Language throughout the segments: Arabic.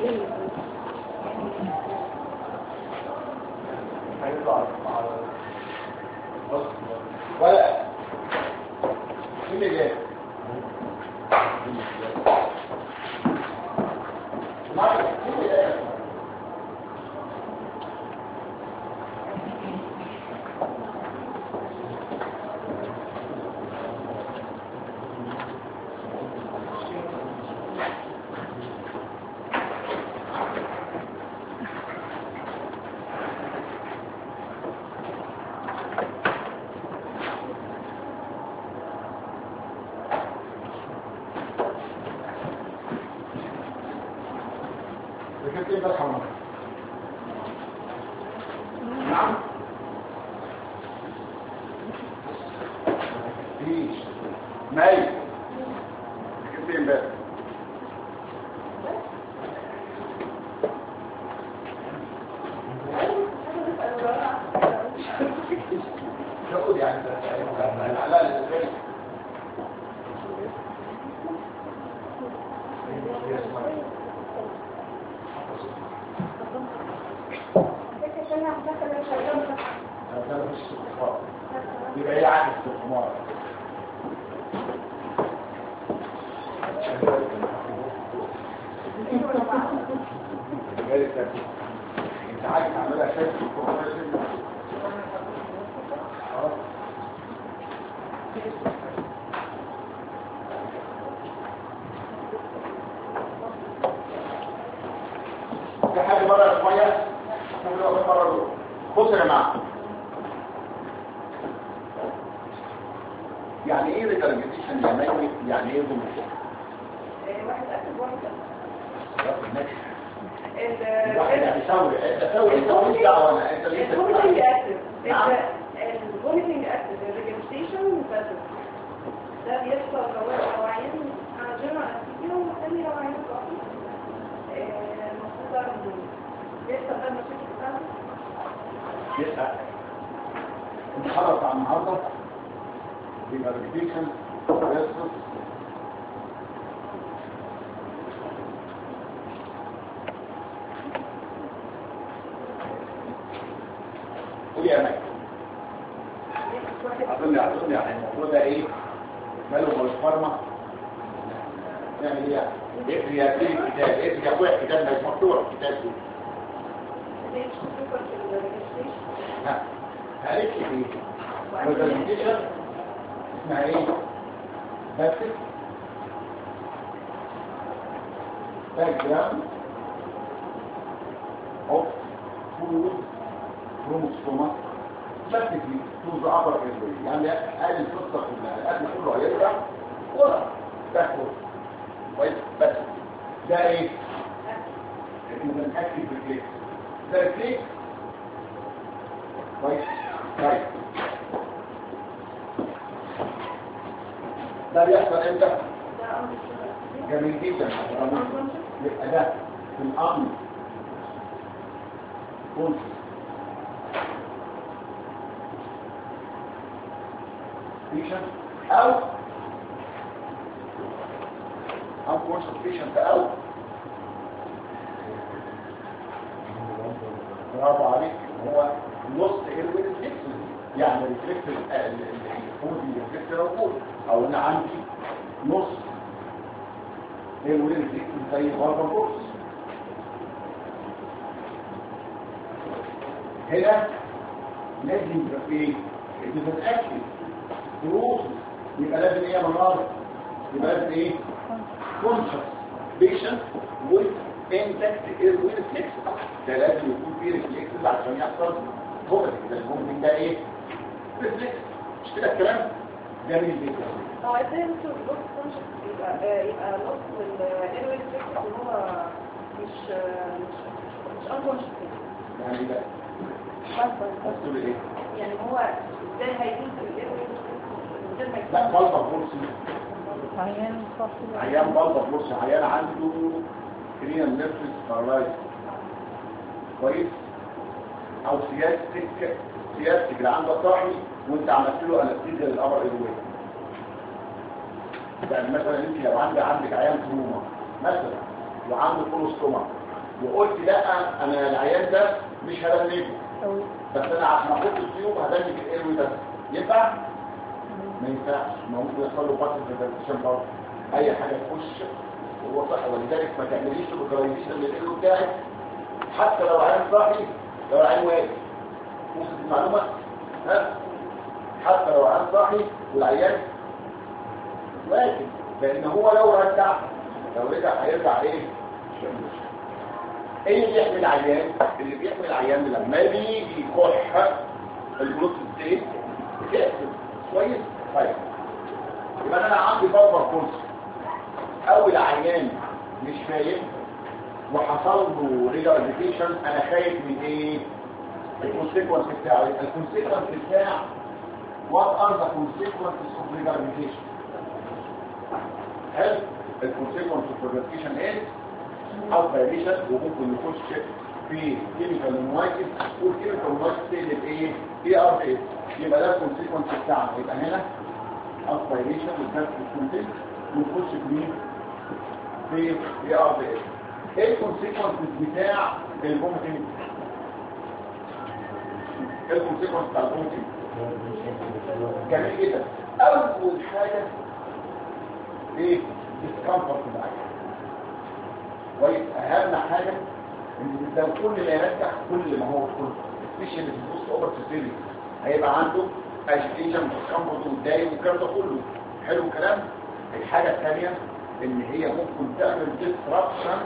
هيطلع على بص ولا مين اللي جاي يبقى ايه عكس الحمار انت عايز تعملها شكل في حاجه بره شويه بصوا يا جماعه يعني ايه ريكارجيتيشن يعني ايه ضمن واحد أكتب واحد الواحد يعني سوي انت مش دعوه انا انت ليه الفوميتنج اكتف الفوميتنج اكتف الريجستيشن بس ده بيحصل لو عيان جنرال انستيزيا ومخلي لو عيان ضعيف المفروض بيحصل بقى المشاكل بتاعته يبقى نتحرك على النهارده بالريجستيشن versus قولي يا مايك اظن يعني الموضوع ده ايه ماله مش فارما نعمل ايه افري يا سيدي الكتاب افري يا اخويا الكتاب مش مفتوح الكتاب ده ها قالت لي ايه برزنتيشن اسمها ايه بس باكجراوند اوف فود كروموسومات بس في توز عبر يعني قال القصه كلها القلب كله هيرجع ورا تاخد كويس بس ده ايه احنا بنأكد بالكليك ده الكليك كويس طيب ده بيحصل امتى جميل جدا يبقى ده في الامر كونسس او كونسنتريشن او برافو عليك هو نص الريفلكس يعني الريفلكس الفودي الريفلكس موجود او انا عندي نص الريفلكس زي باربا بوكس هنا لازم يبقى فيه بتتاكد دروس يبقى لازم ايه يا منار يبقى لازم ايه conscious patient with intact airway reflex ده لازم يكون فيه reflexes عشان يحصل فوق كده الممكن ده ايه reflex مش كده الكلام جميل جدا هو ازاي انتوا البوك conscious يبقى نص الايرway reflex اللي هو مش unconscious يعني ايه بقى تقول ايه يعني هو ازاي هيجوز الايرway لا بلبة بورسي عيان بلبة بورسي عيان عنده كريان نيرفس بارالايز كويس او سياستك اللي عنده صاحي وانت عملت له انستيزيا للامر ايروي يعني مثلا انت لو عندك عيان تروما مثلا وعنده كولوستوما وقلت لا انا العيان ده مش هدنجه، بس انا عشان احط التيوب هدنج الايروي بس، ينفع؟ ما ينفعش، ما ممكن يحصل له بارت بريزنتيشن برضه، اي حاجه تخش وهو صح. ولذلك ما تعمليش لوكاليزيشن للايروي بتاعك حتى لو عيان صاحي، لو عيان واقف. وصلت المعلومه؟ ها؟ حتى لو عيان صاحي والعيان واقف، لان هو لو رجع هيرجع ايه؟ ايه اللي بيحمي العيان؟ اللي بيحمي العيان لما بيجي يكح الجلوس ستيت بتقفل كويس. طيب يبقى انا عندي بابر كونس، او العيان مش فايق وحصل له ريجارديشن، انا خايف من ايه؟ الكونسيكونس بتاعه. الكونسيكونس بتاع what are the consequences of regurgitation؟ هل الكونسيكونس اوف regurgitation ايه؟ aspiration، وممكن نخش في كيميكال نويتس، والكيميكال نويتس تقلب ايه؟ اي ار اس. يبقى ده الكونسيكونس بتاعنا. يبقى هنا aspiration والنفس الكونتين، ونخش في مين؟ في اي ار اس. ايه الكونسيكونس بتاع الفوميتنج؟ ايه الكونسيكونس بتاع الفوميتنج؟ جميل جدا. اول حاجه ايه؟ ديسكمفورت معاك كويس. اهم حاجه ان لو كل ما يرجع كل ما هو كل سبيشال بوست اوفر سيري هيبقى عنده اجيتيشن ديسكمفورت ومتضايق والكلام ده كله. حلو الكلام. الحاجه الثانيه ان هي ممكن تعمل ديسربشن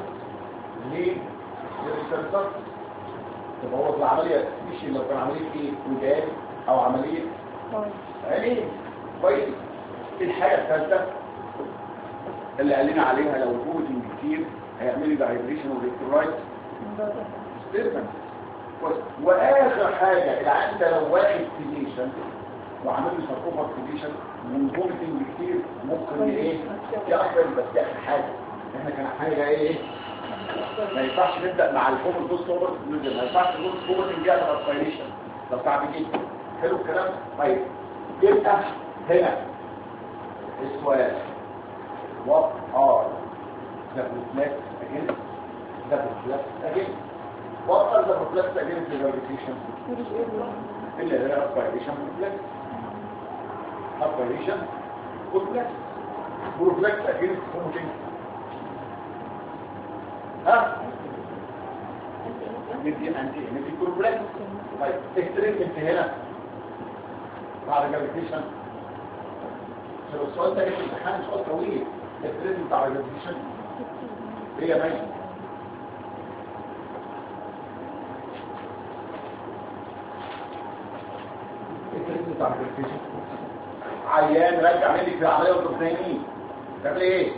للريسبتور، تبوظ العمليه. سبيشال لو كان عمليه ايه؟ ودان او عمليه عينين. كويس. الحاجه الثالثه اللي قالنا عليها لو الفوميتنج كتير هيعمل لي فايبريشن والالكترولايت ديستربنس. واخر حاجه العيان ده لو واخد سيديشن وعامل له ساركوفاج سيديشن والفوميتنج كتير ممكن ايه؟ يحصل. بس اخر حاجه احنا كان حاجه ايه؟ ما ينفعش نبدا مع الفوميتنج بوست اوفر، ما ينفعش نقول الفوميتنج يعمل اسبيريشن، ده صعب جدا. حلو الكلام. طيب يبقى هنا السؤال what are the reflex against the reflex against what are the reflex against the regurgitation؟ اللي هي aspiration reflex، aspiration reflex، reflex against vomiting. ها؟ ندي انتي reflex. طيب التريتمنت هنا مع regurgitation. السؤال ده في الامتحان سؤال طويل. التريتمنت بتاع الريجرجيشن هي ماشي. التريتمنت بتاع الريجرجيشن عيان رجع منك في العمليه والتقنين تعمل ايه؟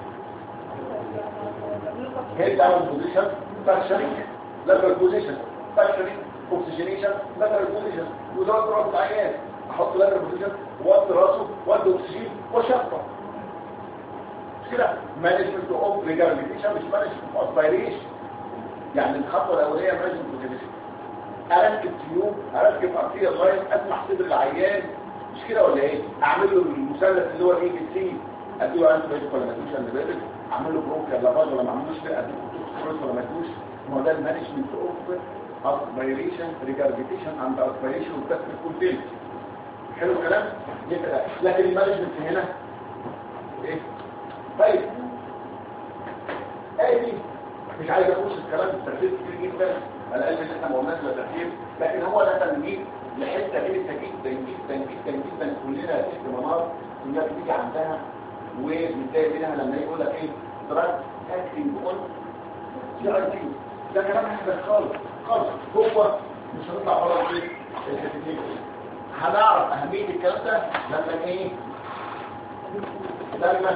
هيد داون بوزيشن، فاكشنينج، لاترال بوزيشن، فاكشنينج، اوكسجينيشن، لاترال بوزيشن، وزود راس العيان، احط لاترال بوزيشن ووطي راسه وادي اكسجين وشفطه كده. مانجمنت اوف ريجرجيشن مش مانجمنت اوف اسبيريشن. يعني الخطوه الاوليه مانجمنت ريجرجيشن. اركب تيوب، اركب ارتيريال لاين، اسمح صدر العيان، مش كده ولا ايه؟ اعمل له المثلث اللي هو الاي بي سي، اديله انتي بايوتيك ولا ما اديلوش انتي بايوتيك، اعمل له برونكيال لافاج ولا ما اعملوش، اديله كورتيكوستيرويد ولا ما اديلوش. ما هو ده المانجمنت اوف اسبيريشن ريجرجيشن اند اسبيريشن وتست الكونتين. حلو الكلام. يبقى لكن المانجمنت هنا ايه؟ طيب ادي مش عايز اخش الكلام الترتيب كتير جدا، على الاقل ان احنا ما قلناش لا ترتيب، لكن هو ده تمهيد لحته جدا جدا جدا جدا جدا. كلنا ست مناطق كلها بتيجي عندها وبنتضايق منها لما يقول لك ايه؟ دراج اكتنج اون سي اي تي. ده كلام احنا خالص خالص. هو مش هنطلع بره الحتتين. هنعرف اهميه الكلام ده لما ايه؟ لما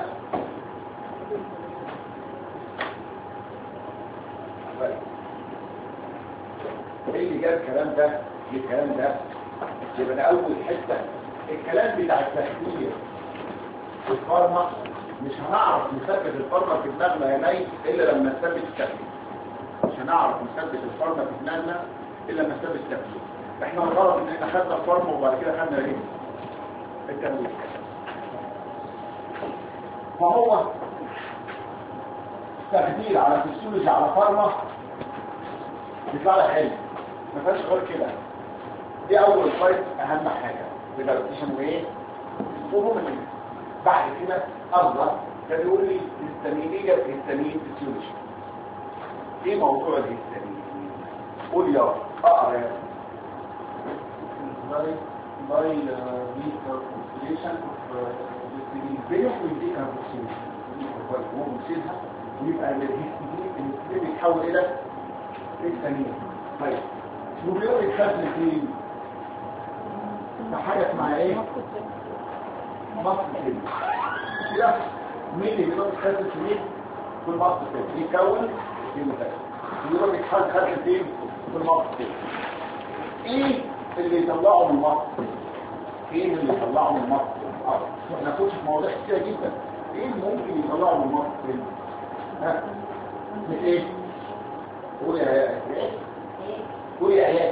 ايه اللي جاب الكلام ده للكلام ده؟ يبقى ده اول حته. الكلام بتاع التخدير في الفارما مش هنعرف نثبت الفارما في دماغنا يا مي الا لما نثبت التخدير. مش هنعرف نثبت الفارما في دماغنا الا لما نثبت التخدير. احنا الغرض ان احنا خدنا الفارما وبعد كده خدنا ايه؟ التخدير. فهو تخدير على فيسيولوجي على فارما بيطلع لك حلو ما فيهاش غير كده. دي اول سايت اهم حاجه ريلاكسيشن وايه ومومنت. بعد كده افضل كان يقول لي هيستامين ايه جاب هيستامين فيسيولوجي. ايه موضوع الهيستامين؟ قول يا اقرا يا by decarboxylation of الهستامين بيحصل ديكاربوكسيليشن هو بيشيلها ويبقى الهيستامين بيتحول الى هيستامين. طيب وبيقول يتخزن فين؟ في حاجه اسمها ايه؟ مصر كده مين اللي بيقول يتخزن في مين؟ في المصر كده يكون كيموثيرابي. بيقول يتخزن فين؟ في المصر كده. ايه اللي يطلعه من المصر؟ ايه اللي يطلعه من المصر؟ احنا نخش في مواضيع كتيره جدا. ايه اللي ممكن يطلعه من المصر؟ ها؟ من ايه؟ قول يا ايات. قول يا ايات.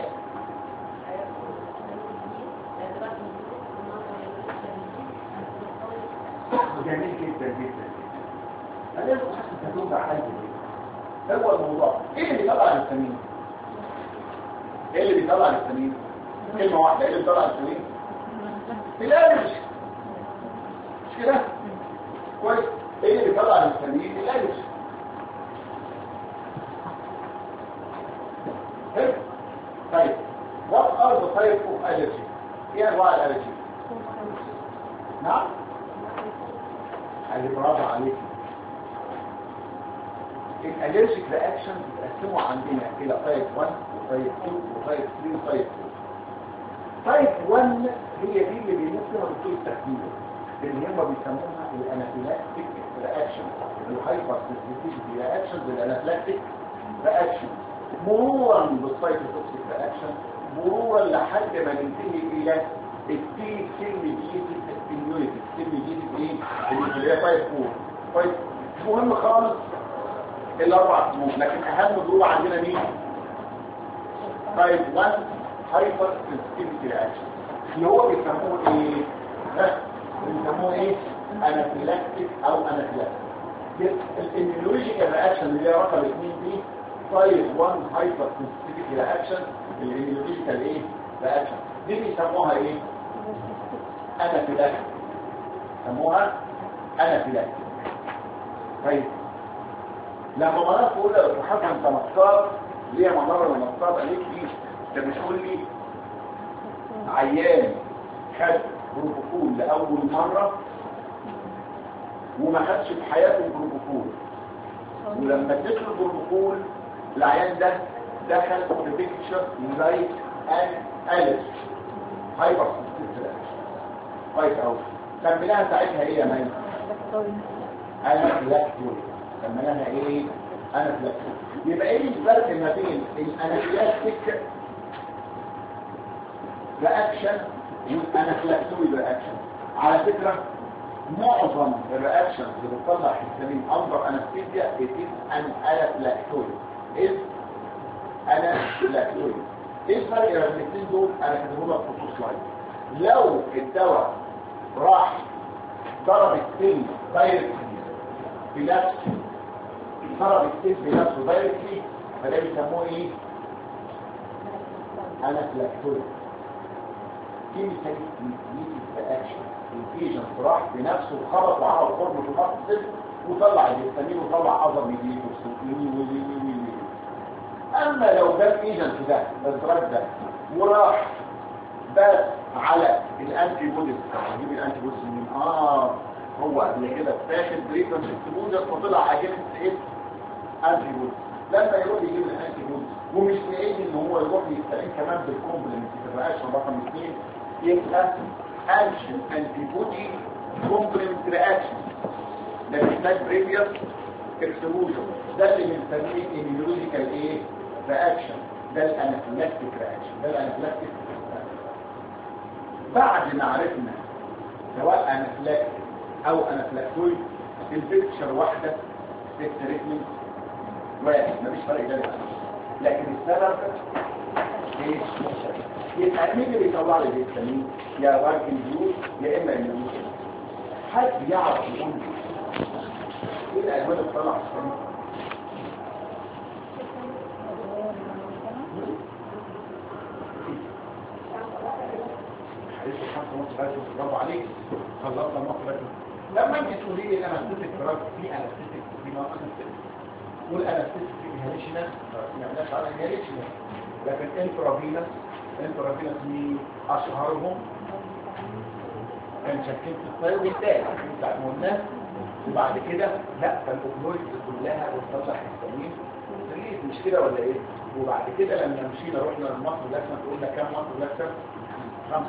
جميل جدا جدا. انا لازم احس هتوجع حاجه كده. هو الموضوع ايه اللي بيطلع الهستامين؟ ايه اللي بيطلع الهستامين؟ كلمه واحده. ايه اللي بيطلع الهستامين؟ الالرجي. مش كده؟ كويس. ايه اللي بيطلع الهستامين؟ الالرجي. حلو. طيب what are the type of allergy؟ ايه انواع الالرجي؟ نعم؟ اللي برافو عليك. الالرجيك رياكشن بتقسموا عندنا الى تايب 1 وتايب 2 وتايب 3 وتايب 4. تايب 1 هي دي اللي بيمثلها دكتور التخدير اللي هم بيسموها الانافيلاكتيك رياكشن الهايبر سنسيتيفيتي رياكشن الانافيلاكتيك رياكشن مرورا بالسايتوتوكسيك رياكشن مرورا لحد ما ننتهي الى التي سيل ميديتد اميونيتي. السيل ميديتد ايه؟ اللي هي تايب 4. طيب مش مهم خالص الاربع سموم لكن اهم دول عندنا مين؟ تايب 1 هايبر سنسيتيفيتي رياكشن اللي هو بيسموه ايه؟ بيسموه ايه؟ انافيلاكتيك او انافيلاكتيك. الاميونولوجيكال رياكشن اللي هي رقم 2 دي تايب 1 هايبر سنسيتيفيتي رياكشن. الاميونولوجيكال ايه؟ رياكشن دي بيسموها ايه؟ انافيلاكتيك. سموها انافيلاكتيك. طيب لما مرات تقول لي حسن انت نصاب ليه مرة من نصاب قالت لي انت بتقول لي عيان خد بروبوكول لاول مرة وما خدش في حياته بروبوكول ولما اديت له البروبوكول العيان ده دخل في بيكتشر لايك ان اليس هايبر سنسيتيف. كويس قوي. سميناها ساعتها ايه يا مان؟ انافيلاكتوري. سميناها ايه؟ انافيلاكتوري. يبقى ايه الفرق ما بين الانافيلاكتيك رياكشن والانافيلاكتوري رياكشن؟ على فكره معظم الرياكشنز اللي بتطلع هيستامين اندر انستيزيا از انافيلاكتوري. انافيلاكتوري. ايه الفرق بين الاثنين دول؟ انا كاتبه لك في سلايد. لو الدواء راح ضرب السيل دايركتلي بنفسه ضرب السيل بنفسه دايركتلي فده بيسموه ايه؟ انافيلاكتوري. كيميكال رياكشن. الفيجنت راح بنفسه وخبط وعمل خرم في المفصل وطلع الهستامين وطلع عضل ميديتور سلفوني. اما لو ده الايجنت ده الدراج ده وراح بس على الانتي بوديز. هجيب الانتي بوديز منين؟ هو قبل كده فاخد بريفرنس اكسبوجر فطلع عجينه ايه؟ انتي بوديز. لما يروح يجيب الانتي بوديز ومش لاقي ان هو يروح يستعين كمان بالكومبلمنت في الرياكشن رقم 2 يبقى انشن انتي بودي كومبلمنت رياكشن. ده محتاج بريفيوس اكسبوجر. ده اللي بنسميه ايميولوجيكال ايه؟ رياكشن. ده الانافيلاكتيك رياكشن. ده الانافيلاكتيك. بعد ما عرفنا سواء انافيلاكتيك او انافيلاكتويد البيكتشر واحده التريتمنت واحد مفيش فرق ده. لكن السبب ايه؟ يبقى مين اللي بيطلع لي الهستامين؟ يا راجل جيوز يا اما الميوزن. حد يعرف يقول ايه الادويه اللي بتطلع الهستامين؟ مصر برافو عليك خلصنا مصر. لما انت تقولي لي الانستيك دراج في انستيك وفي نون انستيك، والانستيك في انهاليشنال ما بنعملش على انهاليشنال، لكن انترافينس مين اشهرهم؟ كان شكلت الطير والتالي بتاع الناس. وبعد كده لا فالاوبيويد كلها بتصلح السمين ريليز، مش كده ولا ايه؟ وبعد كده لما مشينا رحنا لمصر لسه قلنا كام مصر لسه 5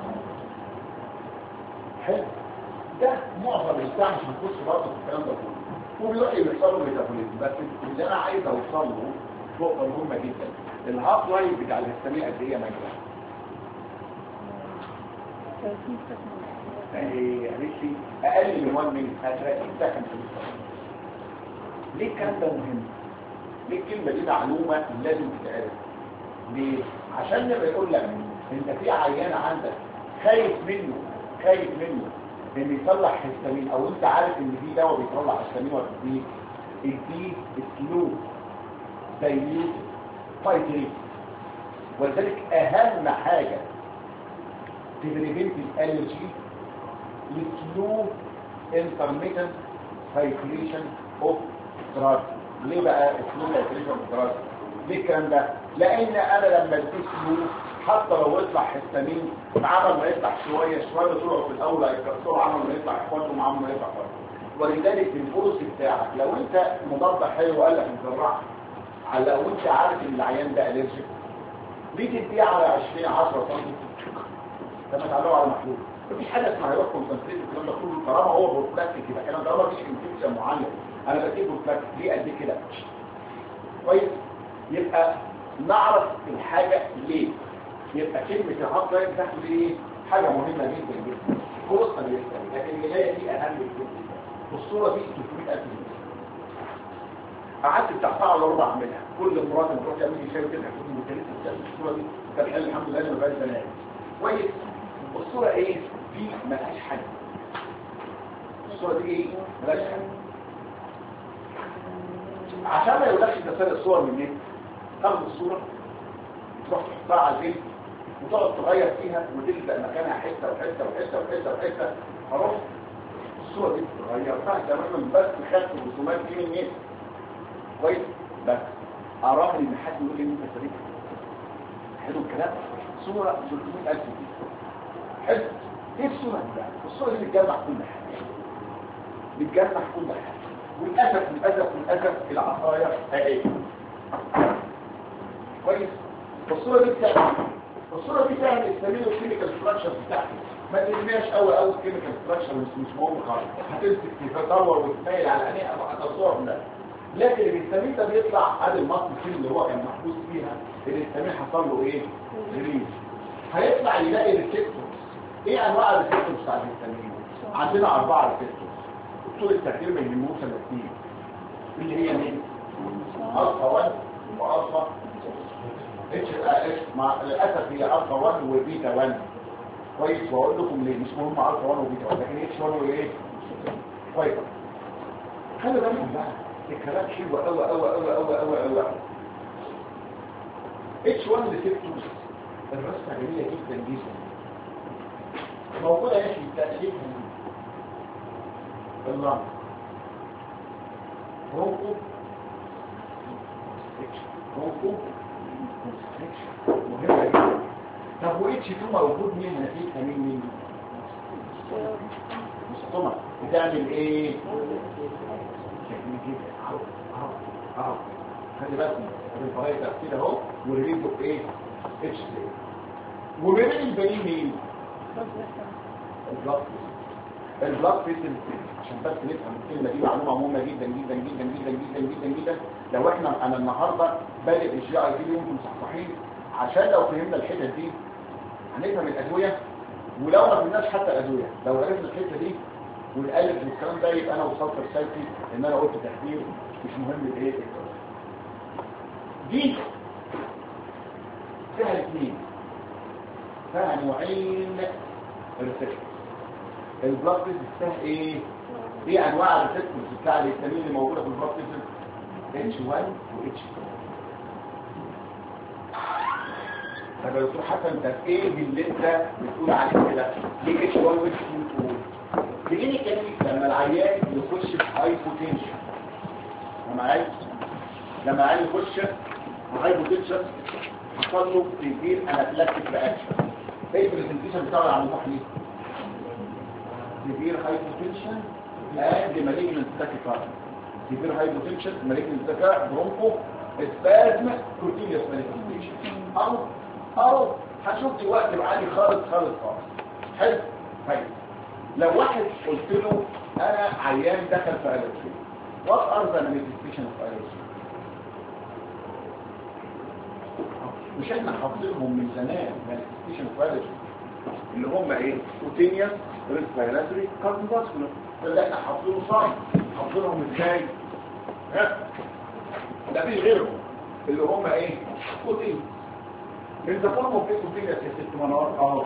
حلو. ده معظم البتاع مش هنخش برضه في الكلام ده كله، وبيروح يوصلوا ميتابوليزم. بس اللي انا عايز اوصل له نقطه مهمه جدا، الهاف لايف بتاع الهستامين قد ايه يا مجدة؟ قالت لي اقل من 1 مينت 30 سكند في الصلاه. ليه الكلام ده مهم؟ ليه الكلمه دي معلومه لازم تتعرف؟ ليه؟ عشان لما يقول لك انت في عيان عندك خايف منه ان يطلع هستامين، او انت عارف ان في دواء بيطلع هستامين وتديه اديه سلو دايليوت فايتريت. ولذلك اهم حاجه تبريفنت الالرجي لسلو انترميتنت سايكليشن اوف دراج. ليه بقى سلو سايكليشن اوف دراج؟ ليه الكلام ده؟ لان انا لما اديه سلو حتى لو يطلع هستامين عمل ما يطلع شويه طلعوا في الاول هيكسروا، عمل ما يطلع اخواتهم عمل ما يطلع اخواتهم. ولذلك الفرص بتاعك لو انت مضاد حلو قال لك الجراح لو انت عارف ان العيان ده الرجيك ليه تديه على 20 10 سم لما تعلقه على محلول؟ مفيش حاجه اسمها هيروح كونسنتريت الكلام ده كله طالما هو بروفلاكتيك يبقى الكلام ده طالما مفيش انفكشن معين انا بديه بروفلاكتيك ليه قد كده كويس. يبقى نعرف الحاجه ليه. يبقى كلمه الهاف لايف بتاعته دي ايه؟ حاجه مهمه جدا جدا فرصه للسنه، لكن الولايه دي اهم جدا. والصوره دي 300000 جنيه قعدت بتاع ساعه الا ربع اعملها، كل مرات بتروح تعمل لي شاي وترجع تقول لي انت لسه بتعمل الصوره دي. طب الحمد لله انا ما بقاش بنام كويس. الصوره ايه؟ دي ملهاش حل. الصوره دي ايه؟ ملهاش حل. عشان ما يقولكش انت سارق الصور من النت، تاخد الصوره تروح تحطها على البيت وتقعد تغير فيها وتلزق مكانها حته وحته وحته وحته وحته. خلاص الصوره دي غيرتها تماما بس خدت رسومات دي من النت كويس. بس اراهن ان حد يقول لي انت سريع حلو الكلام. صوره 300000 جنيه حلو. ايه الصوره دي بقى؟ الصوره دي بتجمع كل حاجه، بتجمع كل حاجه. وللاسف العصايه اهي كويس. الصوره دي بتعمل السمين والكيميكال ستراكشر بتاعته. ما تهمناش قوي الكيميكال ستراكشر مش مهم خالص، هتمسك تدور وتميل على عينيها او هتصور منها. لكن الهستامين ده بيطلع ادي المصل اللي هو كان محبوس فيها، الهستامين حصل له ايه؟ ريليز. هيطلع يلاقي ريسبتورز. ايه انواع الريسبتورز بتاع الهستامين؟ عندنا 4 ريسبتورز. طول التركيب ما يهموش الا 2 اللي هي مين؟ الفا 1 والفا اتش مع للاسف هي الفا 1 وبيتا 1 كويس. واقول لكم ليه مش مهم الفا 1 وبيتا 1 لكن اتش 1 وايه؟ كويس. خلي بالكم بقى الكلام حلو قوي. اتش 1 ريسبتورز الرسمه جميله جدا موجوده ايش بالتاكيد الله برونكو مهمة جدا. طب و اتش 2 موجود مين نتيجة مين؟ مستمع بتعمل ايه؟ شكل كده خلي بالك الفرايد كده اهو وريليزه بايه؟ اتش 2 وبين الباقيين مين؟ البلاد فيسل. عشان بس نفهم الكلمه دي معلومه مهمه جدا جدا جدا جدا جدا جدا جدا. لو انا النهارده بادئ الجي اي دي يمكن صحصحين عشان لو فهمنا الحته دي هنفهم الادويه، ولو ما فهمناش حتى الادويه لو عرفنا الحته دي والالف والكلام ده يبقى انا وصلت رسالتي ان انا قلت تحذير مش مهم الايه دي. فيها 2 فيها نوعين ريسبتورز. البلاد فيسل اسمها ايه؟ ايه انواع الريسبتورز بتاع الهستامين اللي موجوده في البلاد فيسل؟ اتش 1 و اتش 2. طب يا دكتور حسن انت ايه اللي انت بتقول عليه كده؟ ليه اتش 1 واتش 2 تقول؟ كلينيكالي لما العيان يخش في هايبوتنشن، لما العيان يخش في هايبوتنشن حصل له سيفير انافلاكتيك رياكشن، ايه البرزنتيشن بتاعه على الموضوع ليه؟ سيفير هايبوتنشن اند مالجنت تاكيكارديا. سيفير هايبوتنشن مالجنت تاكيكارديا برونكو اسبازم كورتيليوس مانيفستيشن او هشوف دلوقتي بعالي خالص. حلو. طيب لو واحد قلت له انا عيان دخل في الرجي، وات ار ذا مانيفستيشن اوف الرجي؟ مش احنا حافظينهم من زمان مانيفستيشن اوف الرجي اللي هم ايه؟ كوتينيوس ريسبيراتوري كارديوفاسكولار، اللي احنا حافظينه صح. حافظينهم ازاي؟ ده مفيش غيرهم اللي هم ايه؟ كوتينيوس. انت فاهموا ايه كوتينيوس يا ست منار؟ اهو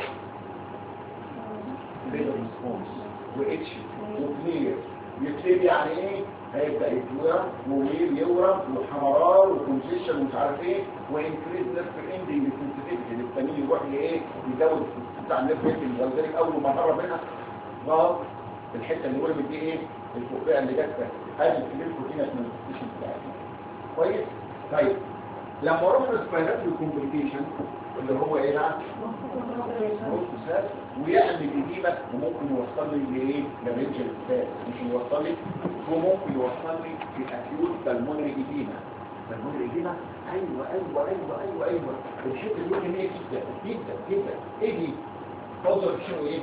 ريسبونس واتش وكلير. يكتب يعني ايه؟ هيبدا يتورم وويل يورم وحمرار وكونجيشن ومش عارف ايه وانكريز نيرف اندنج سنسيتيفيتي للتانيين يروح ايه؟ يزود بتاع النيرف اندنج. ولذلك اول ما قرب منها ضغط الحته اللي ورمت دي ايه؟ الفوقيه اللي جت هذه الكلير كوتينيوس مانيفستيشن بتاعتها. كويس؟ طيب لما اروح للسبايراتوري كومبليكيشن اللي هو ايه بقى؟ ويعمل إديمة وممكن يوصل لي لايه؟ لرينجل ستاس. مش يوصل لي، هو ممكن يوصل لي في اكيوت بالمونري إديمة. بالمونري إديمة ايوه الحته دي مهمه جدا. ايه دي؟ توصل شنو ايه؟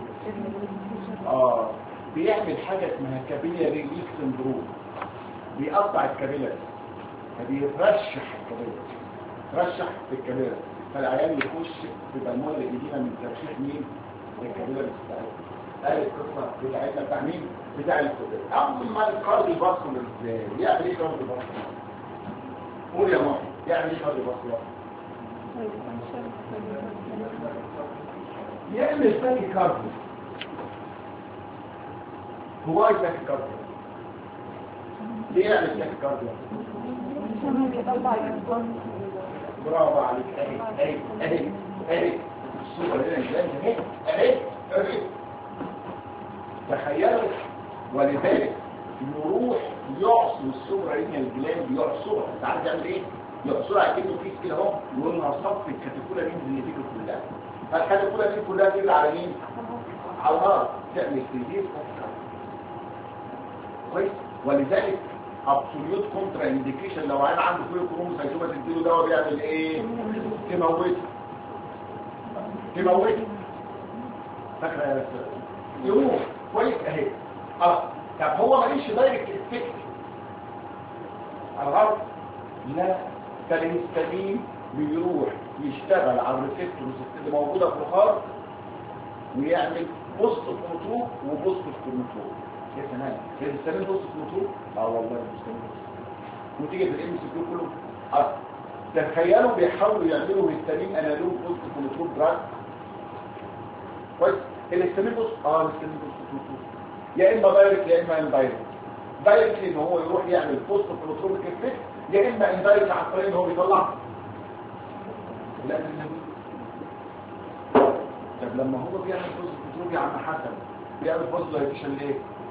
بيعمل حاجه اسمها كابيلاري ليك سندروم. بيقطع الكابيلاري، فبيرشح الكابيلاري، رشح في الكابيلاري، فالعيان يخش في بالمونري إديمة من ترشيح مين؟ الكابيلاري بتاعتنا. قال القصه بتاعتنا بتاع مين؟ بتاع الكابيلاري. اما الكارديو فاسكولار ازاي؟ يعمل ايه كارديو فاسكولار؟ قول يا ماما يعمل ايه كارديو فاسكولار؟ يعمل تاكي كارديو. هو ايه تاكي كارديو؟ ليه يعمل تاكي كارديو؟ برافو عليك. اهي الصورة هنا اهي تخيلوا. ولذلك يروح يعصر السوبر رينيال الجلاند، يعصرها. انت عارف يعمل ايه؟ يعصرها على كده كيس كده اهو، يقول لها صف الكاتيكولا مين اللي تيجي كلها. فالكاتيكولا دي كلها تيجي على مين؟ على النار، تعمل تيجير. كويس. ولذلك ابسوليوت كونترا انديكيشن لو عيل عنده فيه كروموسايتوما تديله دواء بيعمل ايه؟ تموته. فاكره يا استاذ؟ يروح كويس اهي. طب هو ماليش دايركت افكت على الغرب؟ لا، ده الهستامين بيروح يشتغل على الريسبتورز اللي موجوده في الخار ويعمل بوست كنترول وبوست كنترول. يا سلام، الهستامين بوست كنترول؟ والله الهستامين وتيجي في الام سي كيو كله. تخيلوا بيحاولوا يعملوا هستامين انالوج بوست كنترول دراج. كويس. الهستامين بوست الهستامين بوست كنترول يا اما دايركت يا اما اندايركت. دايركت ان هو يروح يعمل بوست كنترول افكت، يا اما اندايركت عن طريق ان هو بيطلع. لا طب لما هو بيعمل بوست كنترول يا عم حسن بيعمل بوست دايركشن ليه؟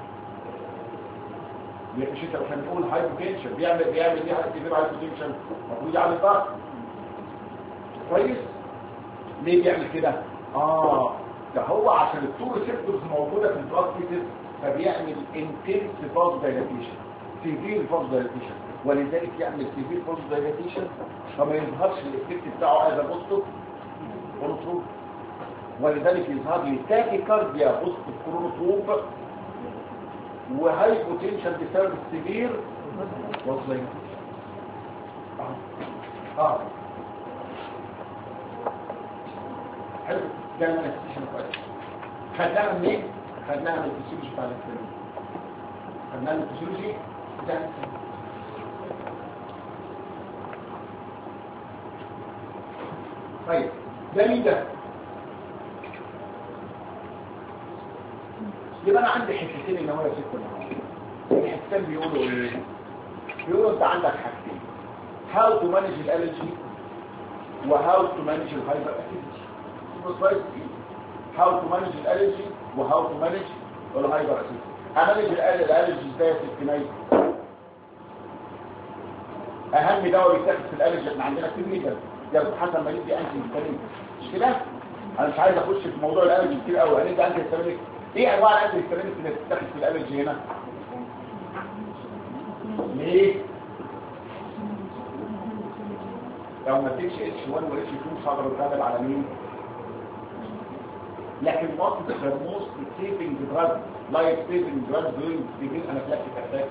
مش انت احنا بنقول هايبوتنشن بيعمل ايه؟ هايبوتنشن المفروض يعمل ضغط. كويس. ليه بيعمل كده؟ ده هو عشان التو ريسبتورز موجوده في البلاد فيسز، فبيعمل انتنس فاز دايلاتيشن، سيفير فاز دايلاتيشن. ولذلك يعمل سيفير فاز دايلاتيشن فما يظهرش الايفكت بتاعه از بوست كنترول. ولذلك يظهر لي تاكي كارديا بوست كنترول وهاي بوتنشال بسبب السبير وصلين. حلو. ده المانيفستيشن كويس. خدناها منين؟ خدناها من الفسيولوجي بتاع الانسان. خدناها من الفسيولوجي بتاع الانسان. طيب ده مين ده؟ يبقى انا عندي حتتين ان هو يسكت النهارده. الحتتين بيقولوا ايه؟ بيقولوا انت عندك حاجتين: how to manage الالرجي وهاو تو مانج الهايبر اسيديتي. هاو تو مانج الالرجي وهاو تو مانج الهايبر اسيديتي. امانج الالرجي ازاي يا ست مي؟ اهم دواء بيتاخد في الالرجي احنا عندنا كتير جدا يا حسن ما ندي انتي هيستامينيك، مش كده؟ انا مش عايز اخش في موضوع الالرجي كتير قوي. هندي انتي هيستامينيك. ايه انواع الانتي هيستامينيك اللي بتتاخد في الالرجي هنا؟ ليه؟ لو ما اديتش اتش 1 واتش 2 صدر الغالب على مين؟ لكن وقت الهرموز سيفنج دراج لايف سيفنج دراج دول بيجين انافلاكتيك اتاك.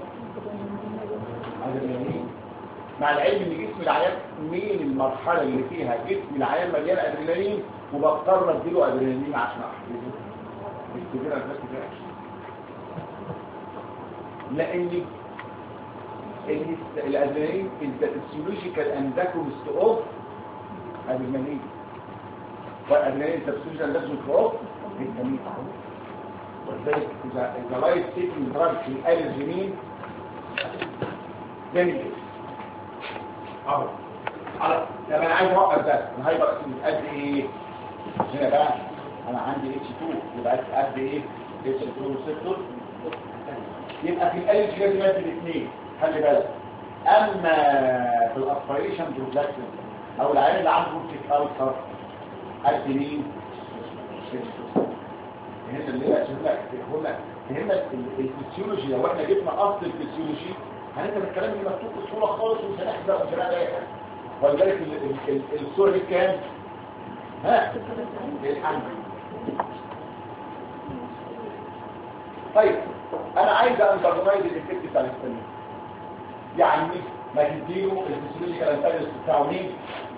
مع العلم ان جسم العيان مين المرحله اللي فيها جسم العيان مليان ادرينالين وبضطر اديله ادرينالين عشان احفزه. السيفير انافلاكتيك رياكشن. لان الادرينالين is the physiological antagonist of adrenaline. والادرينالين is the physiological antagonist of الكمين. ولذلك إذا لايف سيفنج دراج في الالرجين جميل كده. على طب انا عايز اوقف ده الهايبر اسيديتي قد ايه؟ هنا بقى انا عندي اتش 2 يبقى قد ايه؟ اتش 2 ريسبتور. يبقى في الالرجي لازم ادي الاثنين. خلي بالك. اما في الاسبيريشن بروفلاكسين او العيان اللي عنده بروتيك السر قد مين؟ هنا اللي هي هنا الفسيولوجي. لو احنا جبنا اصل الفسيولوجي هنكتب الكلام اللي مكتوب في الصوره خالص ومش هنحزق ومش هنعمل اي حاجه. ولذلك الصوره دي كام؟ ها؟ الحمد. طيب انا عايز انترنايز الافكت بتاع الهستامين. يعني ما تديله الفسيولوجيكال انتاجونست بتاعه مين؟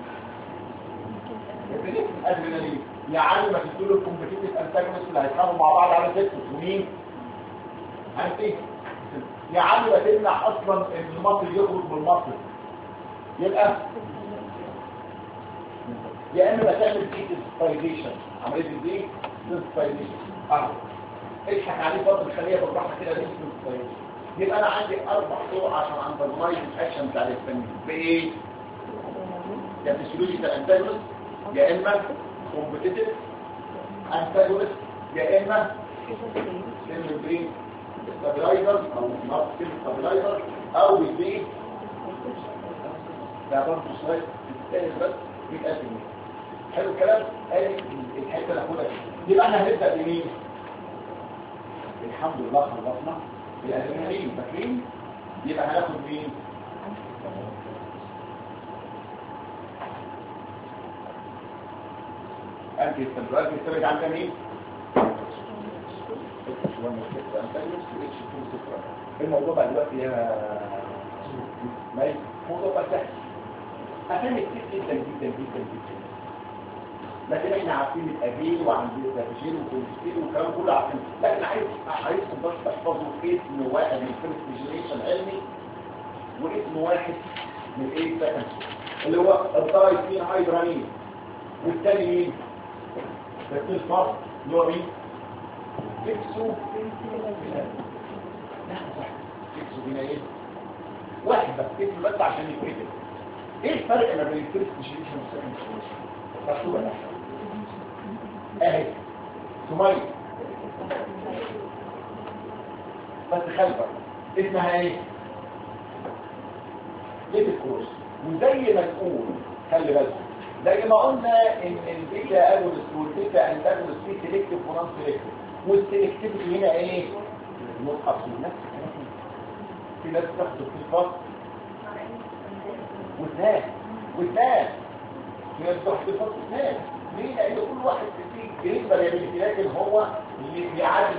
الادرينالين. يعني ما تديله الكومبتيتيف انتاجونست اللي هيتحاربوا مع بعض على سيستم ومين؟ انتي. يا عم ما تمنع اصلا ان المصل يخرج بالمصل. يبقى يا اما بتعمل ديسبايزيشن عمليه دي ديسبايزيشن اضحك عليه برضه الخليه بالراحه كده ديسبايزيشن. يبقى انا عندي 4 طرق عشان انترنايز الاكشن بتاع الهستامين. بايه؟ يا فيسيولوجيكال انتاجونست يا اما كومبتيتيف انتاجونست يا اما سيمبرين ستابلايزر او ماركتيف ستابلايزر او البي. ده برضه شويه الثاني بس 100000 جنيه. حلو الكلام. ادي الحته اللي هاخدها. يبقى انا هنبدا بمين؟ الحمد لله خلصنا بالادرينالين. فاكرين؟ يبقى هناخد مين؟ انتي استمرار بيستمر عندنا مين؟ الموضوع بقى دلوقتي يا ماي موضوع بقى سهل. افهم كتير جدا جدا جدا جدا. لكن احنا عارفين الابيل وعندنا التفجير والكوليسترول والكلام كله عارفين. لكن عايزكم بس تحفظوا اسم واحد من الفيرست جنريشن علمي واسم واحد من ايه سكند اللي هو الدايفين هيدرانين. والثاني مين؟ تركيز مصر اللي هو مين؟ فيكسو فيكسو هنا ايه؟ واحد بس فيكسو بس عشان يتكتب. ايه الفرق ما بين الفيرست جنريشن والسكند جنريشن؟ مكتوبه تحت اهي سميه بس خلفه اسمها ايه؟ ليبيد كورس. وزي ما تقول خلي بالك زي ما قلنا ان البيتا اجونست والبيتا انتاجونست في سيلكتيف ونون سيلكتيف. والسيلكتيفيتي هنا ايه؟ متحصل نفس الكلام. في ناس بتاخد في الفصل واثنان في ناس بتاخد في الفصل واثنان. ليه؟ لان كل واحد فيه جريد فاريابيلتي لكن هو اللي بيعدي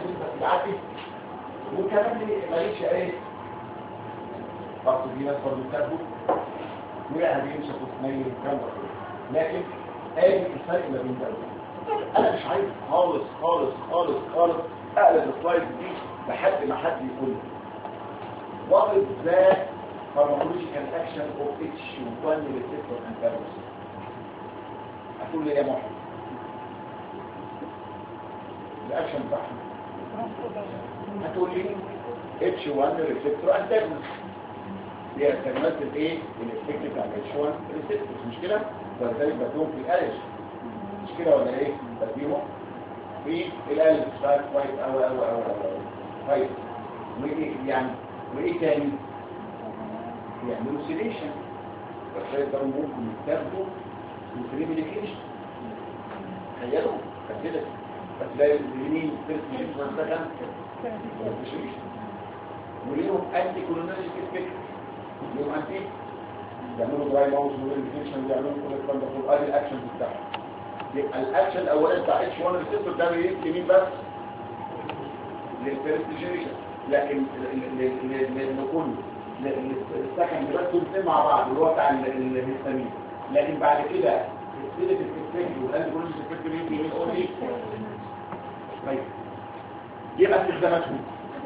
وكمان ماليش ايه؟ برضه في ناس برضه بتاخد وقاعد يمشي في اثنين والكلام ده. لكن ادي الفرق ما بين ده. انا مش عايز خالص خالص خالص خالص اقلب السلايد دي لحد ما حد يقول لي what is the pharmacological action of H1 receptor antagonist. هتقول لي يا محمد الاكشن بتاعها هتقول لي H1 receptor antagonist. هي استجمالات الايه الافكت بتاع الشوان ريسبتورز مش كده؟ ولذلك بديهم في الالج مش كده ولا ايه؟ بديهم في الالج بتاعت كويس أوي كويس وايه تاني؟ يعملوا سيليشن بس ده ممكن يستخدموا في ميديكيشن تخيلوا كده بس لا يمين ترسمين مثلا وليهم انتي كولونيرجيك افكت ليهم انتي يعملوا دراي ماوس موديفيكيشن يعملوا كل الكلام ده كله ادي الاكشن بتاعهم يبقى الاكشن الاولاني بتاع اتش 1 ريسبتور ده بيدي مين بس للفيرستيجيشن لكن لكل السكن بس الاثنين مع بعض اللي هو بتاع الهستامين لكن بعد كده السيلف الافكت والانتي كولونيرجيك افكت بيدي مين اونلي طيب يبقى استخداماتهم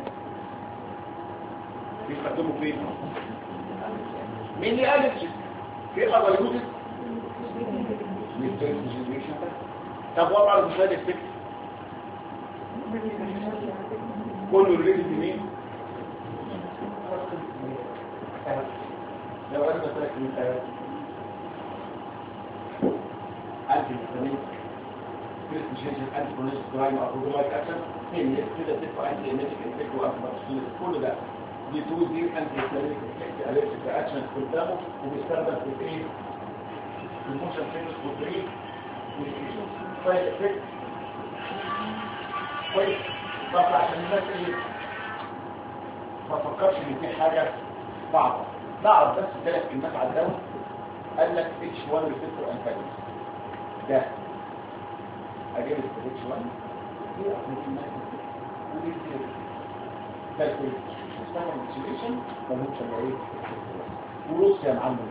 بيستخدموا فين؟ مين اللي قالت في غيروت للترانسفيرميشن طب وضع المشاهد الفكر كله ريليتد لمين؟ لو انا مثلا من الفيتامين كريستيشن انتي كولينيك درايم او برولايك اكشن هي كده تدفع انتي ايميتيك افكت واكبر كل ده دي تو دي انتي كولينيك افكت اليرجيك اكشن قدامه وبيستخدم في ايه في الموشن سينس بروتين سايد افكت كويس بس عشان الناس اللي ما تفكرش ان في حاجه صعبه نعرف بس 3 كلمات على الدواء قال لك اتش 1 ريسبتور انتاجونست ده اجيب الاتش 1 دي اصلا ودي كالكوليت استخدم السوليوشن ملوش الا ايه وروس يا معلم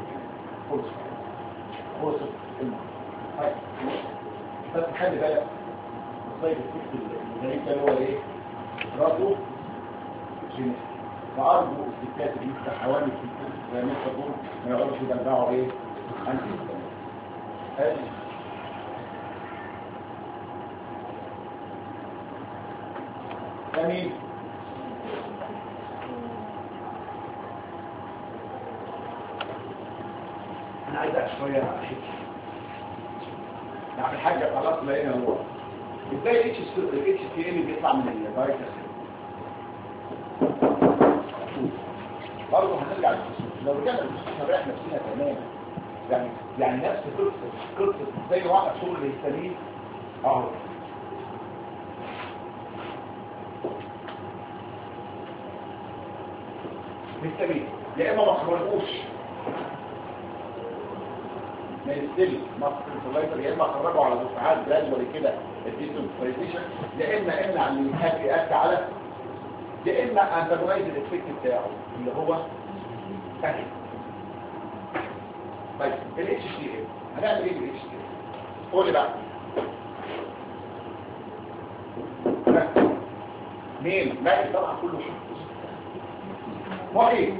فرص الماء بس خلي بالك الصيد الفكر الغريب ده هو ايه رادو جينيس فارجو الستات اللي يفتح حوالي الستات زي ما تقول ما يقعدوش يدلعوا ايه انتي هذه ثاني انا عايز شويه احكي يعني حاجه خلاص لقينا هو ازاي الاتش سي ام بيطلع من الفيروس برضه هنرجع للفصول لو رجعنا للفصول هنريح نفسنا تماما يعني نفس قصه زي واحد شغل الهستامين اهو الهستامين يا اما ما خرجوش من السيل ماسكوليتر يا اما خرجوا على دفعات جرادوالي كده الديسوبريزيشن يا اما امنع ان يؤدي على يا اما انتاجونايز الافكت بتاعه اللي هو اهي طيب الاتش سي ام هنعمل ايه بالاتش سي ام قول لي بقى مين لا طبعا كله هو ايه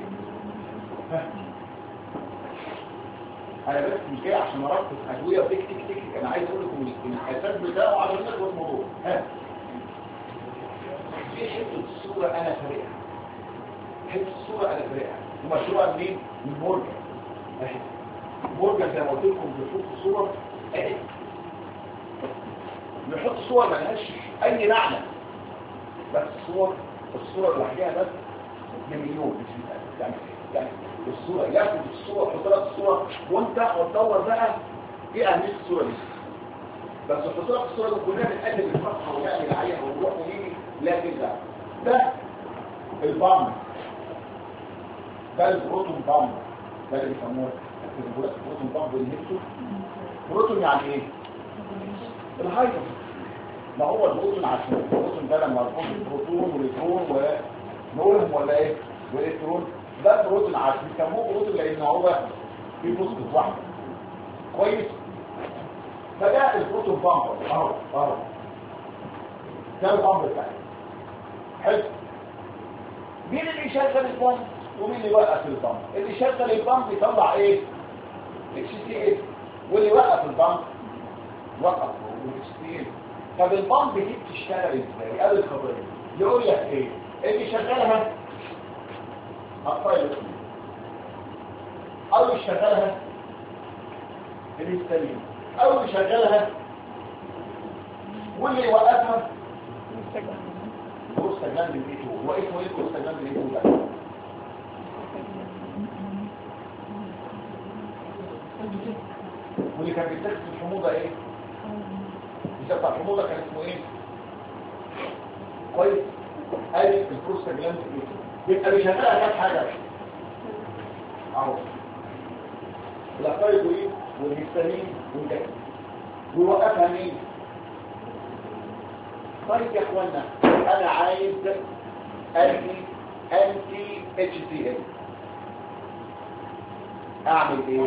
انا بس مش جاي عشان اركز ادويه وتك تك تك انا عايز اقول لكم الاساس بتاعه على نفس الموضوع في حته الصوره انا فارقها حته الصوره انا فارقها ومشروع منين من مورجان مورجان زي ما قلت لكم بيحط الصور اهي بيحط صور ما لهاش اي معنى بس الصوره لوحدها بس بمليون مش يعني الصوره ياخد الصوره يحط لك الصوره وانت هتدور بقى ايه اهميه الصوره دي بس يحط لك الصوره دي كلنا بنقلب الصفحه ونعمل عليها ونروح ونيجي لكن ده البامب ده البروتون بامب ده اللي بيسموه البروتون بامب الهيبتو بروتون يعني ايه الهيدروجين ما هو البروتون عشان البروتون ده لما يكون البروتون والالكترون ونورهم ولا ايه والالكترون ده بروتون عشان بيسموه بروتون لان هو فيه فوسفور واحد كويس فده البروتون بامب اهو ده البامب بتاعي حلو مين اللي يشغل البامب ومين اللي يوقف البامب اللي يشغل البامب يطلع ايه اتش سي ال واللي يوقف البامب وقف اتش سي ال طب البامب دي بتشتغل ازاي قال الخبريه يقول لك ايه اللي يشغلها الطايل او يشغلها الهستامين او يشغلها، واللي يوقفها بروستاجلاندين اي 2. هو اسمه ايه بروستاجلاندين اي 2 ده؟ واللي كان بيتاخد في الحموضه ايه؟ بتاع الحموضه كان اسمه ايه؟ كويس. ادي البروستاجلاندين اي 2 يبقى بيشغلها كام حاجه اهو، الأقايد والهستامين والجسم، ويوقفها مين؟ طيب يا اخوانا انا عايز انتي اتش سي ال، اعمل ايه؟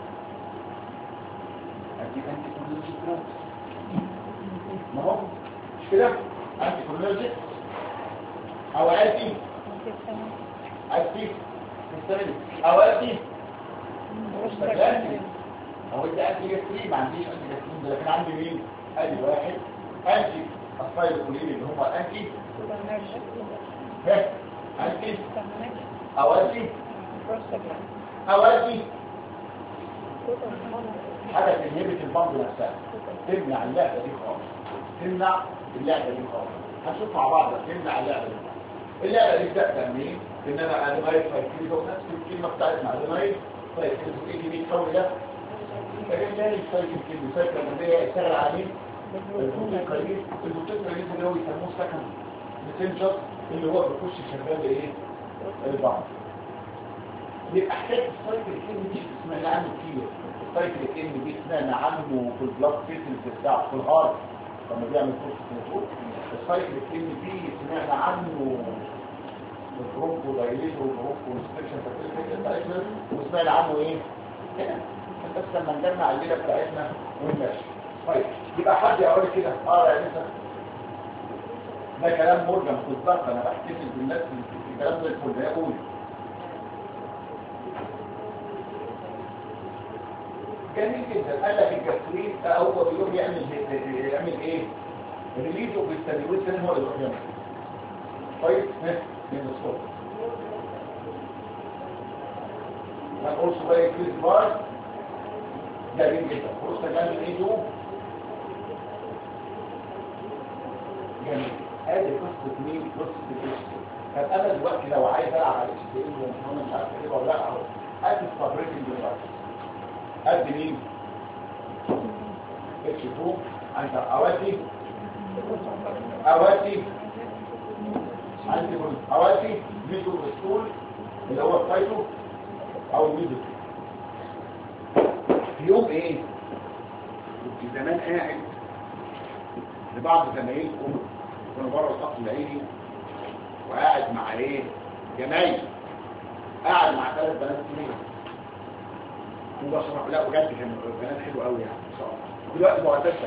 انتي كولينرجيك دراجز، ما هو مش كده؟ انتي كولينرجيك او انتي هستامين او انتي مستجلاني. هو انت انتي جاسترين، ما عنديش انتي جاسترين ده، لكن عندي مين؟ ادي واحد انتي الصيدلين اللي هم الانتي انتي اوادي حاجه تنهبت البامب نفسها، تمنع اللعبه دي خالص، تمنع اللعبه دي خالص. هنشوف مع بعض تمنع اللعبه دي. اللعبه دي بتبدا منين؟ ان انا ادمايل سايكليزو، نفس الكلمه بتاعتنا ادمايل سايكليزو ايه دي بيتكون ده؟ فجأة تاني السايكل الأمريكية اشتغل عليه البوتين كريس اللي هو يسموه سكن ميسنجر، اللي هو بيخش شغال ايه؟ البعض. يبقى حكاية السايكل الكيمي دي سمعنا عنه كتير. السايكل الكيمي دي سمعنا عنه في البلاد فيسلز بتاعه في الهارت لما بيعمل كورس. السايكل الكيمي دي سمعنا عنه البرونكو دايليتو والبرونكو انسبكشن فاكتور، وسمعنا عنه ايه؟ كده بس لما نجمع الليله بتاعتنا ونمشي. طيب يبقى حد يقول كده يا انسى ده كلام مرجم في الضغط، انا بحتفل بالناس في الكلام ده الكل يقول جميل جدا. قال لك الجاسترين هو بيروح يعمل ايه؟ ريليز اوف الستامينويد هو اللي بيروح يعمل طيب من الصوت هنقول شويه كريس بار جميل جدا. بروستاجلاندين اي 2 جميل. ادي قصه مين؟ قصه الاتش سي. طب انا دلوقتي لو عايز العب على الاتش سي وانا مش عارف ايه ولا لا، اهو ادي الفابريكنج دلوقتي ادي مين؟ اتش 2 عند اواتي عندي اواتي ميزو ريستول اللي هو الفايتو او الميزو. في يوم ايه؟ كنت زمان قاعد لبعض زمايلكم كانوا بره القصر العيني، وقاعد مع ايه؟ جمايل، قاعد مع 3 بنات كبيره وبشرح. لا بجد كانوا بنات حلوه قوي يعني ان شاء الله. دلوقتي معتزه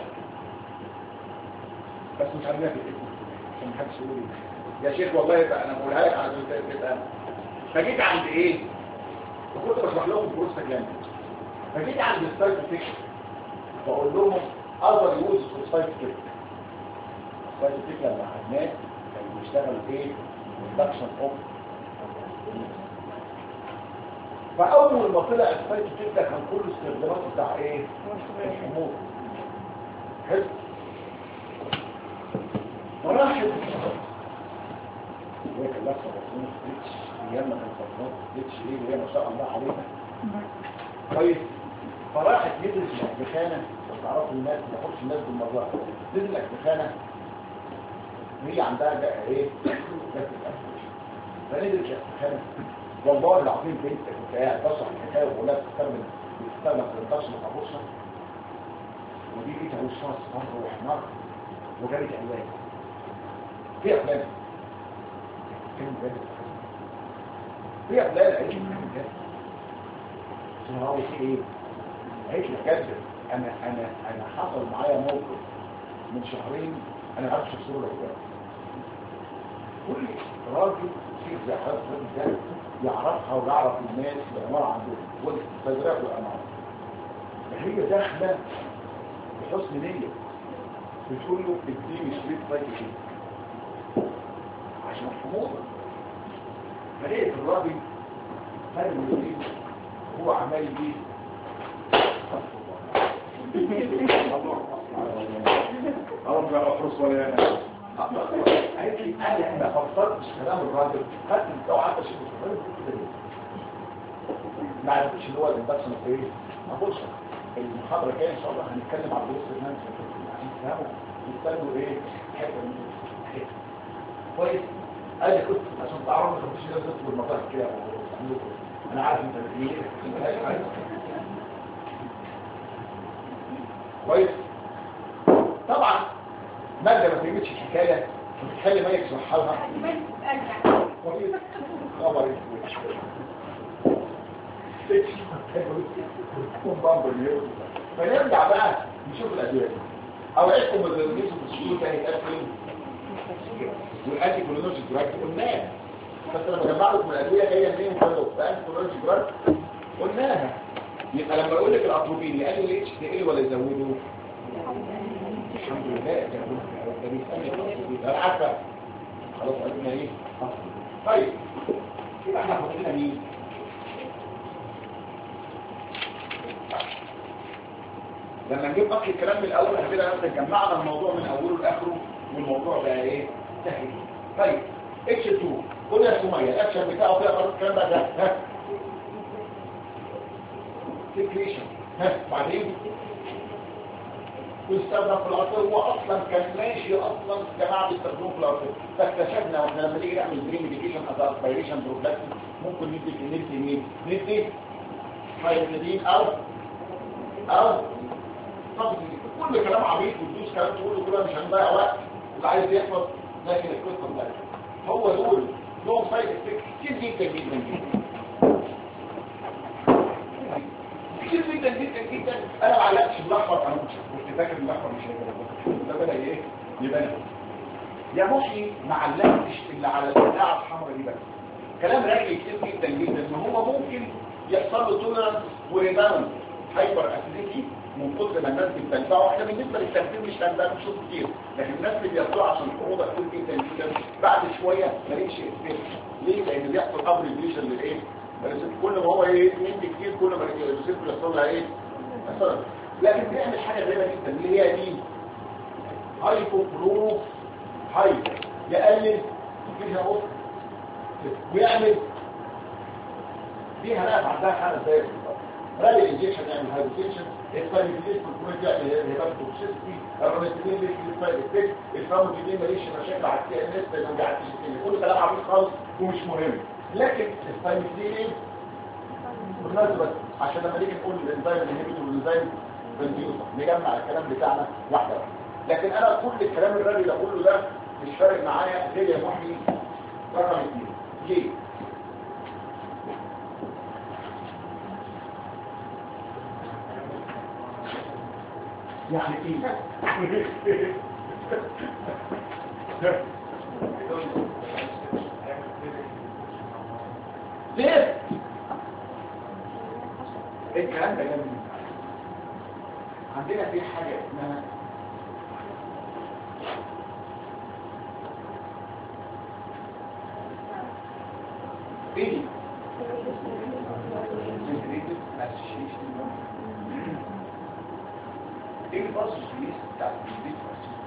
بس مش عارفين في الاسم عشان ما حدش يقول يا شيخ والله بقى انا بقولها لك على كده. فجيت عند ايه؟ وكنت بشرح لهم البروستاجلاندين. فجيت عند السايت تيك بقول لهم اقدر يوز السايت تيك. السايت تيك لما خدناه كان بيشتغل ايه؟ ريدكشن اوف. فاول ما طلع السايت تيك ده كان كل استخداماته بتاع ايه؟ الحموضه. حلو. مراحل وهي كان لابسه بطلون ستريتش ايام ما كان بطلون ستريتش ايه وهي ما شاء الله عليها كويس. فراحت نزلت الاكبخانه. تعرفوا الناس ما تاخدش الناس بالمظاهر. نزلت الاكبخانه وهي عندها بقى ايه؟ فنزلت الاكبخانه والله العظيم بنت كنت قاعد بشرح الحكايه وبقول لها بتستخدم في الطشر الكابوشه، ودي لقيتها وشها اصفر واحمر وجابت علاج في افلام فيلم جد في افلام عيش جد عشان هو في ايه عيش جد. انا حصل معايا موقف من شهرين انا عارف شخصيه ولا كده. كل راجل في زي حضرتك ده يعرفها ويعرف الناس العمارة عندهم والاستثمارات والعمارة. هي داخله بحسن نيه بتقول له اديني شريط فايت كده عشان الحموضه. فلقيت الراجل فرق اليمين هو عمال يجي أول ما أحرص ولا أنا قالت لي أنا ما فصلتش كلام الراجل خدت لو حتى شيء ما عرفتش اللي هو الانبكشن في ايه بص المحاضره الجايه ان شاء الله هنتكلم على الوسط الناس عشان تفهموا يستنوا ايه حته من حته كويس ادي كنت عشان تعرفوا ما تخش لازم تدخل المطاف كده انا عارف انت ايه كويس طبعا ماده ما فهمتش الحكايه بتخلي ما يشرحها لها كويس خبر فنرجع بقى نشوف الادويه اوعدكم بالريليز والسيول ده هيتقفل والانتي كولونوجي دراج قلناها بس لما جمع لكم الادويه جايه منين وكده فانتي كولونوجي دراج قلناها يبقى لما اقول لك الاتروبين يقلل الاتش تي ال ولا يزوده الحمد لله ده بيسالني الاتروبين ده عارفه خلاص قلنا ايه طيب يبقى احنا حطينا مين لما نجيب بقى الكلام من الاول هتبقى نفسك جمعنا الموضوع من اوله لاخره والموضوع بقى ايه سهل طيب اتش 2 قول يا سميه الاكشن بتاعه فيها خلاص الكلام ده ها سكريشن ها بعدين ويستخدم في العصير هو اصلا كان ماشي اصلا جماعه بيستخدموه في العصير فاكتشفنا واحنا لما نيجي نعمل بري ميديكيشن از اسبيريشن بروفلاكسيس ممكن ندي مين ندي هايدروجين او كل كلام عبيط وتدوس كلام تقوله كده مش هنضيع وقت اللي عايز يحفظ لكن القصه ده هو دول لهم سايد افكت كتير جدا جدا جدا كتير جدا جدا جدا انا ما علقتش بالاحمر انا كنت فاكر الاحمر مش هيبقى ده بدا ايه يبان يا محي ما علقتش اللي على البتاعه الحمراء دي بس كلام راجل كتير جدا جدا ان هو ممكن يحصل له تولرنس وريباوند هايبر اسيديتي من كتر ما الناس بتتبعه احنا بالنسبه للتنفيذ مش هنبقى بنشوف كتير لكن الناس اللي بياخدوها عشان الحروضه كتير جدا جدا بعد شويه مالكش افكت ليه؟ لان بيحصل ابريفيشن للايه؟ كل ما هو ايه يدي كتير كل ما الريسيت بيحصل لها ايه؟ مثلا لكن بيعمل حاجه غريبه جدا اللي هي دي هايبوكلورو هاي يقلل كده اهو ويعمل فيها ناس عندها 5 دقايق رالي الانجكشن يعمل هايبوتنشن الفايبريليز بالكويت يعمل هيباتوكسيستي الرونيتين بيكتب سايد افكت الفاموجين ماليش مشاكل على السي ان اس لو ما قعدتش كل كلام عبيط خالص ومش مهم لكن الفايبريليز بالمناسبه عشان لما نيجي نقول الانزيم انهبيتور والانزيم بنزيوزا نجمع الكلام بتاعنا واحده واحده لكن انا كل الكلام الراجل اللي اقوله ده مش فارق معايا غير يا محمي رقم 2 ليه؟ يعني ايه ليه الكلام ده جميل عندنا في حاجه اسمها ايه ايه الباص الجديد بتاع الجديد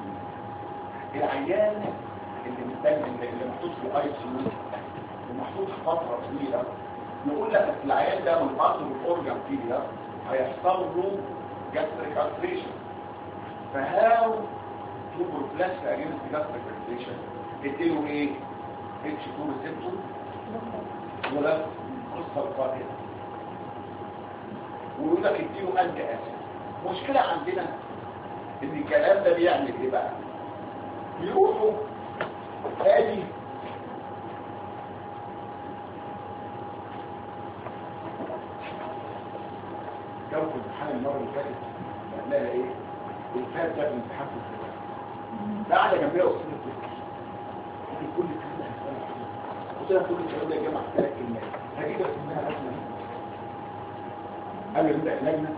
العيان اللي مستني اللي محطوط في الاي سي يو ومحطوط فتره طويله نقول لك العيان ده من بعض الاورجان فيلير هيحصل له جاستريك التريشن فهاو تو بروفلاكس اجينست جاستريك التريشن اديله ايه اتش 2 ريسبتور ولا قصه القاتله ويقول لك اديله انتي اسيد مشكلة عندنا ان الكلام ده بيعمل ايه بقى بيروحوا ادي جو في الامتحان المرة اللي فاتت قالها ايه الفات ده الامتحان في الزمان ده قاعدة جنبية وصول الفكر كل الكلام ده هيسألها قلت لها كل الكلام ده يا جماعة 3 كلمات هجيب لك منها لجنة قال لي نبدأ لجنة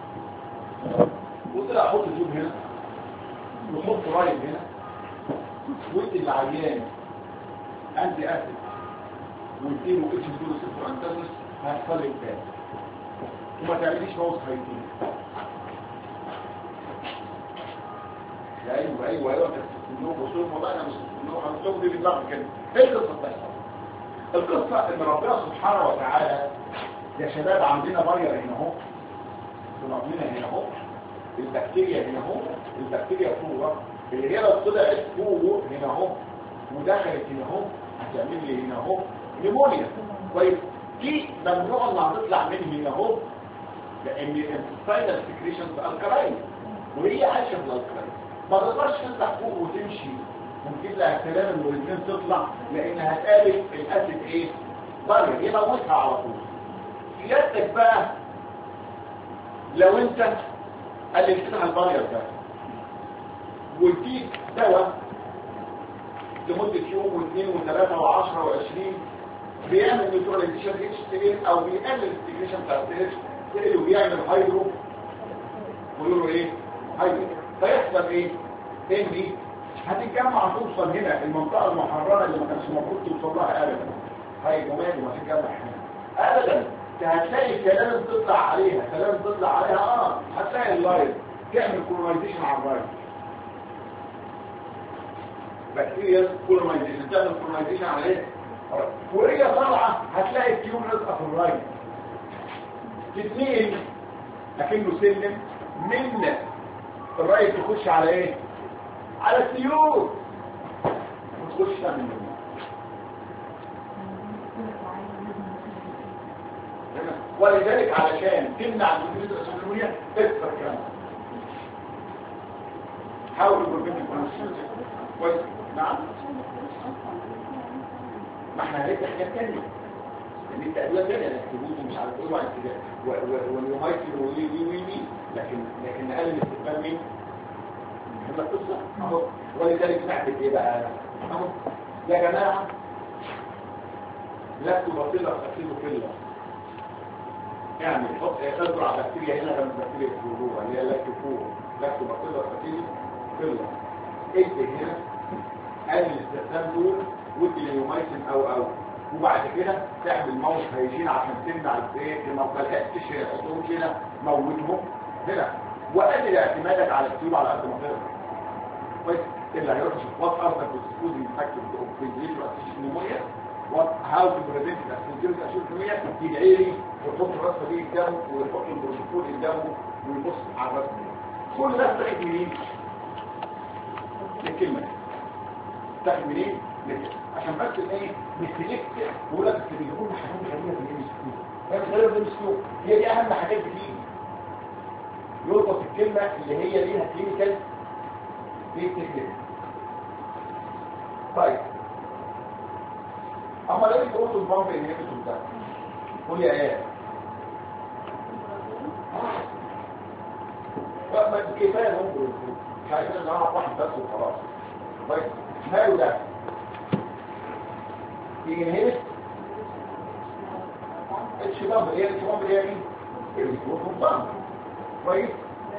قلت له احط الجيب هنا وحط رايب هنا وانت العيان انتي اسيد واديله اتش 2 ريسبتور انتاجونست هيحصل لك ده وما تعمليش موز هايتين. ايوه انت بتستنوه وصول الموضوع انا مش بستنوه هنطلبه دي بالظبط كده. ايه القصه بتحصل؟ القصه ان ربنا سبحانه وتعالى يا شباب عندنا فيروس هنا اهو، طلعنا هنا اهو، البكتيريا هنا اهو، البكتيريا فوق اللي هي لو طلعت فوق هنا اهو ودخلت هنا اهو هتعمل لي هنا اهو نيمونيا. كويس؟ دي ممنوع انها تطلع من هنا اهو لان الانتستاينال سكريشنز الكلاين وهي عايشه في الكلاين، ما تقدرش تطلع فوق وتمشي ممكن لها كلام المولدين تطلع لانها هتقابل الاسيد ايه؟ ضرر يموتها على طول. سيادتك بقى لو انت قللت لها البارير ده واديت دواء لمده يوم واثنين وثلاثه وعشرة وعشرين بيعمل نيوتراليزيشن اتش تي ال او بيقلل الانتجريشن بتاع الاتش تي ال وبيعمل هايدرو ويقولوا ايه؟ هايدرو. فيحصل ايه؟ ان دي هتتجمع توصل هنا المنطقه المحرره اللي ما كانش المفروض توصل لها ابدا. هيجمعوا وما تتجمع هنا ابدا. هتلاقي كلام تطلع عليها هتلاقي اللايف تعمل كولونايزيشن على الرايت. بكتيريا كولونايزيشن تعمل كولونايزيشن على ايه؟ وهي طالعه هتلاقي التيوب رزقه في الرايت تتنقل لكنه سلم من الرايت تخش على ايه؟ على التيوب وتخش تعمل منه. ولذلك علشان تمنع الجلوكوز الاسيدوريا تكسر كلام حاول تبربين الكونسيوز كويس. نعم ما احنا هنبدا حاجات ثانيه ان انت ادويه ثانيه الاكتبوز ومش عارف ايه وعن كده واليومايسين وي لكن نقلل استخدام مين؟ هنا القصه اهو. ولذلك نعمل ايه بقى اهو يا جماعه لاكتوباسيلس اسيدوفيلس يعني تحط تزرع بكتيريا هنا غير البكتيريا الجذور اللي هي لاكتوباسيلس اسيدوفيلس. انت هنا قلل الاستخدام دول ودي ليومايسين او وبعد كده تعمل موت هيجين عشان تمنع الايه ما تلحقش تحطهم كده موتهم هنا وقلل اعتمادك على التيوب على قد ما تقدر. كويس. اللي هيروح يشوف وات ار ذا كوزنج فاكتورز اوف فيزيولوجي اسيدوميا وات هاو تو بريفنت الاسيدوميا يدعي لي ويحط الرسمه دي قدامه ويحط البروتوكول قدامه ويبص على الرسمه دي. كل ده تاخد منين؟ الكلمه تاخد منين؟ عشان بس ايه نسلكت ولا تكتبوا حاجات غريبه في الام اس كيو. هي غير الام اس كيو هي دي اهم حاجات بتيجي يربط الكلمه اللي هي ليها كلينيكال في تكنيك. طيب اما ليه البروتون البامب انهبيتور ده قول يا ايه ما كفايه نقول مش عايزين نعرف واحد بس وخلاص. طيب ماله ده ينهبت اتش بامب ايه اتش بامب ايه مين البروتون بامب. كويس.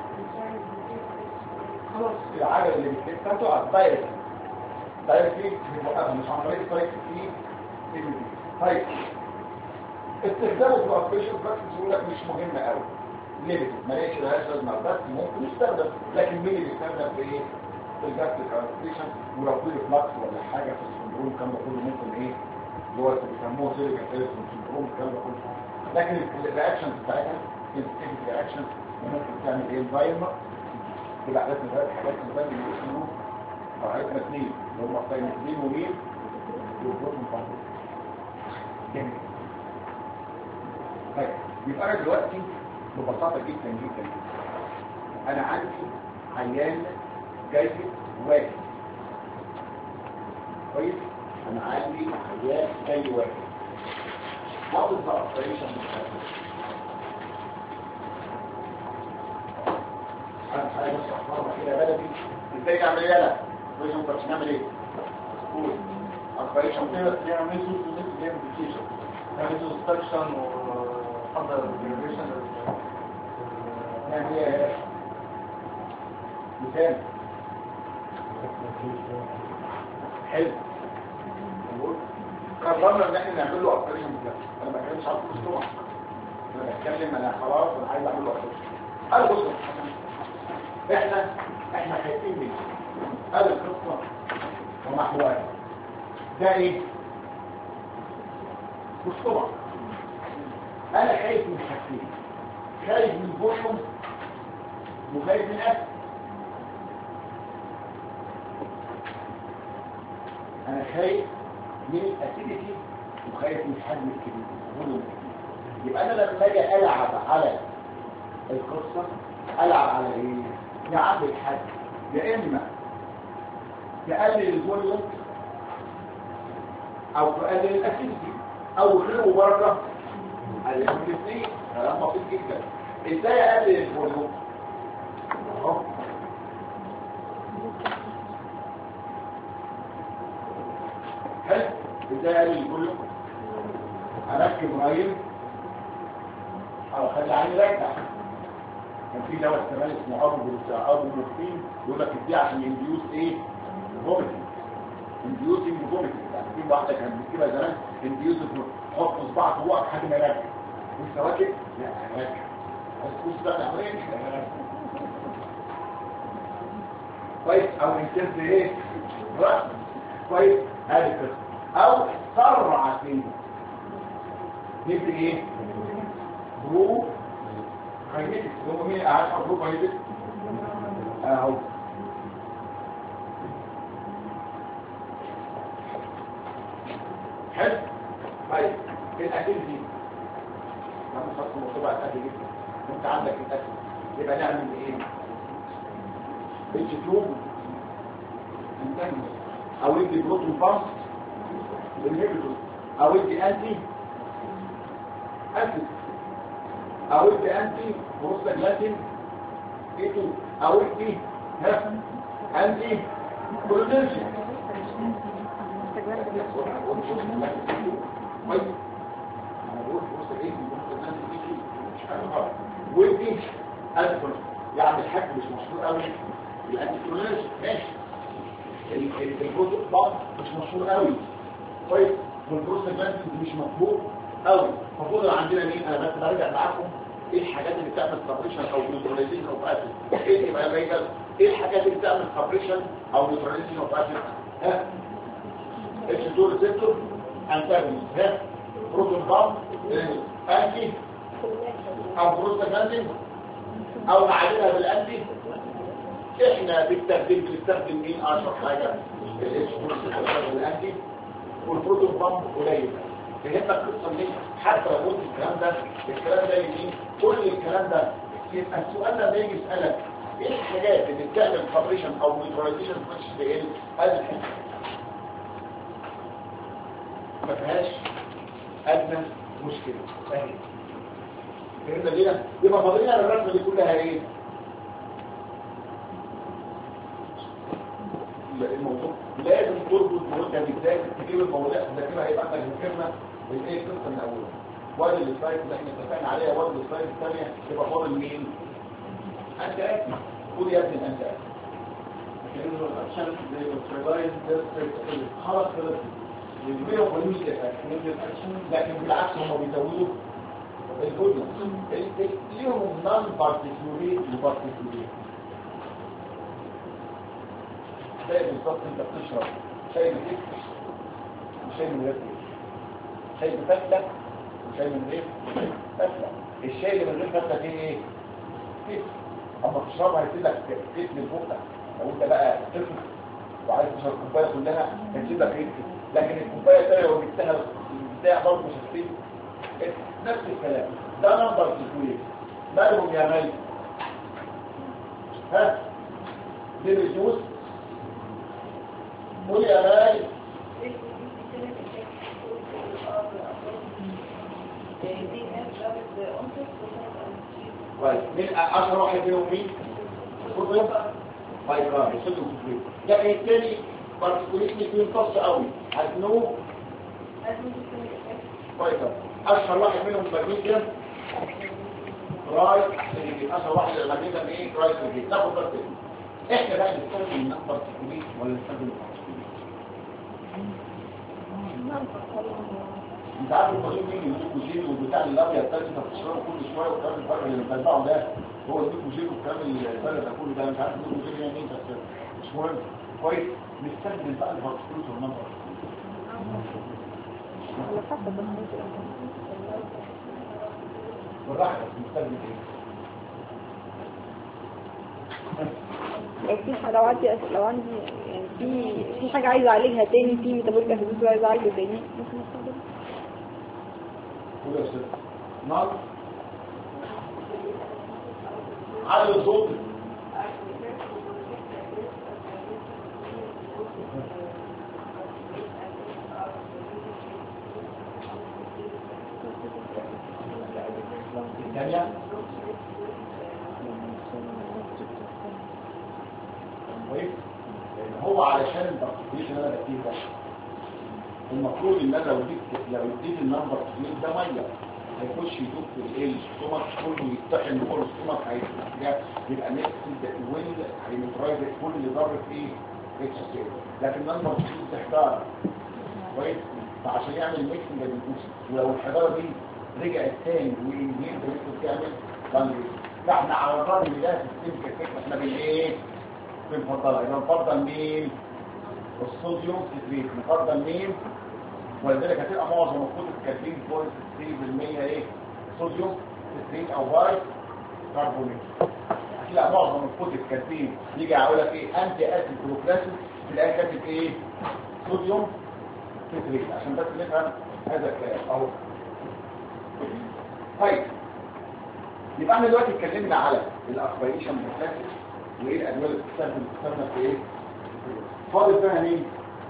خلاص العجله اللي بتلفها تقعد دايركت بتوقفها مش عن طريق دايركت في طيب استخدامه في الاوبريشن براكتس يقول لك مش مهم قوي ليميتد ما لقيتش لهاش لازمه بس ممكن يستخدم. لكن مين اللي بيستخدم في ايه؟ في الجاستريك اوبريشن ولو في فلاكس ولا حاجه في السندروم الكلام ده كله ممكن ايه اللي هو بيسموه سيريكال سندروم الكلام ده كله. لكن الرياكشنز بتاعتها سنسيتيف رياكشن ممكن تعمل ايه انفايرمنت يبقى عرفنا ثلاث حاجات اللي اسمه او عرفنا اثنين اللي هم الثايموكسين ومين والبروتون بامب. جميل. طيب يبقى انا دلوقتي ببساطه جدا جدا انا عندي عيان جاي واحد. كويس. انا عندي عيان جاي واحد. What is the operation انا حاجه بس اخبارها كده بلدي ازاي نعمل ايه لا مش ممكن نعمل ايه قول operation كده نعمل سوس جيميفيكيشن نعمل سبكشن وحضر جنريشن نعمل ايه مثال حلو قررنا ان احنا نعمل له operation كده. انا ما كانش عارف الصوره انا بتكلم انا خلاص انا عايز اعمل له قال بص احنا خايفين منه. قال القصه ومحورها ده ايه؟ مش طبعا انا خايف من حاجتين، خايف من فوليوم وخايف من اكل. انا خايف من الاسيديتي وخايف من الحجم الكبير فوليوم كبير. يبقى انا لما اجي العب على القصه العب على ايه؟ يا عم الحجم، يا اما تقلل الفوليوم او تقلل الاسيديتي او خير وبركه قلل الاثنين. كلام بسيط جدا. ازاي اقلل الفوليوم؟ اهو حلو. ازاي اقلل الفوليوم؟ اركب رايل او اخلي عيني راجع. كان في دواء كمان اسمه ابو مورفين يقول لك اديه عشان ينديوس ايه؟ فوميتنج. انديوسنج فوميتنج. يعني في واحده كانت بتجيبها زمان انديوسنج، حط صباعك جواك لحد ما يرجع. لسه واكل؟ لا هيرجع. بص بقى العمليه مش هيرجع. كويس. او انترت ايه؟ راس. كويس. ادي كده. او سرع فيه. ندي ايه؟ برو كاينيتكس. هو مين قاعد على برو كاينيتكس؟ اهو. حلو. طيب الاكل دي لما خدت مصيبه الاكل جدا وانت عندك الاكل يبقى نعمل ايه؟ بالجتوب انتنجز او ادي بروتون بامب بالهيبتوس او ادي انتي اسيد او ادي انتي بروستاجلاندين ايه او ادي انتي كولينرجي. كويس. انا بقول بص ايه مش حاجه ودي الكول. يعني الحاج مش مشهور قوي الانتيكولوجي ماشي. الجزء الضغط مش مشهور قوي. كويس. والبروستاجلاندين مش مفهوم قوي. ففضل عندنا مين؟ انا بس برجع معاكم ايه الحاجات اللي بتعمل سبريشن او نيوتراليزيشن اوف اسيد. ايه يبقى ريجل ايه الحاجات اللي بتعمل سبريشن او نيوتراليزيشن اوف اسيد؟ ها اتش 2 ريسبتور انتاجونست. ها بروتون بامب انتي او بروستاجلاندين او نعادلها بالانتي. احنا بالترتيب بنستخدم مين اشهر حاجه؟ الاتش 2 ريسبتور بالانتي والبروتون بامب قليل. فهمت القصه دي؟ حتى لو قلت الكلام ده يمين كل الكلام ده يبقى السؤال ده بيجي يسالك ايه الحاجات اللي بتعمل سبريشن او نيوتراليزيشن مش في هذا الحته ما فيهاش ادنى مشكله. فاهم؟ فهمنا كده؟ يبقى فاضلنا الرسمه دي كلها ايه؟ الموضوع لازم تربط وانت بتذاكر تجيب الموضوعات تذاكرها هيبقى عندك ذاكرنا الايه القصه من اولها. وادي السلايد اللي احنا اتفقنا عليها وادي السلايد الثانيه يبقى فاضل مين؟ انت اكل. قول يا ابني انت اكل. خلاص خلاص يجبروا قانون الاكشن. لكن بالعكس هم بيزودوا الفوليوم. ليهم نون بارتيكوليت وبارتيكوليت. زي بالظبط انت بتشرب شاي من ريحه وشاي من غير شاي بفتله وشاي من غير فتله. الشاي اللي من غير فتله فيه ايه؟ كيف اما تشربها هيسيبك كيف من بقك. لو انت بقى طفل وعايز تشرب الكوبايه كلها هتسيبك كيف. لكن الكوبايه الثانيه لو جبتها بتاع برضه مش هتسيب. نفس الكلام ده نمبر تكوين. مالهم يا مالك؟ ها دي الجوز قول يا مالك. كويس. مين اشهر واحد فيهم مين؟ فايبرام يصدق كتير. لكن الثاني بارتيكوليت بيمتص قوي هتنوه فايبر. اشهر واحد منهم مغنيسيوم رايت احسن. اشهر واحد المغنيسيوم ايه؟ رايت سلفيت. ناخد بس احنا بقى نستخدم بارتيكوليت ولا نستخدم انت عارف المريض يجي الميكوجين والبتاع الابيض ده انت بتشربه كل شويه والكلام الفرق اللي بتتبعه ده هو الميكوجين والكلام الفرق ده كله ده مش عارف الميكوجين يعني ايه بس مش مهم. كويس نستخدم بقى الفاسكولوس والنمبر على حسب بالراحه نستخدم ايه لو عندي يعني في حاجة عايزة اعالجها تاني، في ميتابوليك اسيدوز عايزة اعالجه تاني ممكن استخدمه. قول يا استاذ نار على الصوت الثانية كويس. هو علشان البكتيريا اللي انا بديه ده المفروض ان انا لو اديت النمبر ده ميه هيخش يدوب في الاستومك كله يتطحن جوه الاستومك يبقى نفس وين هينترايز كل ضرب فيه اتش سي، لكن النمبر استحضار كويس. فعشان يعمل ميكسنج للجلوكوز ولو الحضاره دي رجعت تاني ويقدر تعمل بانجريز. لا احنا على الرغم من ده السيستم كده احنا بالايه بنفضلها. يبقى نفضل مين؟ الصوديوم ستريت. نفضل مين؟ ولذلك هتبقى معظم الكتب كاتبين 0.3% ايه؟ صوديوم ستريت او باي كربونات. هتلاقي معظم الكتب كاتبين يجي اقول لك ايه؟ انتي اسيد بروكلاسيس تلاقي كاتب ايه؟ صوديوم ستريت عشان بس نفهم هذا الكلام اهو. طيب يبقى احنا دلوقتي اتكلمنا على الاسبيريشن بروكلاسيس وايه الادويه اللي بتستخدم في ايه؟ فاضل بقى مين؟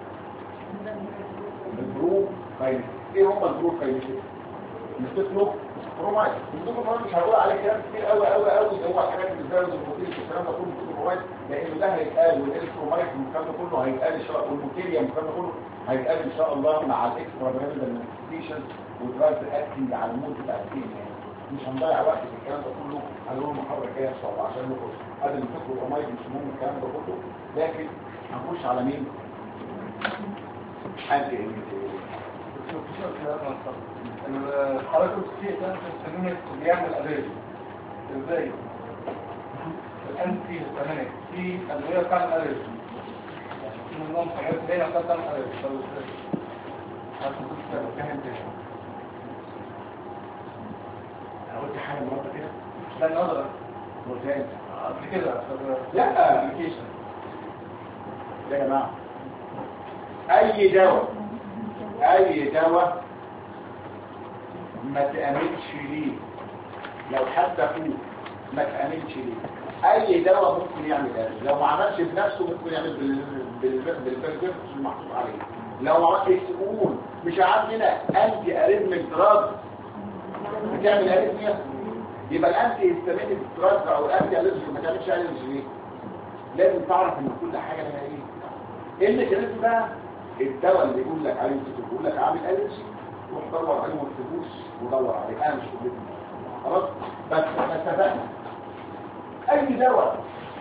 الجروب كاينيتيك. ايه هم الجروب كاينيتيك؟ نستثنوا برومايد. الجروب مش هقول عليه كلام كتير قوي قوي قوي اللي هو الحاجات اللي زي البروتين والكلام ده كله في برومايد، لان ده هيتقال والالكترومايد والكلام ده كله هيتقال ان شاء الله والموتيريا والكلام ده كله هيتقال ان شاء الله مع الاكسترا بريميدال مانيفستيشن ودرايف اكتنج على المود بتاع التيم. يعني مش هنضيع وقت في الكلام ده كله هنقول المحاضره الجايه ان شاء الله عشان نخش قبل ما تدخل برومايد مش مهم الكلام ده كله، لكن هنخش على مين؟ حاجه الحركة السيئة ده بنسميه بيعمل أبيض. ازاي؟ الأنتي هستامينيك في أدوية بتعمل أبيض. في منهم حاجات باينة بتعمل أبيض. طب ازاي؟ عشان تفهم تاني. انا قلت حاجه النهارده كده ده النظرة وثاني قبل كده. لا ابلكيشن يا جماعه اي دواء ما تأمنش ليه لو حتى فوق ما تأمنش ليه. اي دواء ممكن يعمل هذا، لو ما عملش بنفسه ممكن يعمل بالبرجر المحطوط عليه. لو ما عملش يقول مش عندنا انتي اريثميك دراج بتعمل اريثميا، يبقى الانتي هيستامينيك دراج او الانتي اريثميك ما تعملش اريثميا ليه؟ لازم تعرف ان كل حاجه لها ايه الميكانيزم بقى. الدواء اللي يقول لك عليه بيقول لك عامل الرجي روح دور عليه وما تسيبوش ودور عليه. انا مش قلت خلاص بس احنا اتفقنا اي دواء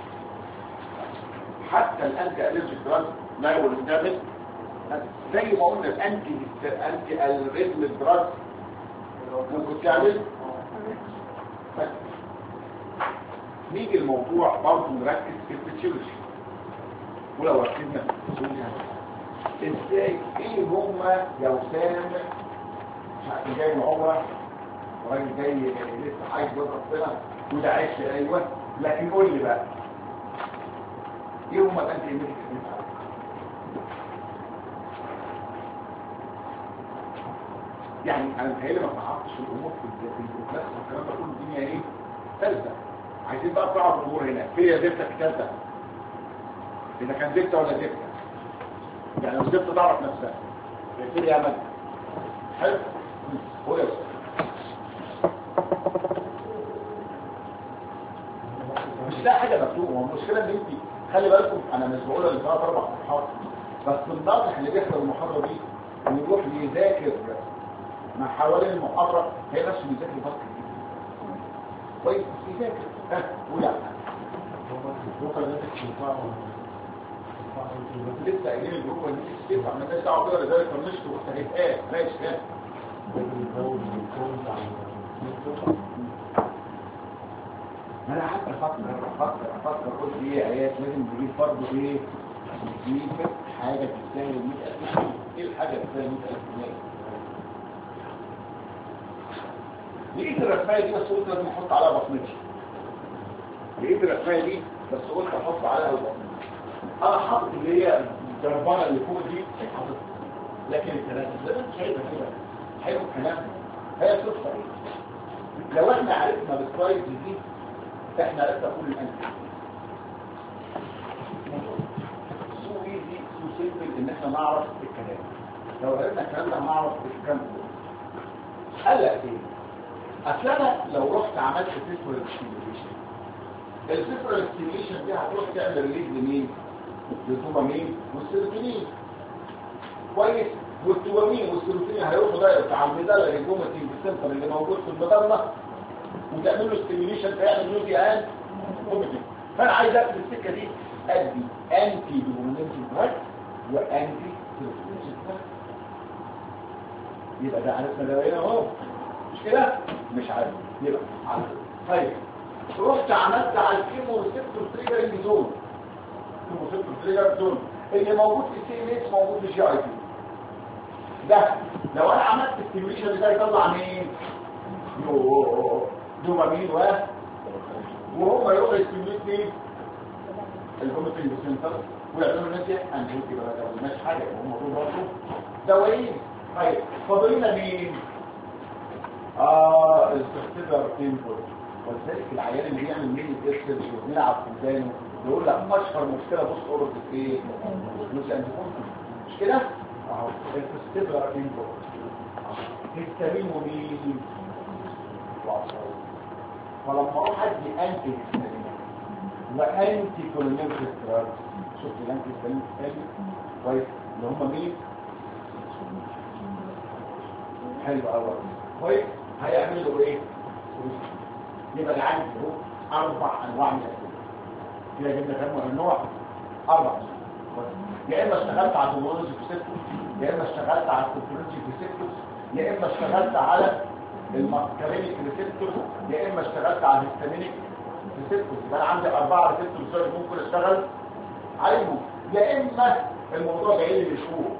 حتى الانتي الرجي دراج لا هو اللي بتعمل زي ما قلنا الانتي الريتم دراج ممكن تعمل. نيجي الموضوع برضه نركز في الفسيولوجي، ولو ركزنا في الفسيولوجي ازاي ايه هما يا وسام مش جاي من عمره وراجل جاي لسه عايز جوز ربنا وده عايش ايوه، لكن قول لي بقى ايه هما الانتي ايميتيك يعني انا متهيألي ما تعرفش الامور في البروكلاس والكلام ده كله الدنيا ايه ثالثه. عايزين بقى تعرف الامور هنا فيا زبده كتابه اذا كان زبده ولا زبده، يعني لو زبده تعرف نفسها فين يا مجد حلو هو يا استاذ مش لاقي حاجه مكتوبه. المشكله ان انت خلي بالكم انا مش بقولها لثلاث اربع صفحات بس الناصح اللي بيحضر المحاضره دي انه يروح يذاكر مع حوالين المحاضره هي نفسه بيذاكر بس كويس يذاكر ولا لسه قايلين الجروب اللي بتدفع من الناس دعوه كده لذلك فمشت وقت هيتقال ماشي كده انا قعدت افكر قلت ايه ايات لازم تجيب برضه ايه تجيب حاجه تساوي 100,000 جنيه. ايه الحاجه تساوي 100,000 جنيه؟ لقيت الرسميه دي بس قلت لازم احط عليها بصمتي. لقيت الرسميه دي بس قلت احط عليها بصمتي. انا حاطط اللي هي الجربانه اللي فوق دي حاططها، لكن الثلاثه زي ما انت شايفه كده حلو الكلام. هي صدفه ايه؟ لو احنا عرفنا بالسلايد دي احنا عرفنا كل الانواع. سو ايزي سو سيمبل ان احنا نعرف الكلام. لو عرفنا الكلام ده هنعرف الكلام ده. قال لك ايه؟ اصل انا لو رحت عملت سيسفورال ستيميوليشن، السيسفورال ستيميوليشن دي هتروح تعمل ريليز لمين؟ للدوبامين والسيروتونين. كويس؟ والدوبامين والسيروتونين هيروحوا دايركت على الميدالا الجوماتين سنتر اللي موجود في الميدالا وتعمل له ستيميوليشن فيعمل نوزي ان فوميتنج. فانا عايز اخد السكه دي ادي انتي دوبامين دراج وانتي سيروتونين دراج. يبقى ده عرفنا ده هنا اهو، مش كده؟ مش عارف يبقى عارف. طيب رحت عملت على الكيمو ريسبتور تريجرنج زون. الكيمو ريسبتور تريجرنج زون اللي موجود في السي ام اس موجود في الجي اي تي. ده لو انا عملت الستيميوليشن ده يطلع مين؟ دوبامين وهم يروحوا يستيميوليت مين؟ الجوماتين سنتر ويعملوا نتيجه انتي بقى مش حاجه هم دول برضه دوايين. طيب فاضل لنا مين؟ السكتيدر تيمبل. ولذلك العيان اللي بيعمل مين الاسكل وبنلعب في ودانه يقول لك اشهر مشكله بص اوربت ايه؟ نوز اند كونتنت. مش كده؟ اهو السكتيدر تيمبل. هيستامين ومين؟ وعصار. فلما اروح ادي انتي هيستامين وانتي كولينرجيك دراج، شفت الانتي هيستامين الثاني كويس اللي هم مين؟ حلو قوي كويس. هيعملوا ايه؟ يبقى اللي عندي اهو 4 انواع من الاسئله كده. جبنا كام نوع؟ 4. يا اما اشتغلت على الهرمونولوجي في سيكتوس، يا اما اشتغلت على الكوبرولوجي في سيكتوس، يا اما اشتغلت على الماسكارينيك ريسبتورز، يا اما اشتغلت على الهستامينيك ريسبتورز. يبقى انا عندي 4 ريسبتورز ممكن اشتغل عليهم. يا اما الموضوع جاي لي لفوق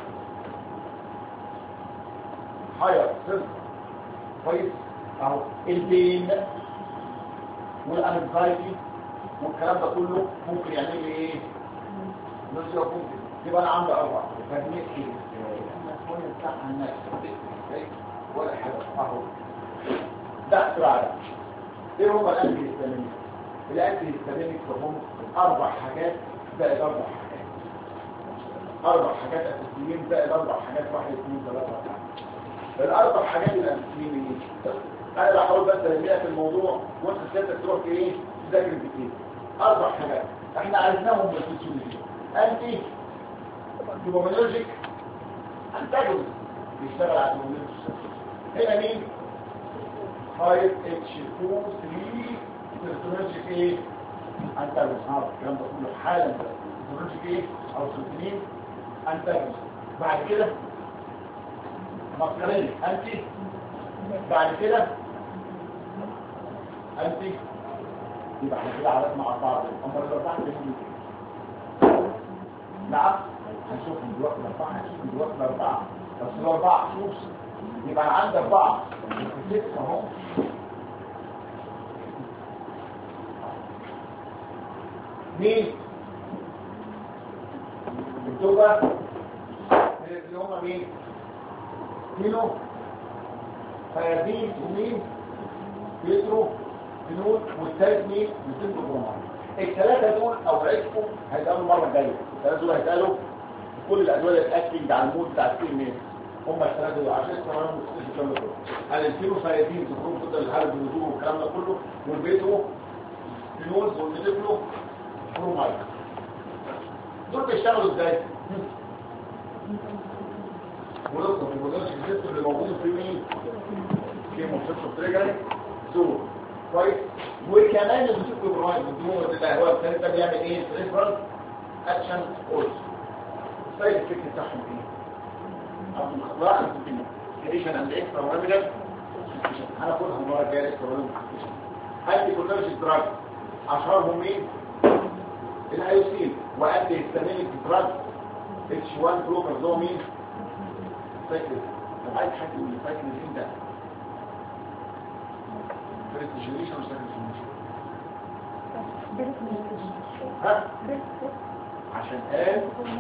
هاير سيل كويس اهو البين والانكزايتي والكلام ده كله ممكن يعمل لي ايه؟ نوزيا ممكن. يبقى انا عندي 4 فبنحكي احنا شويه بتاع الناس ولا حاجه اهو. ده اختراع ده. ايه هم الانتي هيستامينيك؟ الانتي هيستامينيك هم 4 حاجات زائد 4 حاجات. 4 حاجات اساسيين زائد 4 حاجات 1 2 3 4. الاربع حاجات الاساسيين ايه؟ انا بحاول بس ارجع في الموضوع وانت سيادتك تروح في ايه؟ تذاكر كتير. 4 حاجات احنا عرفناهم بالفسيولوجي. انتي دوبامينرجيك انتاجونست بيشتغل على الدوبامين. هنا مين؟ 5-HT2-3 سيروتونينرجيك ايه؟ انتاجونست. هذا الكلام ده كله حالا سيروتونينرجيك ايه؟ او سيروتونين انتاجونست. بعد كده ماسكارينيك انتي. بعد كده انتي. يبقى احنا كده عرفنا 4 دول. اما الاربعه اللي هم نعم هنشوفهم دلوقتي 4. هنشوفهم دلوقتي 4 بس ال4 شوف يبقى عندك 4 6 اهو. مين؟ الدوبا اللي هم مين؟ مينو فيازين ومين؟ بيترو فينول والثالث مين؟ بيترو برومان. الثلاثه دول اوعدكم هيتقالوا المره الجايه. الثلاثه دول هيتقالوا كل الادويه الاكتنج على المود بتاع السي ام اس. هم الثلاثه دول عشان كمان مستشفى الكلام ده كله. الفينو فيازين تخرج ضد الحالب والنزول والكلام ده كله والبيترو فينول والبيترو برومايد. دول بيشتغلوا ازاي؟ ولسه في الموديل الجسم اللي موجود في مين؟ في مصطفى تريجر زون كويس. وكمان البيترو برومايد الدهون ده هو الثالث ده بيعمل ايه؟ ريفرنس اكشن اولز. السايد افكت بتاعهم ايه؟ راح اديشن اند اكسترا مولكيولار هناخدها المره الجايه اكسترا مولكيولار انتي كولينرجيك دراج اشهرهم مين؟ الايوسين وانتي هيستامينيك دراج اتش 1 بلوكر ده مين؟ سايكلين. طب عايز حد من السايكلين ده فيرست جنريشن ولا سكند جنريشن؟ ها؟ عشان قال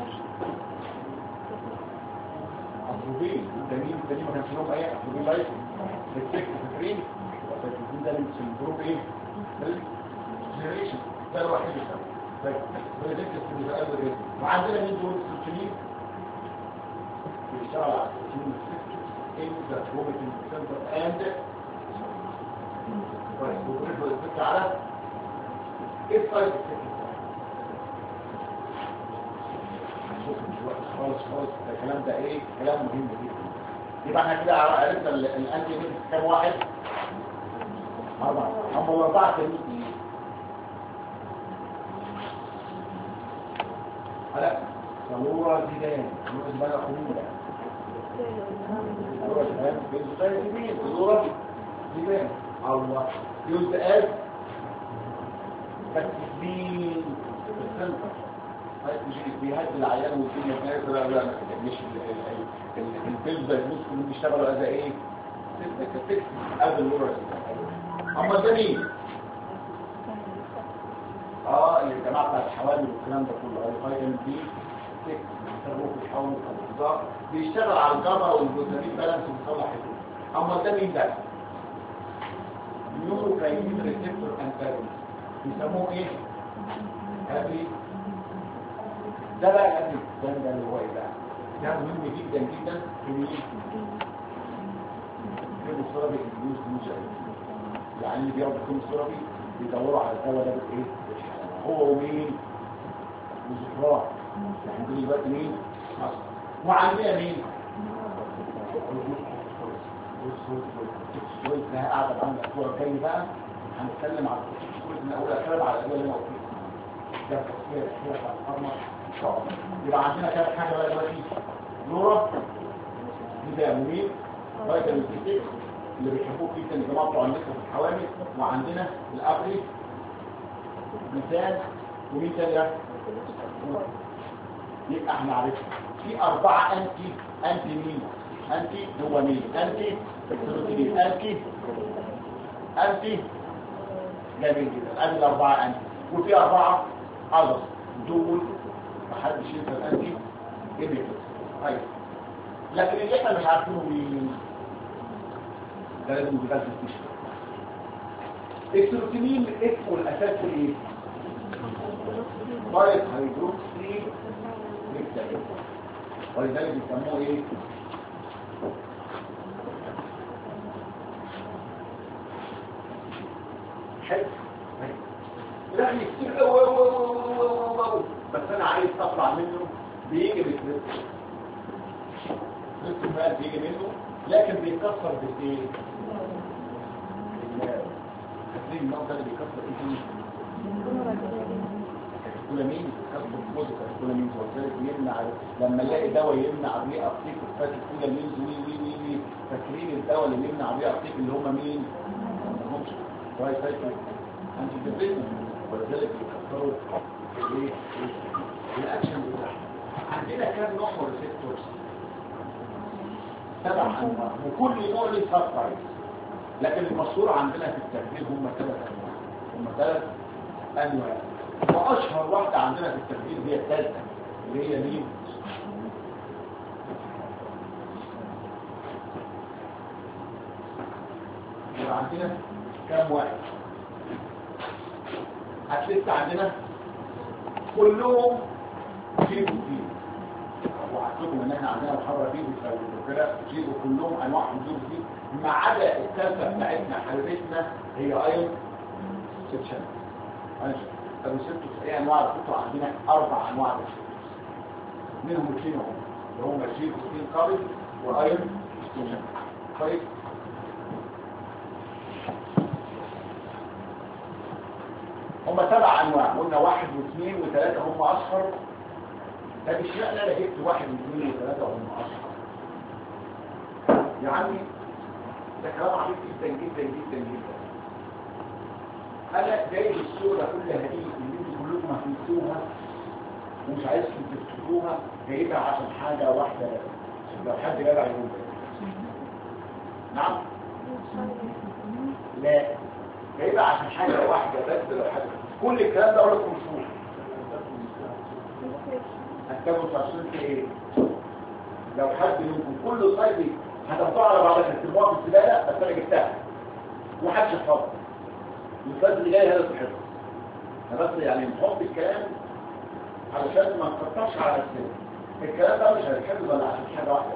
أطروبين التانيين ما كانش لهم أي أطروبين لايف بالسكت فاكرين السكتين ده اللي سندروم إيه؟ جنريشن ده الوحيد السبب فلذلك السبب قال ده وعندنا مين دول السلسلين بيشتغل على السلسلين in the vomiting center and وبريفو الفكرة على ايه السايد خالص الكلام ده ايه كلام مهم جدا يبقى احنا كده عرفنا الانتي ميديك كام واحد 4 هم الاربعه تانيين هلا صوره زيدان صوره زيدان خموله صوره زيدان بنزوتايزين صوره زيدان الله يوز از تكبين السنتر مش بيهدي العيان والدنيا كانت لا مش الفيلم ده المسكن بيشتغلوا از ايه تكتك قبل اللورس اما ده مين الجماعه بتاع الحوامل والكلام ده كله الفيتامين بي 6 بيستخدموه في الحوامل والانتظار بيشتغل على الجاما والجلوتامين بالانس وبيصلح الدنيا اما ده مين ده نيوروكاينين ريسبتور انتاجونست بيسموه ايه هابي ده بقى قبل ده اللي هو ايه بقى ده مهم جدا جدا في مين في الثيرابي الجلوس موجه يعني اللي بياخدوا الثيرابي بيدوروا على الدواء ده بايه هو ومين وزفرات يعني دلوقتي مين وعندنا مين الكورتيكوستيرويد ده قاعده عندنا الاسبوع الجاي بقى هنتكلم على الكورتيكوستيرويد من اول اخر على الادويه اللي موجوده ده التفسير الاخير بتاع الفارما ان شاء الله يبقى عندنا كام حاجه بقى دلوقتي نورا فيتامين فيتامين بي 6 اللي بيحبوه جدا الجماعه بتوع النساء في الحوامل وعندنا الابري مثال ومين تاني يبقى احنا عرفنا في 4 انتي مين انتي هو مين انتي السيروتونين انتي جميل جدا ادي ال4 انتي وفي 4 اذر دول محدش ينسى الانتي انهبيتورز طيب لكن اللي احنا مش عارفينه مين ده لازم يبقى في الكشف السيروتونين اسمه الاساسي ايه بايت هيدروكسي ريكتايل ولذلك بيسموه ايه حلو لكن كتير بس انا عايز اطلع منه بيجي بالكريستال الكريستال بيجي منه لكن بيتكسر بالايه تكسير النوع ده اللي بيكسر ايه الكولامين كسر الجزء الكولامين وذلك يمنع لما نلاقي دواء يمنع بيه ابتيك فات الكولامين وي فاكرين الدواء اللي يمنع بيه ابتيك اللي هم مين همش رايت سايكل انتي ديبريسنت ولذلك بيكسروا الايه الاكشن بتاعهم عندنا كام نوع ريسبتورز 7 انواع وكل نوع له سب تايب لكن المشهور عندنا في التخدير هم 3 انواع واشهر واحده عندنا في التخدير هي الثالثه اللي هي مين عندنا كام واحد هتلسه عندنا كلهم جيبوا فيه وهتلكم ان احنا عندنا محاضره فيه وكده جيبوا كلهم انواعهم جيبوا فيه ما عدا الثالثه بتاعتنا حبيبتنا هي ايون سيكشن الريسبتورز ايه انواع الريسبتور عندنا 4 انواع ريسبتورز منهم 2 اللي هم الجيبوستين قابل وايون سيكشن طيب هم 7 انواع قلنا 1 و2 و3 هم اشهر طب اشمعنى انا جبت 1 و2 و3 هم اشهر يعني ده كلام عميق جدا جدا جدا جدا. انا جايب الصوره كلها دي اللي انتوا كلكم هتنسوها ومش عايزكم تفتكروها، جايبها عشان حاجه واحده بس. لو حد جدع يقول لي. نعم؟ لا، جايبها عشان حاجه واحده بس. لو حد كل الكلام ده اقول لكم شوف هتكتبوا تفاصيل في ايه؟ لو حد منكم كل صيدي هتحطوها على بعضها تكتبوها في السباله، بس انا جبتها ومحدش يحفظها. الفاز اللي جاي هذا الحفظ. انا بس يعني نحط الكلام علشان ما نقطعش على نفسنا. الكلام ده مش هيتحفظ ولا عشان حاجه واحده.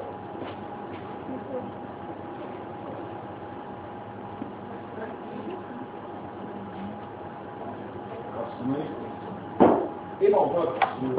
ايه موضوع التصوير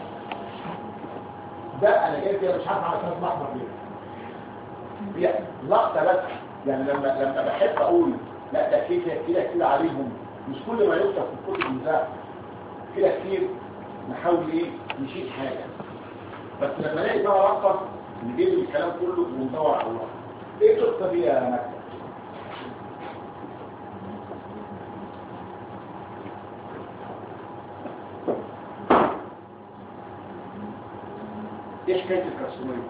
ده؟ انا جاي كده مش عارف على اساس احمر ليه. هي لقطه بس، يعني لما بحب اقول لا ده كده عليهم، مش كل ما يوصف في الكتب المذاكره كده كتير نحاول ايه نشيل حاجه، بس لما نلاقي بقى لقطه نجيب الكلام كله وندور على الله. ايه القصه دي يا مكتب؟ ايه حكايه الكرسوميه؟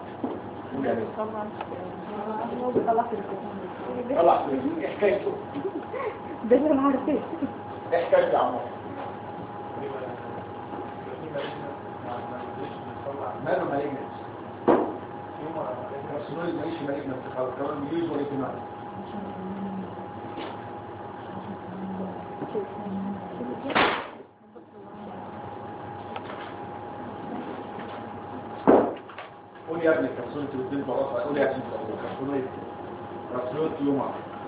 طلع ايه حكايته؟ ده اللي انا عارفاه. ايه حكايته يا عمو؟ ماله مالجنس؟ الكرسوميه ماليش مالجنس خالص، كمان مليوز ولا كمان. قول يا ابني كرسونة الدين براسة، قول يا ابني كرسونة يومع.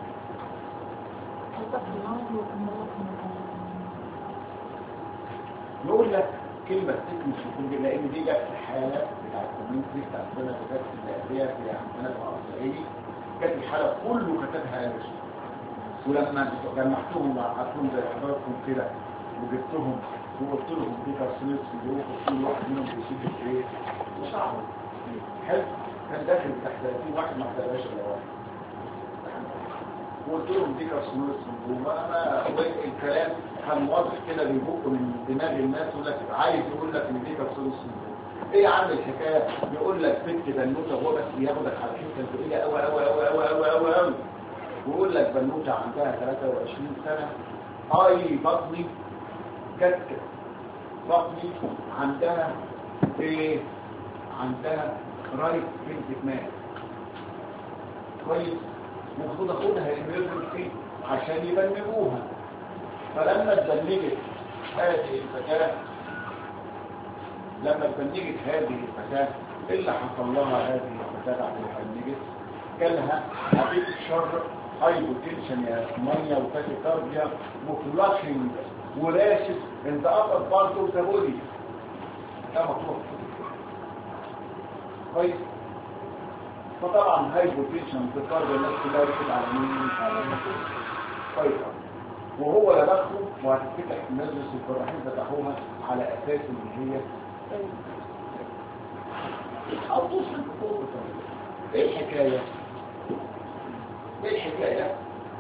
نقول لك كلمة تكمل شكون، لأن دي جت في حالة بتاعت الكومنتري بتاعت سنة وجت في الأدية في عندنا في الأرسليني، جت الحالة كله كتبها يا باشا. ولما جمعتهم وقعدتهم زي حضراتكم كده وجبتهم وقلت لهم دي كرسونة سيدروك وكل واحد منهم بيشيل الكريت وصعبوا حلو، كان داخل تحت 30 واحد ما احتاجهاش الا واحد. وقلت لهم دي كرسونة سيدروك، وانا الكلام كان واضح كده بيبق من دماغ الناس، يقول لك عايز يقول لك ان دي كرسونة سيدروك. ايه يا عم الحكايه؟ يقول لك بنت بنوته وهو بس ياخدك على حته تقيله قوي قوي قوي قوي قوي قوي قوي، ويقول لك بنوته عندها 23 سنه اي بطني كتكت، بطني عندها ايه؟ عندها رايت بنت مات كويس، المفروض اخدها ايمرجنسي عشان يبنجوها. فلما اتبنجت هذه الفتاه، لما اتبنجت هذه الفتاه، ايه اللي حصل لها هذه الفتاه بعد ما اتبنجت؟ جالها حبيب شر هايبوتنشن يا ميه وتاكيكارديا وفلاشنج وراشد انت اقصد برضه تابولي. ده مطلوب كويس. فطبعا هايبوتنشن تاكيكارديا الناس كلها ركبت على مين؟ كويس. وهو لبخه وهتفتح مجلس الجراحين فتحوها على اساس ان هي او توصل فوق. ايه الحكايه؟ ايه الحكايه؟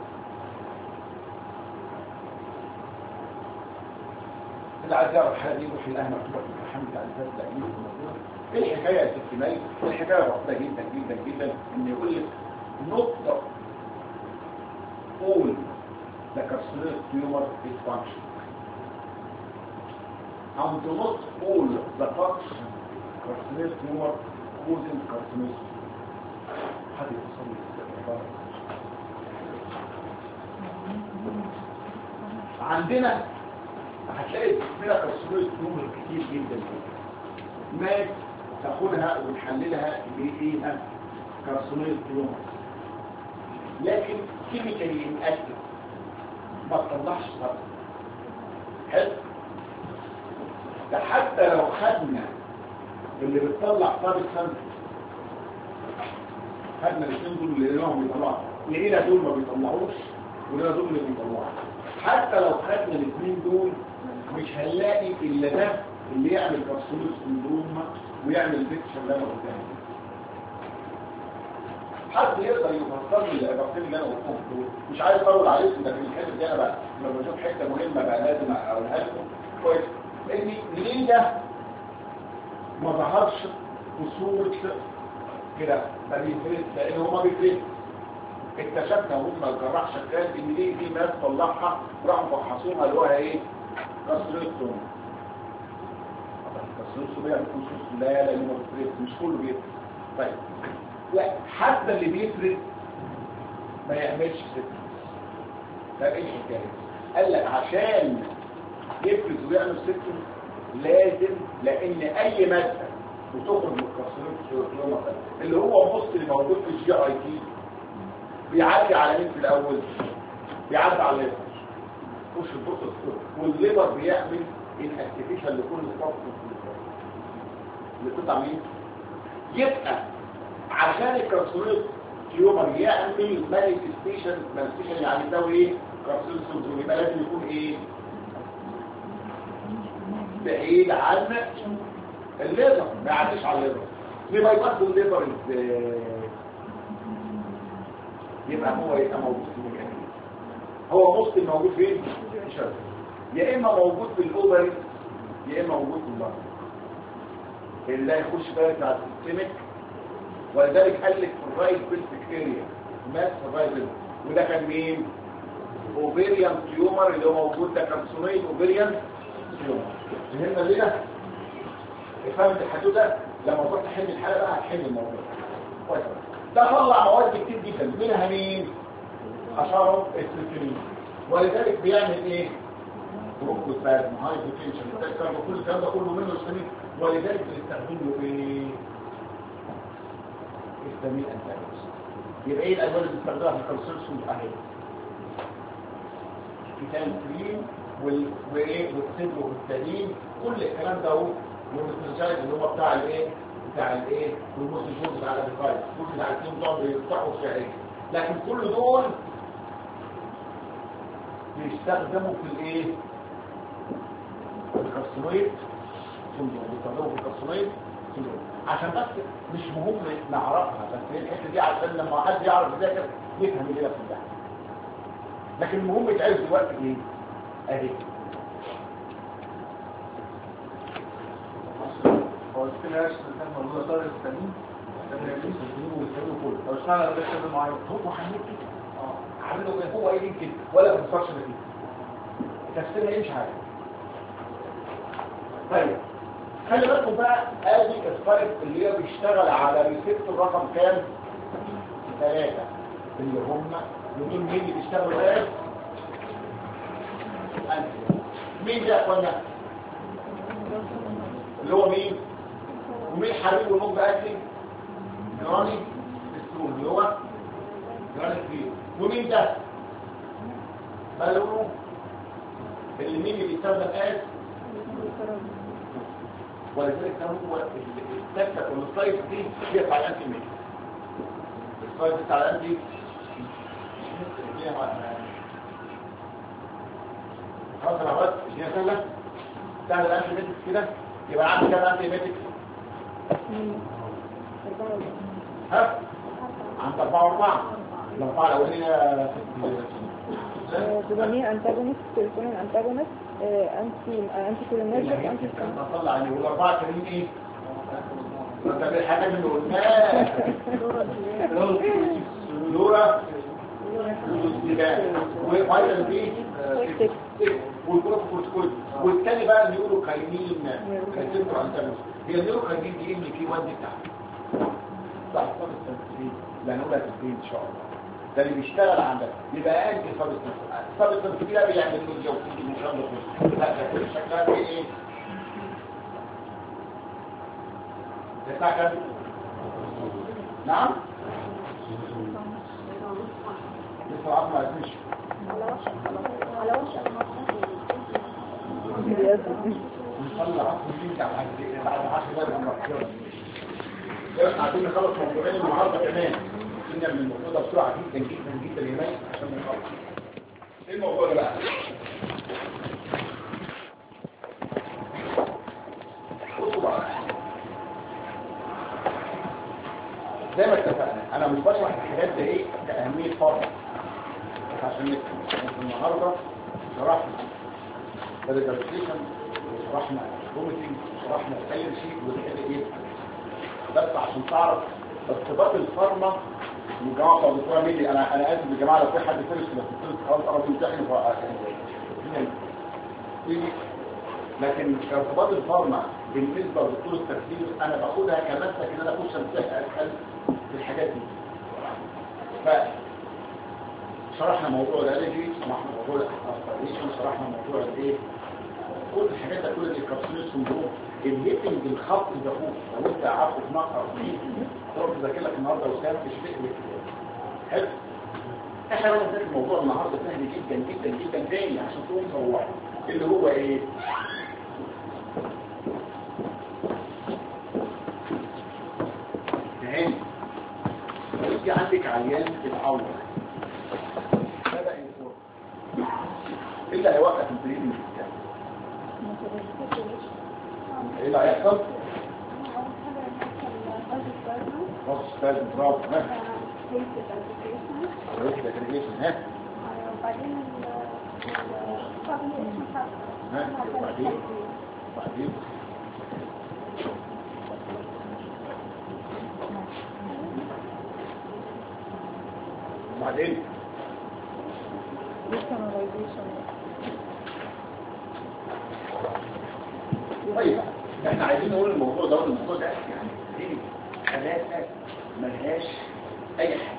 اللي عايز يعرف حاجه يروح لها مكتوبه في الحمد على اساس تأمين الموضوع. ايه الحكايه يا ست مي؟ الحكايه بسيطه جدا جدا جدا، ان يقول لك نقطه all the carcinoma tumor is function and not all the function carcinoma tumor causing carcinosis. حد يتصل بالسبب. عندنا هتلاقي فيها كرسولة نمر كتير جدا مات تاخدها ونحللها بايديها كرسولة نمر، لكن كيميكالي انأكتف ما تطلعش فرق. حلو، ده حتى لو خدنا اللي بتطلع سابستانس، خدنا الاثنين دول اللي لقيناهم بيطلعوا، لقينا دول ما بيطلعوش ولقينا دول اللي بيطلعوا. حتى لو خدنا الاثنين دول مش هنلاقي الا ده اللي يعمل كارسينوس سندروم ويعمل بيتش اللي انا قلتها. حد يقدر يفسر لي العبارتين اللي انا قلتهم دول؟ مش عايز اطول عليكم، لكن الحته دي انا بقى لما بشوف حته مهمه بقى لازم اقولها لكم كويس. ان ليه ده ما ظهرش بصوره كده ما بيفرق؟ لان هو ما بيفرق. اكتشفنا وهم الجراح شغال ان ليه في ناس طلعها وراحوا فحصوها اللي هو ايه؟ كسرتهم. كسرتهم يعني بيكون لا لانه ما بيفرق، مش كله بيفرق. طيب لا، حتى اللي بيفرق ما يعملش ستريس. ده ايه الحكايه؟ قال لك عشان يفرز ويعمل ستريس لازم، لان اي ماده بتخرج من الكسرتهم اللي هو النص اللي موجود في الجي اي تي بيعدي على مين في الاول؟ بيعدي على الليفر، خش البروتوس والليفر بيعمل الاكتيفيشن لكل فصل اللي بتطلع مين؟ يبقى عشان الكارسينويد تيومر يعمل مانيفستيشن يعني يساوي ايه؟ كارسينويد سندروم، يبقى لازم يكون ايه؟ بعيد عن الليفر، ما يعديش على الليفر. ليه ما يبقى الليفر ازاي؟ يبقى هو يبقى موجود في المكان، هو نص موجود فين؟ يا اما موجود في الاوفري يا اما موجود في اللنج اللي يخش بقى بتاع السيستميك. ولذلك قال لك في الرايت بيلفكتيريا مات في الرايت بيلفكتيريا، وده كان مين؟ اوفيريان تيومر اللي هو موجود، ده كان سونيد اوفيريان تيومر. فهمنا ليه؟ فهمت الحدوته؟ لما تروح تحل الحاله بقى هتحل الموضوع كويس. ده طلع مواد كتير جدا، منها مين؟ اشهرهم السيستمين. ولذلك بيعمل ايه؟ بروكوسبازم، هايبوتنشن، كل الكلام ده كله منه السيستمين. ولذلك بنستخدم له ايه؟ السمين انتاجوس. يبقى ايه الادويه اللي بنستخدمها في الكالسيوم اهي؟ كيتان كريم وايه والسيدرو والتالين، كل الكلام ده اهو. والمستشفيات اللي هو بتاع الايه؟ والمستشفيات بتاع الادفايس، كل بتاع التيم دول بيفتحوا الشهريه. لكن كل دول بيستخدموا في الايه؟ الكالسيوم سندروم، بيستخدموا في الكالسيوم سندروم. عشان بس مش مهم نعرفها، بس هي الحته دي عشان لما حد يعرف يذاكر يفهم اللي في ده. لكن المهم يتعرف دلوقتي ايه؟ اهي هو السكيل هاش كان موجود طارق السمين لو اشتغل على ده معين هو حميد كده عامله هو ايه كده ولا بنفكرش فيه تفسيرها ايه مش عارف. طيب خلي بالكم بقى، ادي السايت اللي هي بيشتغل على ريسبتور رقم كام؟ 3 اللي هم دول مين اللي بيشتغلوا بقى؟ مين ده يا اخوانا؟ اللي هو مين؟ ومين حبيب ونوب اكلي؟ نيراني السرور اللي هو نيراني كبير. ومين ده؟ بالونه اللي مين اللي بيستخدم اس؟ ولذلك ده هو التكتك والسلايد دي هي بتاع الانتي ميت. السلايد بتاع الانتي خلاص انا عملت هي سهله بتاع الانتي ميت كده. يبقى عندي كام انتي ميت؟ ها؟ عند 4 الأربعة الأولية دوبامين انتاجونست، سيروتونين انتاجونست، انتي كولينرجيك، انتي نطلع عليه. والأربعة التانيين ايه؟ انت بالحاجات اللي قلناها لورا وفيتامين بي والبروكوكورتيكويد. والتاني بقى اللي يقولوا كاينين ريسبتور انتاجونست. هي النيوروكاينين دي ان كي 1 دي بتاعها صح صح التنفيذ لا نقولها تنفيذ ان شاء الله. ده اللي بيشتغل عندك يبقى انت صابت التنفيذ ده بيعمل له جوفي مش عنده كله. لا ده كل شكلها ايه؟ ده بتاع كام؟ نعم؟ لسه عارف ما عرفنيش. على وش نطلع عصر جديد بعد 10 دقايق من الرحيل. عايزين نخلص موضوعين النهارده كمان. كنا من الموضوع ده بسرعه جدا جدا جدا يا مي عشان نخلص. ايه الموضوع ده بقى؟ بصوا بقى. زي ما اتفقنا انا مش بشرح الحاجات دي ايه كأهمية فرق بس عشان نفهم. النهارده شرحنا الريجستريشن وشرحنا الكوميتنج وشرحنا اي شيء وكده ايه بس عشان تعرف ارتباط الفارما والجماعه بتوع الدكتوره ميدي. انا اسف يا جماعه لو في حد فلس خلاص قرب يمتحن لكن ارتباط الفارما بالنسبه لدكتور التخدير انا باخدها كمسلك ان انا اخش اسال في الحاجات دي. فشرحنا موضوع الالرجي، شرحنا موضوع الاسبريشن، شرحنا موضوع الايه كل الحاجات دي، كل الكابسولين سندروم الهيتنج الخط الدقوق. لو انت عارف تنقر فيه تقعد تذاكر لك النهارده وسام تشبه لك حلو. احنا بقى نذاكر الموضوع النهارده سهل جدا جدا جدا تاني عشان تقوم تروح اللي هو ايه تاني. يجي عندك عيان العور بدأ يفور ايه اللي هيوقف البريدنج بتاعه؟ ايه اللي هيحصل؟ نص ستاز برافو ها ريسك اجريجيشن ها وبعدين بعدين وبعدين طيب احنا عايزين نقول الموضوع ده يعني دي ثلاثة ملهاش اي حاجة،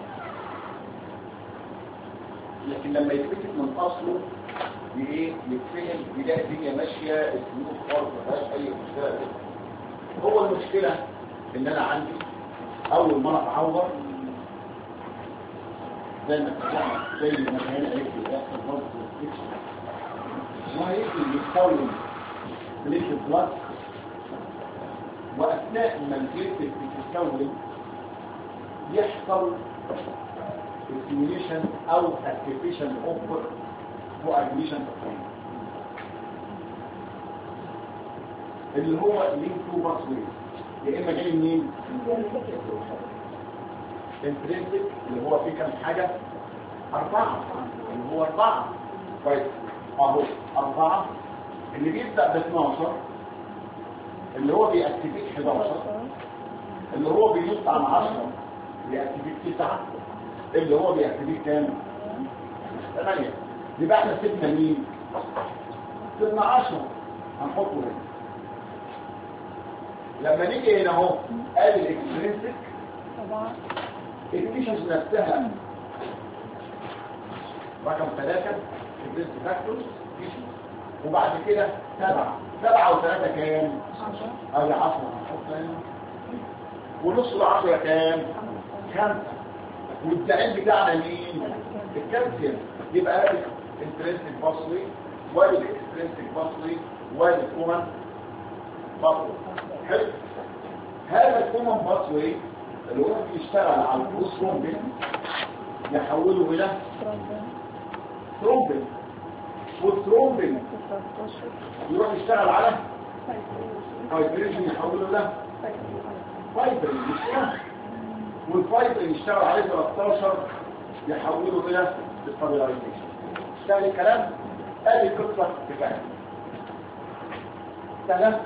لكن لما يتفتح من اصله بايه يتفهم يلاقي الدنيا ماشية السلوك خالص ملهاش اي مشكلة. هو المشكلة ان انا عندي اول ما انا اتعور زي ما اتفقنا زي ما كان قالت لي بيحصل برضه وهيجي يتكون بليت البلاد، واثناء ما الجلد بتتكون يحصل stimulation او activation of coagulation اللي هو لينك تو باثويز. يا اما جاي منين؟ انترنسك اللي هو فيه كام حاجه 4 اللي هو 4 كويس اهو 4 اللي بيبدا ب 12 اللي هو بيأكتيفيت 11 اللي هو بينط عن 10 بيأكتيفيت 9 اللي هو بيأكتيفيت كام 8. يبقى احنا سيبنا مين؟ سيبنا 10 هنحطه هنا. لما نيجي هنا اهو ادي الاكسترينسك الفيشنز نفسها رقم 3 البريست فاكتورز فيشنز، وبعد كده 7 و3 كام؟ ادي 10 هنحط هنا، ونص ال10 كام؟ 5. والدعين بتاعنا مين؟ الكالسيوم. يبقى ادي الانترنسك باثوي وادي الاكسترنسك باثوي وادي الكومن باثوي. حلو. هذا الكومن باثوي اللي هو بيشتغل على البروثرومبين يحوله الى ثرومبين، والثرومبين يروح يشتغل على فايبريشن يحوله الى فايبرين، مش كده؟ والفايبرين يشتغل عليه 13 يحوله الى ستابيلايزيشن. اشتغل الكلام ادي القصه بتاعتي سهله.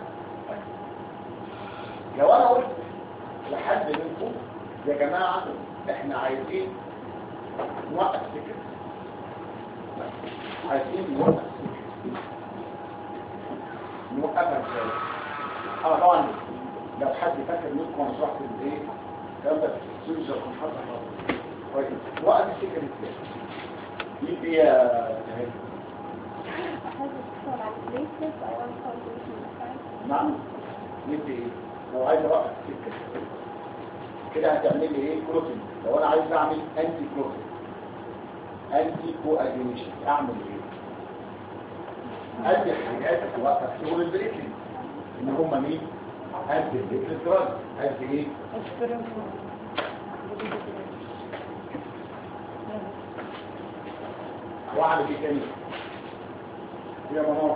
لو انا قلت لحد منكم يا جماعه احنا عايزين نوقف سكر، عايزين نوقف سكر، نوقفها ازاي؟ انا طبعا لو حد فاكر منكم انا شرحت الايه الكلام ده في السوشيال كونفرنس كويس. نوقف السكر ازاي؟ دي يا جهاد نعم ندي ايه؟ لو عايز اوقف السكر كده هتعمل لي ايه؟ كروتين. لو انا عايز اعمل انتي كروتين انتي كواجيوليشن اعمل ايه؟ ادي حاجات توقف شغل البريكلين ان هم مين؟ ادي البريكلين دراج ادي ايه؟ واعمل ايه تاني؟ يا منار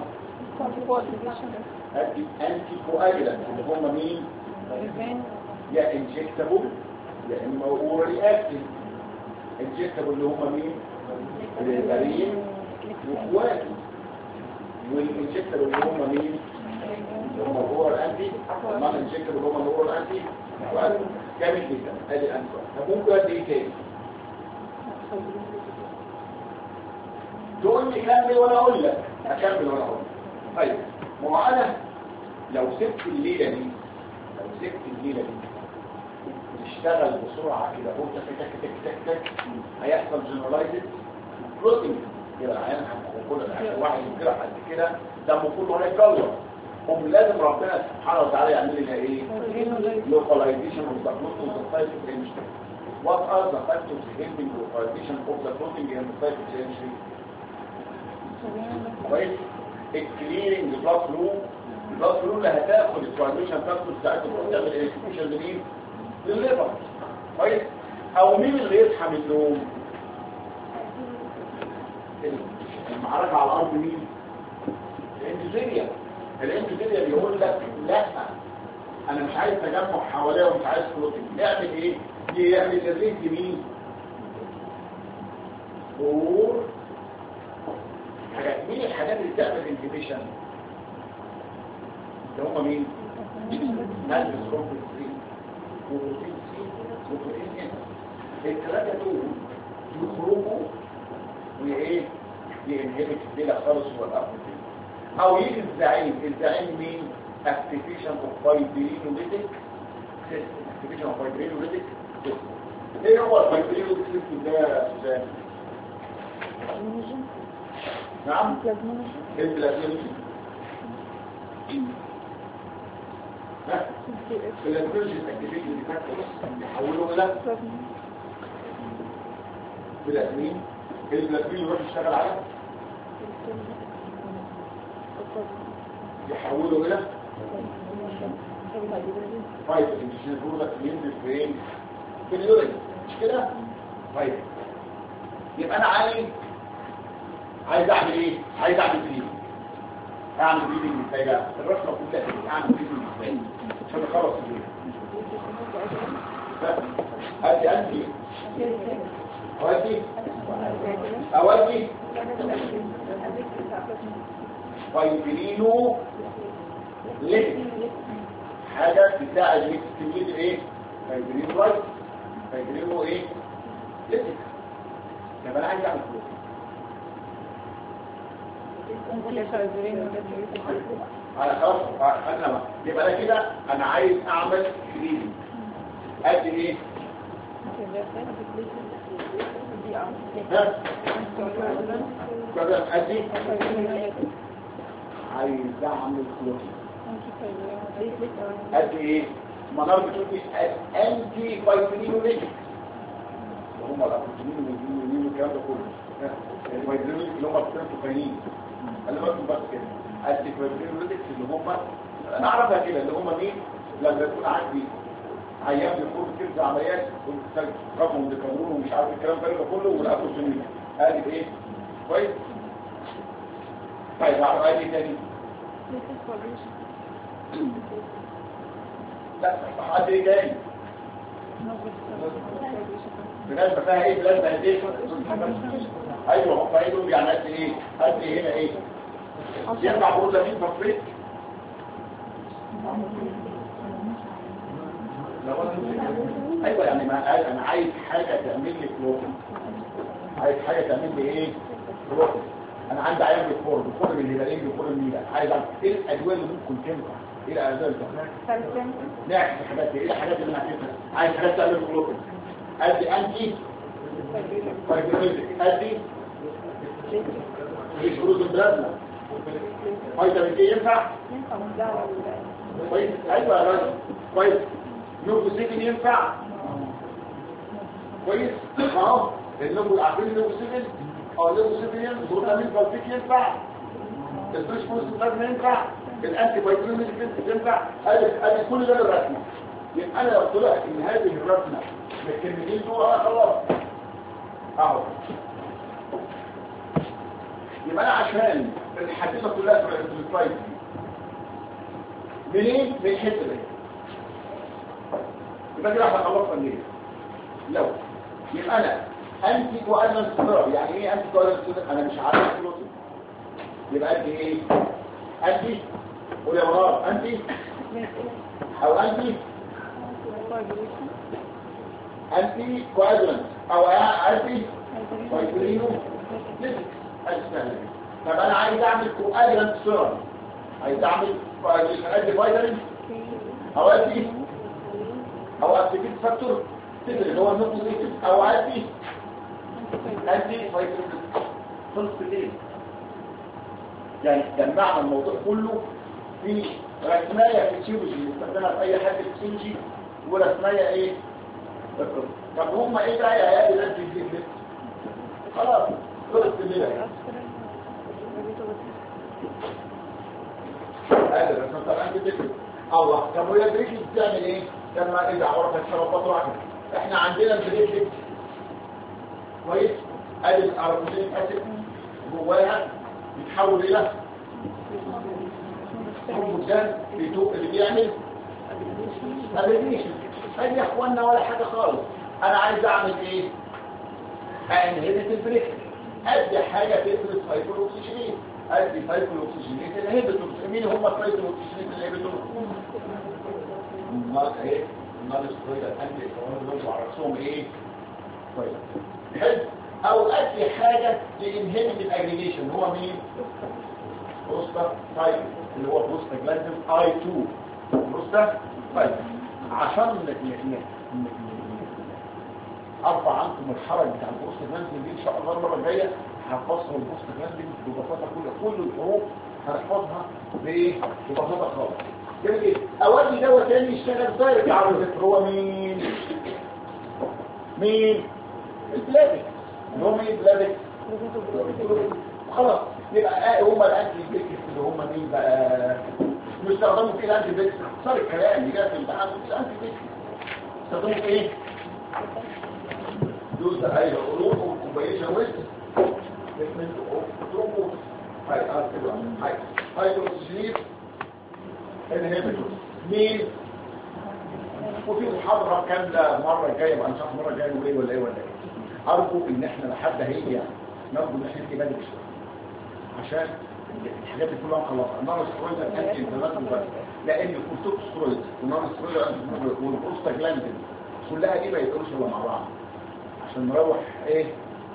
ادي انتي كواجيولانت اللي هم مين؟ يا انجكتابل يا اما اورالي اكتف. انجكتبل اللي هم مين؟ الهبارين واخواته. والانجكتبل اللي هم مين؟ اللي هم اورال انتي. طبعا الانجكتبل اللي هم الاورال انتي واخواته. كامل جدا. ادي الانسر. طب ممكن قد ايه تاني؟ تقول لي كمل وانا اقول لك. اكمل وانا اقول لك. طيب ما هو انا لو سبت الليله دي تشتغل بسرعه كده قلت تك تك تك تك هيحصل جنرالايزد بلوتنج كده. العيان كل واحد كده قد كده دمه كله هيتكلم. لازم ربنا سبحانه وتعالى يعمل لنا ايه؟ لوكاليزيشن اوف ذا بلوتنج اوف ذا سايت اوف انجري. وات ار ذا فاكتورز هيلبينج لوكاليزيشن اوف ذا بلوتنج ان ذا سايت اوف انجري؟ كويس. الكليرنج بلاد فلو. البلاد فلو اللي هتاخد الكواليشن فاكتورز بتاعته وتعمل اكسكيوشن لمين؟ للليفر. كويس. او مين اللي يصحى من النوم؟ المعركه على الارض مين؟ الاندوثيليا. الاندوثيليا بيقول لك لا انا مش عايز تجمع حواليه ومش عايز بروتين. يعمل ايه؟ يعمل الريت مين؟ اور حاجات. مين الحاجات اللي بتعمل انهبيشن؟ اللي هم مين؟ البروتين وبروتين سي وبروتين ان. الثلاثه دول يخرجوا وايه؟ ينهبت الديله خالص والابروتين. او يجي الزعيم مين؟ اكتيفيشن اوف فايبرينوليتيك سيستم. اكتيفيشن اوف فايبرينوليتيك سيستم. ايه هو الفايبرينوليتيك سيستم ده يا سوزان؟ نعم البلازمينوجين. البلازمينوجين اكتيفيشن دي فاكتورز يحولوا الى بلازمين. البلازمين يروح يشتغل على يحولوا الى فايبرين. مش نقول لك ينزل فين؟ في اليورين مش كده؟ طيب يبقى انا عايز اعمل ايه؟ عايز اعمل فيه اعمل بريدنج ازاي بقى؟ الرسمه كلها اعمل بريدنج ازاي عشان اخلص الليل. ادي اودي فايبرينو ليك حاجه بتساعد ليك تميز ايه؟ فايبرينو لايت. فايبرينو ايه؟ ليك. يبقى انا عايز اعمل على خلاص انا يبقى انا كده انا عايز اعمل بريدنج. ادي ايه؟ ادي عايز اعمل كلوتين. ادي ايه؟ منار بتقول لي انتي فايبرينوليتيك وهم الابروتينين والكلام ده كله. الفايبرينوليتيك اللي هم البروتوكاينين اللي بكتب بس كده. ادي فايبرينوليتيك اللي هم انا اعرفها كده اللي هم مين؟ لما يكون عندي عيان بيخوض كده عمليات رقم ديكارون ومش عارف الكلام ده كله والابروتينين. ادي ايه؟ كويس. طيب اعرف ادي تاني لا صح. ادي ايه تاني؟ بنسبة فيها ايه؟ بلازما ايه؟ ايوه هم ايه يعني قد ايه؟ قد ايه هنا ايه؟ يرفع بروتين تصفيق. ايوه يعني ما انا عايز حاجه تعمل لي كلوتين. عايز حاجه تعمل لي ايه؟ كلوتين. انا عندي عيان بيخور اللي بلاقيه بيخور الميله. عايز اعرف ايه الادويه اللي ممكن تنفع؟ ايه الادويه اللي تنفع؟ نعكس الحاجات دي. ايه الحاجات اللي نعكسها؟ عايز حاجات تعمل كلوتين. ادي انتي فايبرينوليتيك. ادي مش بروز البلازما. فيتامين كي ينفع؟ كويس. ايوه يا راجل كويس. نوفوسيفين ينفع؟ كويس. اهو عارفين النوفوسيفين النوفوسيفين بروتامين فالفيك ينفع؟ الفريش بروز البلازما ينفع؟ الانتي فايبرينوليتيك ينفع؟ ادي كل ده الرسمه. يبقى انا لو طلعت ان هذه الرسمه بالكلمتين دول خلاص اهو. يبقى انا عشان الحديثه كلها في السلايد منين؟ من الحته دي. يبقى كده احنا خلصنا الليل. لو يبقى انا انتي كوالنت ثيرابي. يعني ايه انتي كوالنت ثيرابي؟ انا مش عارف البروتين. يبقى انتي ايه؟ انتي قول يا مرار انتي او انتي انتي كوالنت او انتي فايبرينو ليتكس. اسمها طب انا عايز اعمل كوالنت ثيرابي، عايز اعمل انتي فايتامين او انتي او اكتيفيت فاكتور تدري اللي هو النوكليتيف او انتي فايتامين. خلص الايه؟ يعني جمعنا الموضوع كله في رسمايه فيسيولوجي بنستخدمها في اي حاجه فيسيولوجي، ورسمايه ايه؟ طب هم ايه بقى يا عيال الانتي فايتامين؟ خلاص خلص الليله. هذا بس طبعا انت الله. طب وهي البريكلت بتعمل ايه لما اذا عرفت سبب واحد؟ احنا عندنا البريكلت كويس، ادي الاربوزينيك اسيد جواها بيتحول الى هرمون اللي بيعمل ابليشن. ادي يا اخوانا ولا حاجه خالص. انا عايز اعمل ايه؟ انهبت البريكلت. ادي حاجه تفرز سايكلوكسيجينيز. ادي سايكلوكسيجينيز انهبيتورز. مين هم السايكلوكسيجينيز انهبيتورز؟ النار ايه؟ النار سترويد الانتي دول على راسهم ايه؟ طيب حلو. او ادي حاجه تنهبت الاجريجيشن. هو مين؟ بروستا تايب اللي هو بروستاجلاندين اي 2 بروستا تايب. عشان ارفع عنكم الحرج بتاع البروستاجلاندين دي ان شاء الله المره الجايه هنفصل البروستاجلاندين ببساطه. كل الحروف هنحفظها بايه؟ ببساطه خالص. جميل. اودي دواء تاني يشتغل دايركت على الريسبتور. هو مين؟ البلاتيك. اللي هم ايه البلاتيك؟ خلاص. يبقى هم الانتي بيكس اللي هم مين بقى؟ بيستخدموا فيه الانتي بيكس. اختصار الكلام اللي جاي في الامتحان الانتي بيكس بيستخدموا في ايه؟ دوز هاي القلوب والكومبايشن ويست تريتمنت اوف ترومبوز. هاي الاكسجين انهبيتور. مين؟ وفي محاضره كامله المره الجايه بقى ان شاء الله المره الجايه نقول ايه ولا ايه ولا ايه. ارجو ان احنا لحد هيجي يعني ناخد ان احنا نبتدي بدري شويه عشان الحاجات دي كلها نخلصها. النار سترويد الانتي انفلاماتوري بس، لان الكورتيكوسترويد والنار سترويد والبروستاجلاندين كلها دي ما يقدروش الا مع بعض عشان نروح ايه؟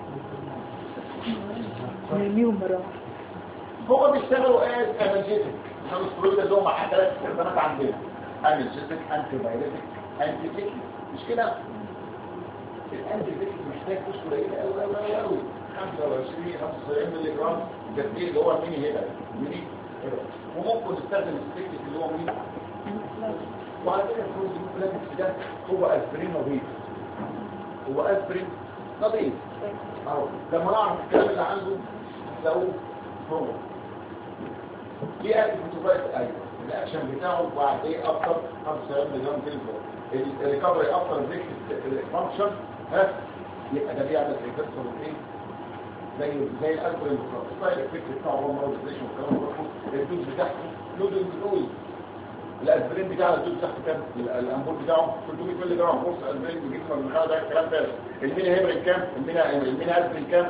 نرميهم مرة. هو بيشتغلوا ايه؟ انرجيتك. النار سترويد اللي هم حتى ثلاث استخدامات عندنا: انرجيتك، انتي بايريتك، انتي تيك. مش كده؟ الانتي تيك محتاج دوز قليله قوي قوي قوي 25 75 مللي جرام. ده اللي هو الميني هيدا وممكن نستخدم السبيكتيك اللي هو مين. وعلى فكره البروزيكلاتكس ده هو اسبرين نظيف. هو اسبرين نظيف اهو. لما نعرف الكلام اللي عنده هتلاقوه هو ليه اكتف فوتوفايت. ايوه الاكشن بتاعه بعد ايه اكتر 75 ملي جرام كيلو. الريكفري اكتر بريك فانكشن ها. يبقى ده بيعمل ريفرسال ايه زي الاسبرين السايد افكت بتاعه هو موديليشن والكلام ده. الدوز بتاعته لودنج دوز. الاسبرين بتاعه الدوز بتاعته كام؟ الامبول بتاعه 300 مللي جرام قرص اسبرين بيجيب من الخلايا. ده الكلام ده. المينا هيبرين كام؟ المينا اسبرين كام؟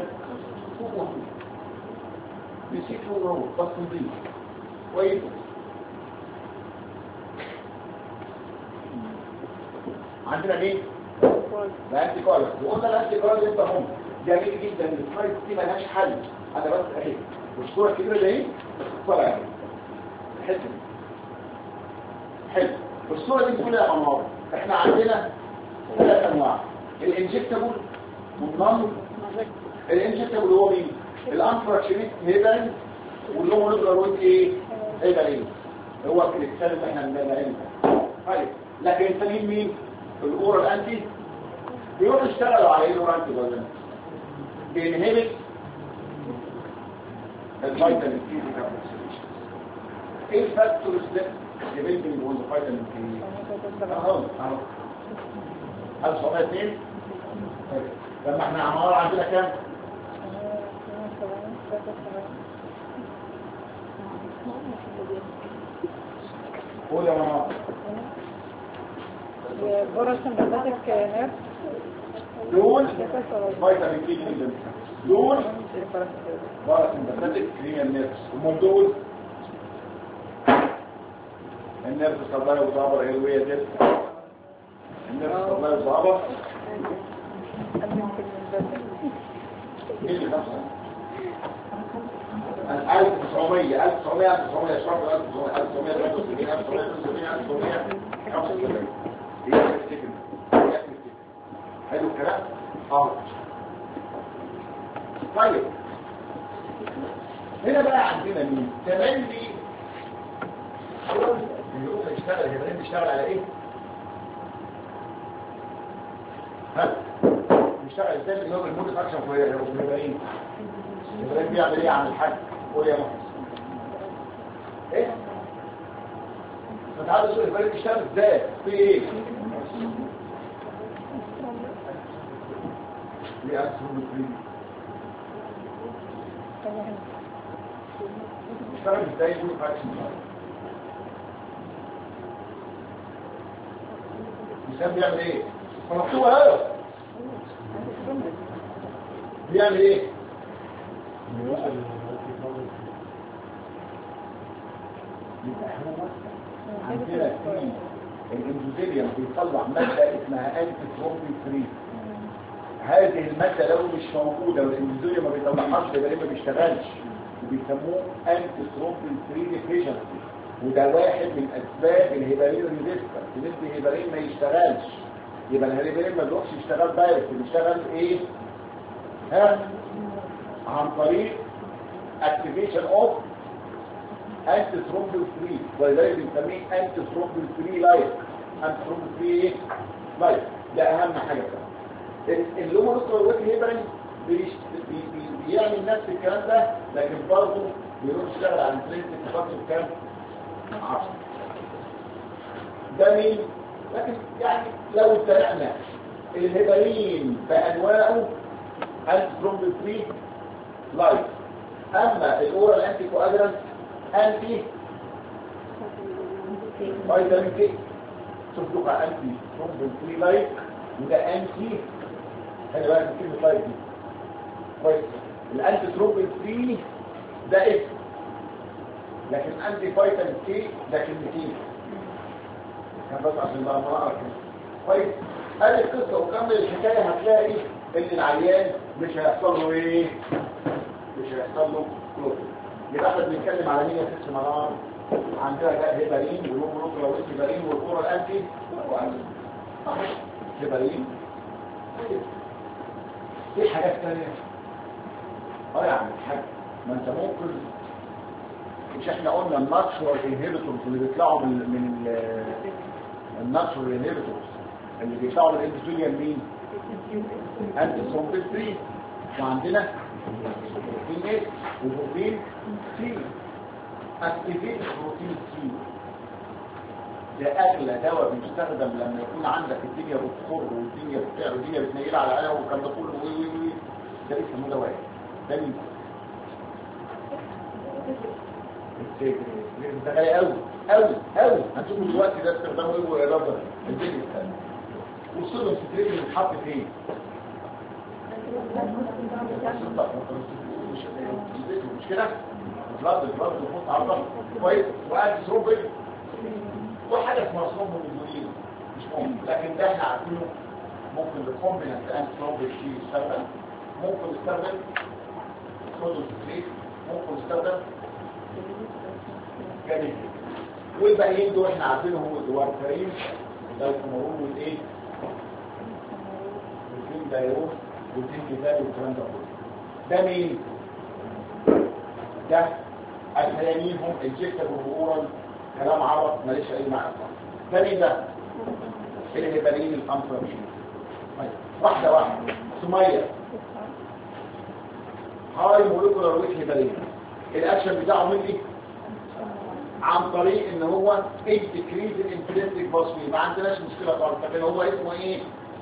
بيسيك هو بس نضيف كويس. عندنا مين؟ الانتي كوالس. وقلنا الانتي كوالس انت هم جميل جدا. السلايد دي مالهاش حل. انا بس اهي والصوره الكبيره دي اختصار اهي الحته دي حلو. والصوره دي كلها انواع. احنا عندنا ثلاث انواع: الانجكتابل والنون. الانجكتابل هو مين؟ الانفراكشنيت هيبرين واللي هو نضرب ايه؟ هيبرين هو الكريستال اللي احنا بنعمله. طيب لكن الثانيين مين؟ الاورال انتي بيروحوا يشتغلوا على ايه؟ الاورال انتي ولا بينهبت الفيتامين سي ديكاربوكسيليشن. ايه الفاكتورز ده ديبندنج اون ذا فيتامين سي؟ اهو 1702. لما احنا عمار عندنا كام؟ قول يا ماما. بورا سمباتيك نيرف دول فيتامين كي جدا، دول باراسمباتيك كريم نيرفس، ومن دول النيرفس سبلاي وظابر هيلوية دي، النيرفس سبلاي وظابر ايه اللي نفسه 1900 اشرف 1900 حلو الكلام. طيب هنا بقى عندنا مين تملي اليوم يشتغل الهبرين بيشتغل على ايه؟ ها بيشتغل ازاي اللي هو المود فاكشن في الهبرين؟ الهبرين بيعمل ايه عن الحاج؟ قول يا محمد ايه؟ فتعالوا شوف الهبرين بيشتغل ازاي؟ في ايه؟ في أسهم الفريد اشتغل ازاي يقول فاكشن الإنسان بيعمل ايه؟ فمكتوبة هذا بيعمل ايه؟ يبقى هو عندنا في الاندوزيليوم بيطلع مادة اسمها انتي ترومبين 3. هذه المادة لو مش موجودة والاندوزيليوم ما بيطلعهاش يبقى ما بيشتغلش، وبيسموه انتي ترومبين 3 ديفيشنسي، وده واحد من اسباب الهيبارين ريزيستنس، ان الهيبارين ما يشتغلش. يبقى الهيبارين ما بيروحش يشتغل دايركت، بيشتغل ايه؟ ها؟ عن طريق اكتيفيشن اوف انتي ترومبين 3، ولذلك بنسميه انتي ترومبين 3 لايك. انتي ترومبين 3 ايه؟ لايك. ده اهم حاجه بقى. اللومونوكلور ويك هيبرين بيعمل نفس الكلام ده، لكن برضه بيروح يشتغل على الانترنسك فاكتور كام؟ 10. ده مين؟ لكن يعني لو اتبعنا الهيبرين بانواعه انتي ترومبين 3 لايك، اما الاورال انتي كواجرانت انتي فيتامين كي. شوف دوكا انتي ترومبين 3 لايك وده انتي، خلي بالك من كلمه لايك دي كويس. الانتي ترومبين 3 ده اسم، لكن انتي فيتامين كي ده كلمتين. كان بس عشان بقى نقرا كده كويس. ادي القصه وكمل الحكايه، هتلاقي ان العيان مش هيحصل له ايه؟ مش هيحصل له كلوز. يبقى احنا بنتكلم على مين يا ست منار؟ عندنا ده هيبارين والهومونوكلور هيبارين والاورال انتي هيبارين. في حاجات ثانيه يعني حاجه ما انت ممكن، مش احنا قلنا الناتشورال انهبيتورز اللي بيطلعوا من الناتشورال انهبيتورز اللي بيطلعوا من الاندوثيليوم مين؟ انتي ترومبين 3. وعندنا بروتين ايه وبروتين سي. اكتيفيت بروتين سي ده اغلى دواء بيستخدم لما يكون عندك الدنيا بتخر والدنيا بتعرض والدنيا بتنيل على العالم والكلام ده كله وي ده بيسموه دواء ده مين؟ ده غالي قوي قوي قوي. هنشوفه دلوقتي ده استخدامه ايه والاراده الدنيا الثانيه. والصوديوم ستريت اللي بيتحط فين؟ مش كده؟ البلاد بيحط على الضغط كويس. وقاعد ترومبين وحاجه اسمها ثرومبوميزولين مش ممكن، لكن ده احنا عارفينه ممكن بالكومبيننت انت ثرومبين شيء يستخدم، ممكن يستخدم صوديوم ستريت، ممكن يستخدم جميل. والباقيين دول احنا عارفينهم هو الوارفرين ده الكمرون والايه؟ والدين دايرون والدين كتاب والكلام ده كله. ده مين؟ ده الثيامين هم الجيكتر والاورال كلام عرب ماليش اي معنى. ده مين ده؟ الهيبارين الانفرامين. واحده واحده. سميه هاي مولكولار ويك هيبارين. الاكشن بتاعه مني عن طريق ان هو انتكريز الانترنسك فوسفين. ما عندناش مشكله خالص، لكن هو اسمه ايه؟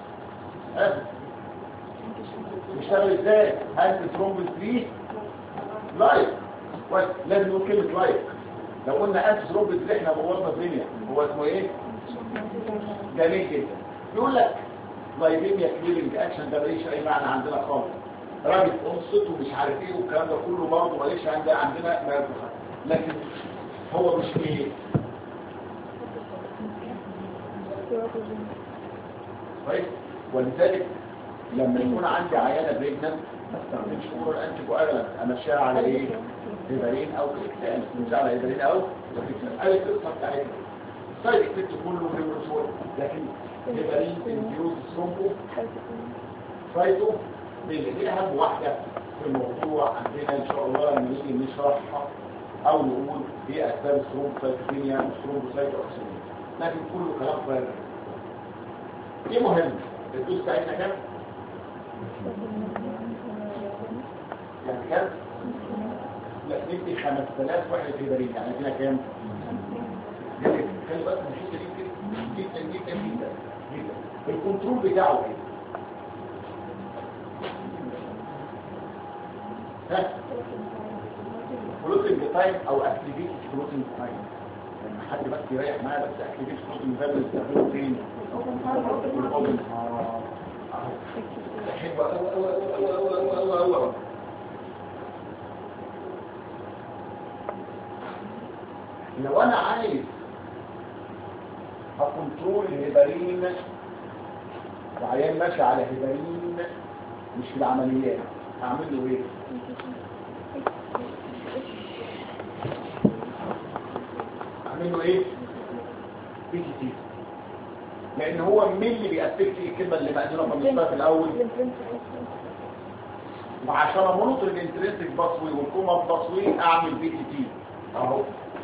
بيشتغل ازاي؟ انتي ترومبين 3 لايك. كويس، لازم نقول كلمه لايك. لو قلنا انتي ترومبين 3 احنا بوظنا الدنيا. هو اسمه ايه؟ جميل جدا. يقول لك لايبيميا كليرنج اكشن ده ماليش اي معنى عندنا خالص. رابط انصت ومش عارف ايه والكلام ده كله برضه ماليش عندنا ما يرفع. لكن هو مش ايه كويس. ولذلك لما يكون عندي عيانه بريجننت ما استخدمش اورال انتي كواجولانت، امشيها على ايه؟ هيبرين او كليكسان، مش على هيبرين او كليكسان. قال القصه بتاعتها السايد افكت كله نيوروسول، لكن هيبرين انفيوز ثرومبو فايتو دي اهم واحده في الموضوع عندنا ان شاء الله لما نيجي نشرحها او نقول ايه اسباب الثرومبوسايتوبينيا والثرومبوسايتوكسيميا، لكن كله كلام فارغ. ايه مهم؟ الدوز بتاعتنا كام؟ يعني كام؟ لا ندي 5000 واحد هيبرين، يعني فينا كام؟ خلي بالك من الحته دي جدا جدا جدا جدا. الكنترول بتاعه ايه؟ ها؟ فلوتنج تايم او اكتيفيتي فلوتنج تايم. لما حد بس يريح معايا بس اكتيفيتي فلوتنج تايم بنستخدمه فين؟ الاوبن. حلوه قوي. لو انا عايز اكنترول الهيبرين وعيان ماشي على هيبرين مش في العمليات، اعمل له ايه؟ اعمل له ايه؟ بي تي تي. لان هو مين اللي بيأفكت الكلمه اللي مقدمه بالنسبه في الاول؟ وعشان امونيتور الانترنسك باسوي والكوما باسوي اعمل بي تي تي اهو.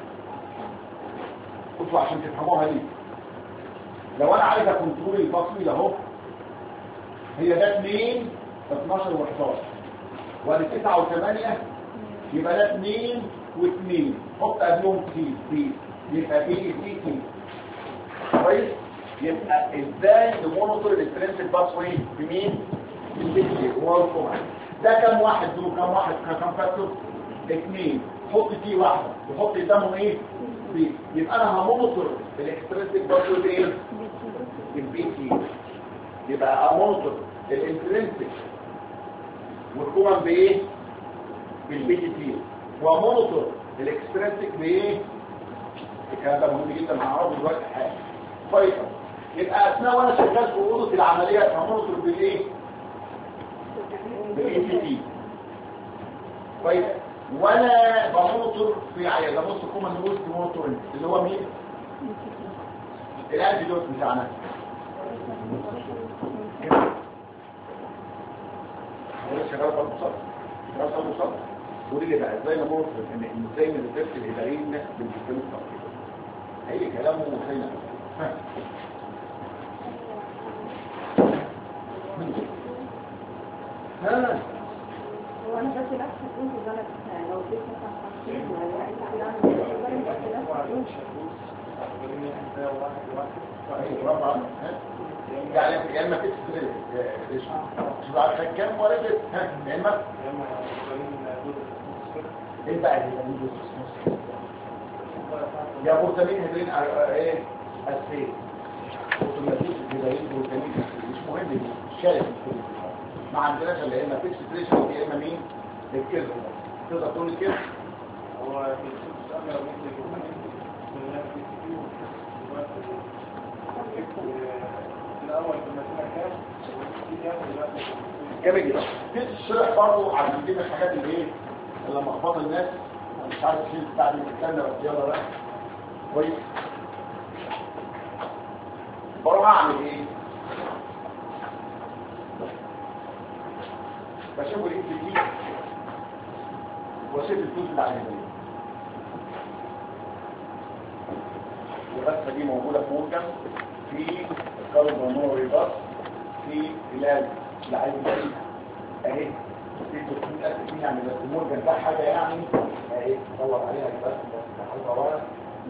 كنتوا عشان تفهموها ليه. لو انا عايز كنترول الباسوي ده اهو، هي ده 2 12 و11 وادي 9 و8 يبقى ده 2 و2 حط قبلهم تي بي يبقى بي تي تي كويس. يبقى ازاي نمونيتور الانترنسك باسوي بمين؟ بالبي هو الكوما. ده كام واحد دول؟ كام واحد؟ كام فاكتور؟ 2. حط تي واحده وحط قدامهم ايه؟ بي. يبقى انا همونيتور الاكسترنسك باسوي بايه؟ بالبي تي. يبقى امونيتور الانترنسك والكوما بايه؟ بالبي تي. ومونيتور الاكسترنسك بايه؟ الكلام ده مهم جدا هنعرفه دلوقتي حاجه. كويس. يبقى اثناء وانا شغال في اوضه العمليات همونيتور بالايه؟ بالاي تي تي. كويس. وانا بمونيتور في عياده بص كومن ويست مونيتورنج اللي هو مين؟ الانتي دوت بتاعنا. هو شغال بالمصاب ودي اللي بقى ازاي نمونيتور ان ازاي نرتب الهيبرين بالسيستم التقليدي. اي كلامه وخينا ها. هو انا بس نفس كنت زلك لو اديت مثلا 50 ولا انت عامل يعني يا اما تكسر ايش شو عارف كام ولا ها يا اما ايه بقى اللي يا بروتامين هيدرين ايه اسفين اوتوماتيك هيدرين بروتامين مش مهم الشارع ما عندناش الا يا اما فيكسيشن يا اما مين الكيرف. تقدر تقول الكيرف هو الاول كنا كام جامد جدا. في الشرح برضه عشان دي من الحاجات اللي ايه اللي مخبطه الناس مش عارف شيء بتاع الكلام بس يلا بقى كويس. بروح اعمل ايه؟ بشوف الاي تي تي واشوف الفلوس اللي عليها دي. الرسمه دي موجوده في مورجان في الكاربونوري باص في علاج لعيب الجريمه اهي في 300000 جنيه يعني بس مورجان ده حاجه يعني اهي دور عليها بس حاجه ورا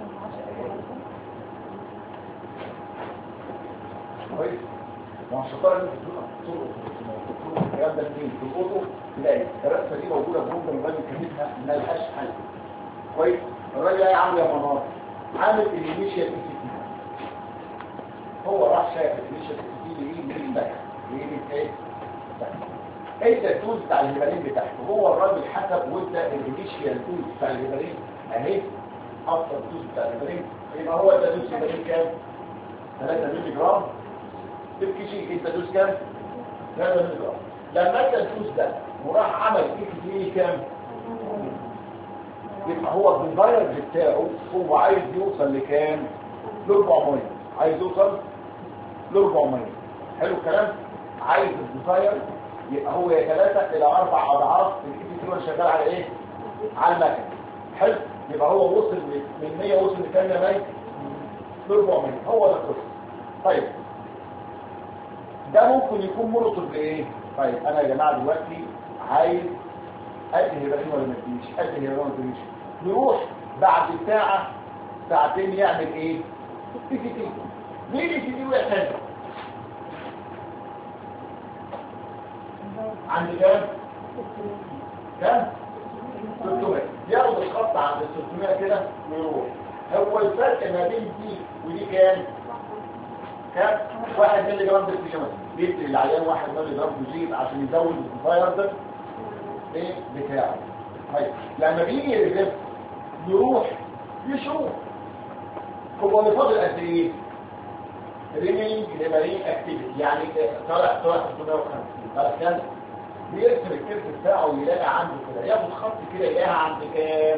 كويس. والشطاره اللي بتقولها الكلام ده فين في الاوضه تلاقي الرسمه دي موجوده في مورجان الراجل كاتبها ما لهاش حل كويس. الراجل ايه عامل يا منار عامل الانيشيال اي تي تي هو راح شاف الانيشال اكتيفيتي ايه من بقى ايه ادى الدوز بتاع الهيبرين بتاعته. هو الراجل حسب وادى الانيشال دوز بتاع الهيبرين اهي افضل دوز بتاع الهيبرين. يبقى هو ادى دوز الهيبرين كام؟ 3 مللي جرام تبكيشي. انت دوز كام؟ 3 مللي جرام. لما ادى الدوز ده وراح عمل ايه كام؟ يبقى هو بالفايرز بتاعه هو عايز يوصل لكام؟ ل 400. عايز يوصل ل 400. حلو الكلام؟ عايز الديزاير يبقى هو يا 3 إلى 4 اضعاف الاي تي شغال على ايه؟ على المكن. حلو؟ يبقى هو وصل من 100 وصل لكام يا مي؟ ل 400. هو ده القصه. طيب ده ممكن يكون مرتب لايه؟ طيب انا يا جماعه دلوقتي عايز ادي هيبرين ولا ما اديش؟ ادي هيبرين ولا ما اديش؟ نروح بعد ساعه ساعتين يعمل ايه؟ اي سي تي. ليه الاي سي تي واحد؟ عند كام؟ كام؟ 600. ياخد الخط عند ال 600 كده ويروح. هو الفرق ما بين دي ودي كام؟ كام؟ 1 مللي جرام بالبيجامه. بيدي العيان 1 مللي جرام بيجيب عشان يزود الفاير ده ايه بتاعه. طيب لما بيجي يريفيرس يروح يشوف هو اللي فاضل قد ايه؟ ريمينج هيبرين اكتيفيتي يعني طالع 650 طالع كام؟ بيرسم الكيرف بتاعه ويلاقي عنده كده ياخد خط كده يلاقيها عند كام؟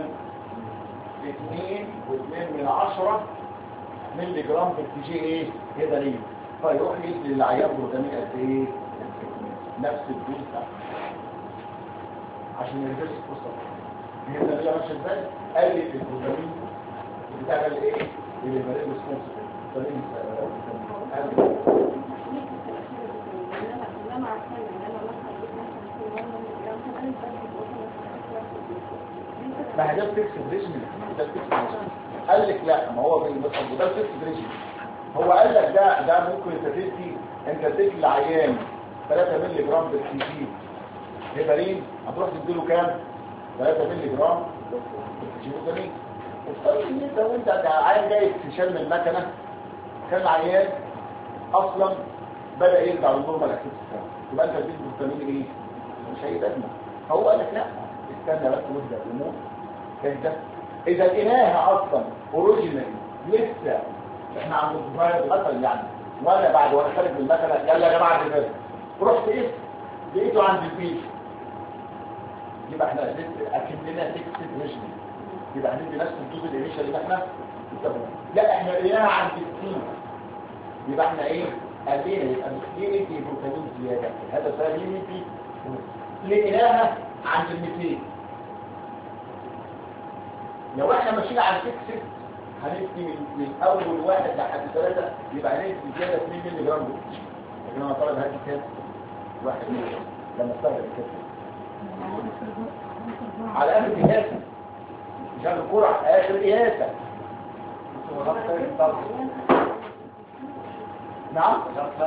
2.2 مللي جرام بالتي جي ايه؟ هيبرين. فيروح يدي للعيان بروتامين قد ايه؟ نفس الدوز بتاعته عشان يريفرس القصه. هي النتيجه ماشيه ازاي؟ قلت البروتامين بتاع الايه؟ الهيبرين ريسبونس. ما هي ده فيكس ريجيم. ده فيكس ريجيم. قال لك لا ما هو بالمصدر ده فيكس ريجيم. هو قال لك ده ممكن انت تدي العيان 3 مللي جرام بالكي جي هيبرين هتروح تديله كام؟ 3 مللي جرام بالكي. الطريق ان انت وانت عيان جاي تشال من المكنه كان العيان اصلا بدا يرجع للنورمال اكتيفيتي بتاعه. يبقى انت اديته فيتامين ايه؟ مش هيبقى. هو قال لك لا استنى بس وابدا الامور كده. اذا لقيناها اصلا اوريجينال لسه احنا عند الفاير مثلا يعني وانا بعد وانا خارج من المكنه يلا يا جماعه كده رحت ايه؟ لقيته عند البيت. يبقى احنا اكيد لنا فيكس ريجيم. يبقى هندي نفس الدوز الانيشال اللي احنا بنستخدمها. لا احنا لقيناها عند السين. يبقى احنا ايه؟ قلينا يبقى ليه في بروتين زياده. هذا سهل في لقيناها عند ال 200. لو احنا ماشيين على الفيكس هندي من اول واحد لحد 3 يبقى هندي زياده 2 مللي جرام دول. لكن انا طالب هدي كام؟ 1 مللي جرام لما استخدم كده على اخر قياسه مش على الجرعه اخر قياسه. نعم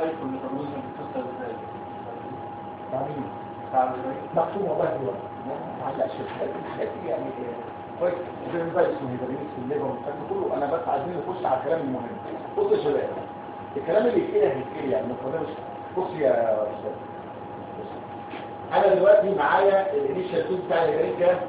مكتوب والله هو معلقش الحاجات دي يعني كويس زي ما بقى اسمه هيبرينكس الليفر والكلام كله. انا بس عايزين نخش على الكلام المهم. بص يا شباب الكلام اللي يتقال يعني ما تفهمش. بص يا استاذ انا دلوقتي معايا الانيشال دوز بتاع الهيبرين كام؟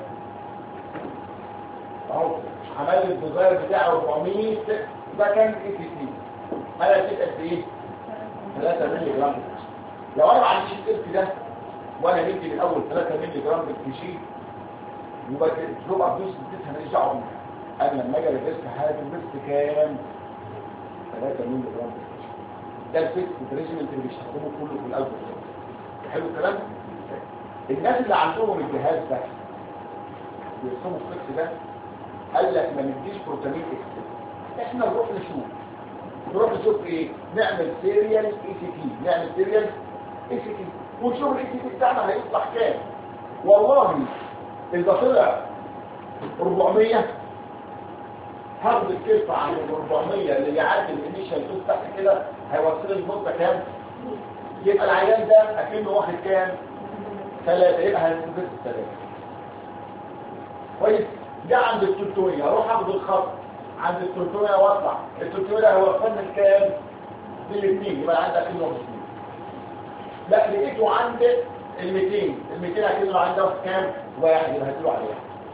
اهو عمل الديزاير بتاعه 400 ده كان اي تي تي. انا اديت قد ايه؟ 3 مللي جرام. لو انا ما عنديش الكيرف ده وانا بدي من اول 3 مللي جرام بالكيشي يبقى تبقى فلوس بتدفع ماليش دعوه بيها. انا لما اجي ريفيرس هذا الريسك كام؟ 3 مللي جرام بالكيشي. ده الفيكس ريجيمنت اللي بيستخدموه كله في الاول. حلو الكلام؟ الناس اللي عندهم الجهاز ده بيرسموا الفيكس ده قال لك ما نديش بروتامين اكس. احنا نروح نشوف ايه؟ نعمل سيريال اي سي تي. نعمل سيريال اي سي تي ونشوف الاي سي تي بتاعنا هيطلع كام. والله اذا طلع 400 هاخد الكيف عن ال 400 اللي يعدي الانيشال دوز تحت كده هيوصل المده كام؟ يبقى العيان ده اكنه واخد كام؟ 3. يبقى هنثبت 3 كويس. ده عند ال 300 اروح اخد الخط عند ال 300 واطلع. ال 300 ده هيوصلني لكام؟ للاثنين يبقى عندك 250. لا لقيته عند ال 200 هتقول عنده كام؟ واحد يبقى هتقول عليه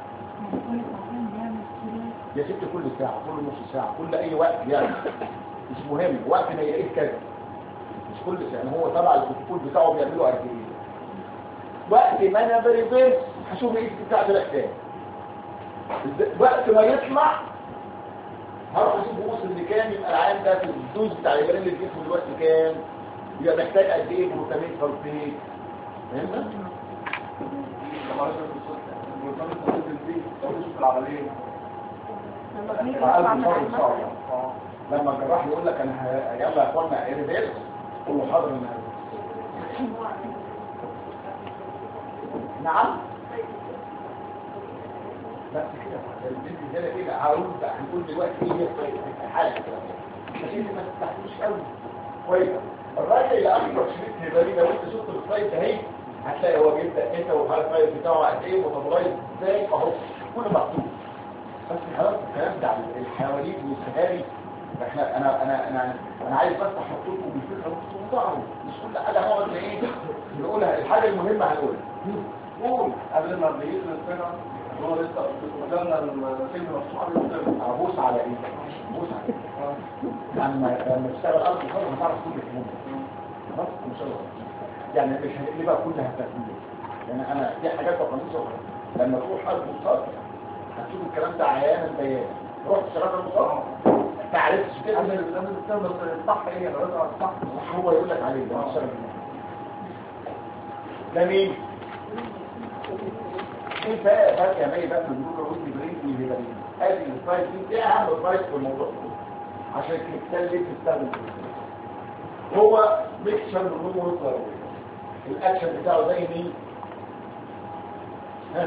يا ست كل ساعة كل نص ساعة كل اي وقت يعني مش مهم وقت ما يلاقيه كذا مش كل ساعة هو تبع البروتوكول بتاعه بيعملوا قد ايه وقت ما انا بريفيرس هشوف ايه بتاعته الاحتاج وقت ما يطلع هروح اشوف وصل لكام يبقى العام ده في الدوز بتاع الهيبرين اللي في جسمه دلوقتي كام يبقى محتاج قد ايه جلوتامين سلفيت فهمت؟ لما الجراح يقول لك انا يلا يا اخوانا ريفيرس قول له حاضر نعم بس كده البنت زي كده هقول هنقول دلوقتي ايه هي حاجه لكن ما تستحملش قوي كويس الراجل اللي اكبر شريك هيبري لو انت شفت السلايد اهي هتلاقي هو بيبدا انت والهايلايت بتاعه قد ايه وتبلايز ازاي اهو كله مكتوب بس خلاص الكلام ده على الحواليك والسهاري احنا انا عايز بس احط لكم بالفكره وتوضعوا مش كل حاجه هنقعد ايه نقولها الحاجه المهمه هنقولها قول قبل ما بيجي السنه هو لسه قدامنا الفيلم مفتوح ابوس على ايه ابوس على ايه لما تشتغل ارض الحر هتعرف كل الكلام خلاص ان شاء الله يعني مش هنقلبها كلها تكمله يعني انا في حاجات تقنيه لما تروح ارض الصاد هتشوف الكلام ده عيانا بيانا رحت شغال المصاب ما عرفتش كده لازم تستخدم الصح ايه الرضا الصح هو يقول لك عليه ده الشرف ده مين ايه بقى يا مي بقى من دول روتي بريك والهيبرين ادي السلايد دي اهم سلايد في الموضوع عشان الكتاب ليه بتستخدم هو ميكشر بالهرمون الاكشن بتاعه زي مين ها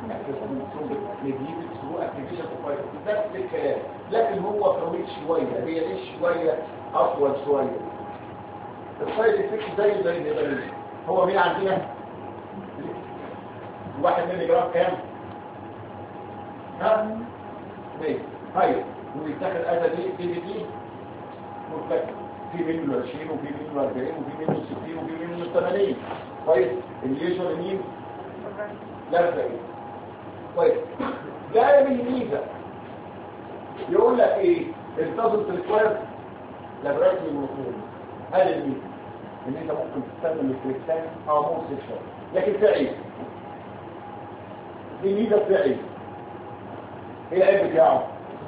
نجيب ثرو اكتيفيشن اوف نفس الكلام لكن هو طويل شويه هي ليش شويه اطول شويه السايد افكت زي الهيبرين هو مين عندنا 1 مللي جرام كام ها ليه طيب ويتاخد اداه دي مرتفع في منه 20 وفي منه 40 وفي منه 60 وفي منه 80 طيب الليجر مين لا بقى طيب ده من ميزه يقول لك ايه التزم ريكوايرد لابراتوري مونوكلونال هذا الميزه ان انت ممكن تستخدم الكريستال او مو سيكشن لكن في عيب دي ميزه في عيب ايه العيب بتاعه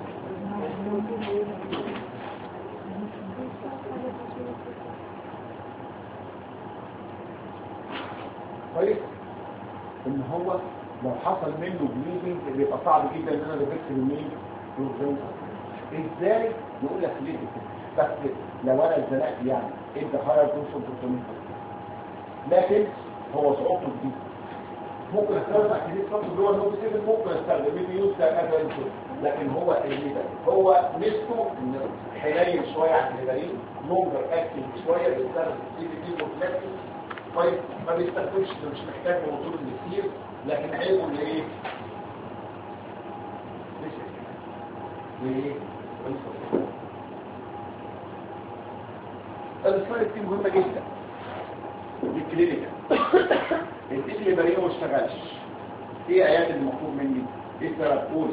طيب ان هو لو حصل منه بليدنج بيبقى صعب جدا ان انا بكتب مين ازاي يقول لك ليه بس لو انا اتزنقت يعني انت هاير توصل 300 لكن هو صعوبته جديده ممكن استخدم اكيد صوت جوه النوت سيفن ممكن استخدم يوز كذا لكن هو الميزه هو ميزته ان حنين شويه عن الهيبرين لونجر اكتف شويه بيستخدم سي بي دي وفلاتي طيب ما بيستخدمش مش محتاج موتور كتير لكن عيبه اللي ايه ليه السلايد دي مهمه جدا دي كلينيكال الديك اللي بريء ما اشتغلش ايه ايات المطلوب مني ايه السبب قول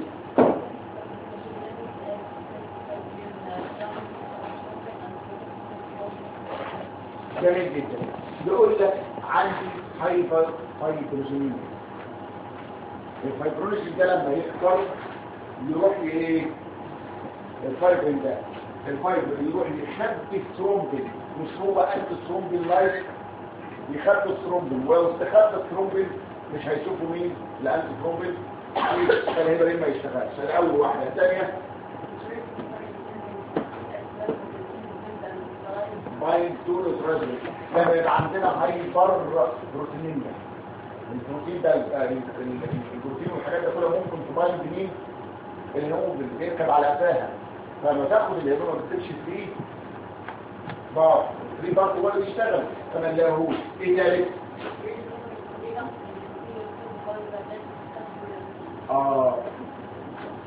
جميل جدا بيقول لك عندي هايبروجينيا الفايبرولوجين ده لما يكبر يروح ايه الفايبرين ده الفايبر يروح يخبي الثرومبين مش هو انت الثرومبين لايك يخبي الثرومبين ولو استخبى الثرومبين مش هيشوفوا مين لان الثرومبين الهيبرين ما يشتغلش الاول واحده الثانيه باين طول الرجل لما يبقى عندنا هايبر بروتينيميا البروتين ده البروتين والحاجات ده كلها ممكن تباين بمين اللي هو بيركب على قفاها فلما تاخد الهيبرين ما بتسيبش فيه بار في بار هو اللي بيشتغل فما نلاقيهوش ايه تالت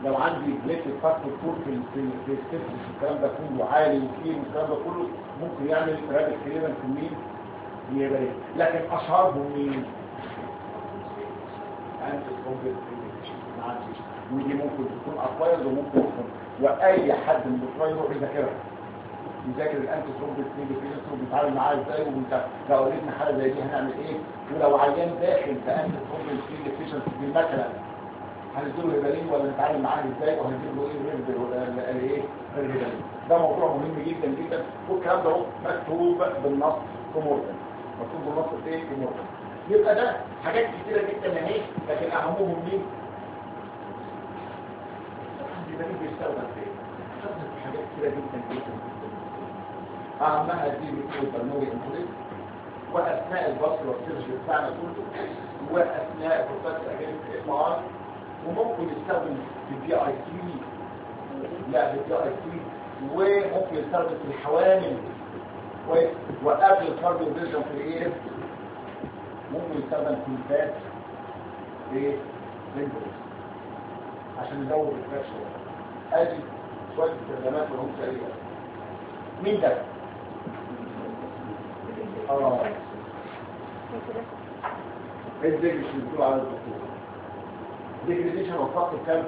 لو عندي بليتد فاكتور فور في السيبسس الكلام ده كله عالي وكتير والكلام ده كله ممكن يعمل رابط كليرنس في مين؟ يبقى لكن اشهرهم مين؟ انتي ثرومبين ودي ممكن تكون اكوايرد وممكن تكون واي حد من الدكتور يروح يذاكرها يذاكر الانتي ثرومبين ديفيشنسي وبيتعامل معاه ازاي وانت لو قلنا حاله زي دي هنعمل ايه ولو عيان داخل في انتي ثرومبين ديفيشنسي بالمثلا هنديله هيبالين ولا نتعامل معاه ازاي وهنديله ايه ولا ايه غير هيبالين ده موضوع مهم جدا جدا والكلام ده اهو مكتوب بالنص في مورجان مكتوب بالنص في ايه في مورجان يبقى ده حاجات كتيره جدا اهي لكن اهمهم مين الهيبالين بيستخدم في ايه بيستخدم في حاجات كتيره جدا جدا اهمها دي بتكون البرنوري انفليت واثناء البصر والسيرجري بتاعنا كله واثناء بروسيس اجنس ام ار وممكن يستخدم في الدي اي سي لا في الدي اي سي وممكن يستخدم في الحوامل كويس وقبل الكارديو فيجن في الايه ممكن يستخدم في الفات في لينجوس عشان يزود الفراكشن ادي شويه استخدامات وهم سريعه مين ده؟ ازاي مش بتقول على الدكتور ديجريديشن وفقط كام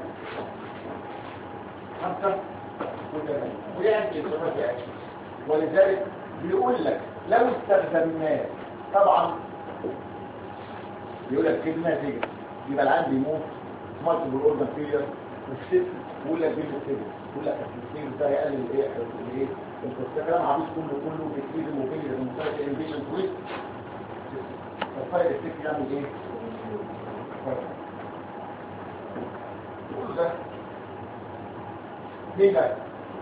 5 ويعني الصفات اكشن ولذلك بيقول لك لو استخدمناه طبعا بيقول لك كلمه تيجي يبقى العين بيموت مالتيبل اورجان فيلير والست بيقول لك بيجي كده يقول لك التسليم ده يقلل ايه الكلام عبيط كله بيكتيزم وبيجي المساعد انفيشن كويس الفايل السيك يعمل ايه كل ده مين ده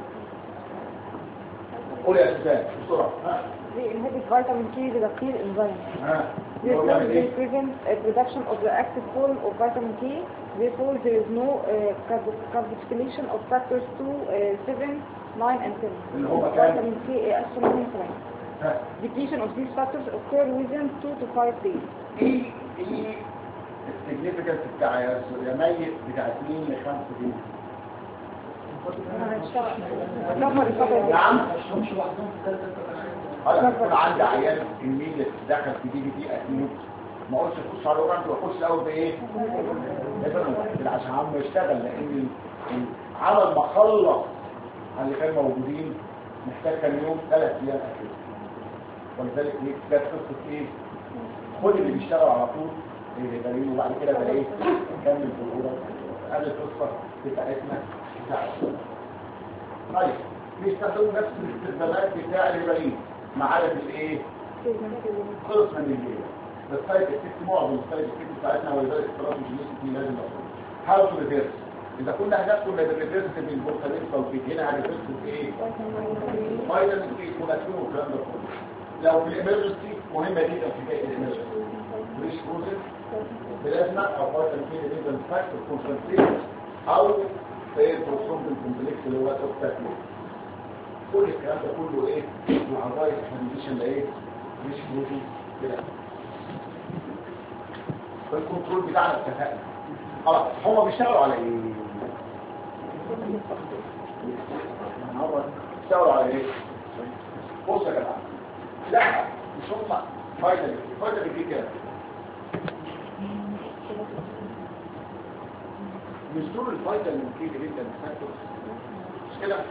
قول يا سوزان بسرعه They inhibit vitamin K reductase enzyme. This هو بيعمل ايه prevents production of the active form of vitamin K. Therefore, there is no carboxylation of factors 2, 7, 9, and 10. اللي هو كام Vitamin K action enzyme. Depletion of these factors occur within 2 to 5 days. ايه السيجنيفيكانس بتاع يا ميت بتاع 2 ل 5 دي نعم انا بكون عندي عيان الميل دخل في دي اكيد ما اقولش اخش على اورانج واخش الاول بايه عشان عم يشتغل لان عمل ما خلص على اللي كانوا موجودين محتاج كام يوم 3 ايام اكيد ولذلك ده قصه ايه خد اللي بيشتغل على طول دليل وبعد كده بقى ايه نكمل في الاولى قبل القصه بتاعتنا طيب بيستخدموا نفس الاستخدامات بتاع الهيبالين ما عدا الايه خلص من الليل السايد افكت معظم السايد افكت بتاعتنا ولذلك استراتيجيتي لازم نقول هاو تو ريفيرس اذا كنا هندخل للريفيرس في البورتالين توكيد هنا هنريفيرس بايه فاينل في كونكتور والكلام ده كله لو في الامرجنسي مهمه جدا في حكايه الامرجنسي ريش بروزن بلازما او فايتامين كي ريزن فاكتور كونسنتريشن او في البروسوم الكومبلكس اللي هو توكسيك كل الكلام ده كله ايه العضايا الكونديشن ده ايه مش موجود كده الكنترول بتاعنا اتفقنا خلاص هم بيشتغلوا على ايه بيشتغلوا على ايه بص يا جماعه لا مش هم فايده دي كده مش دول الفايده اللي ممكن جدا مش كده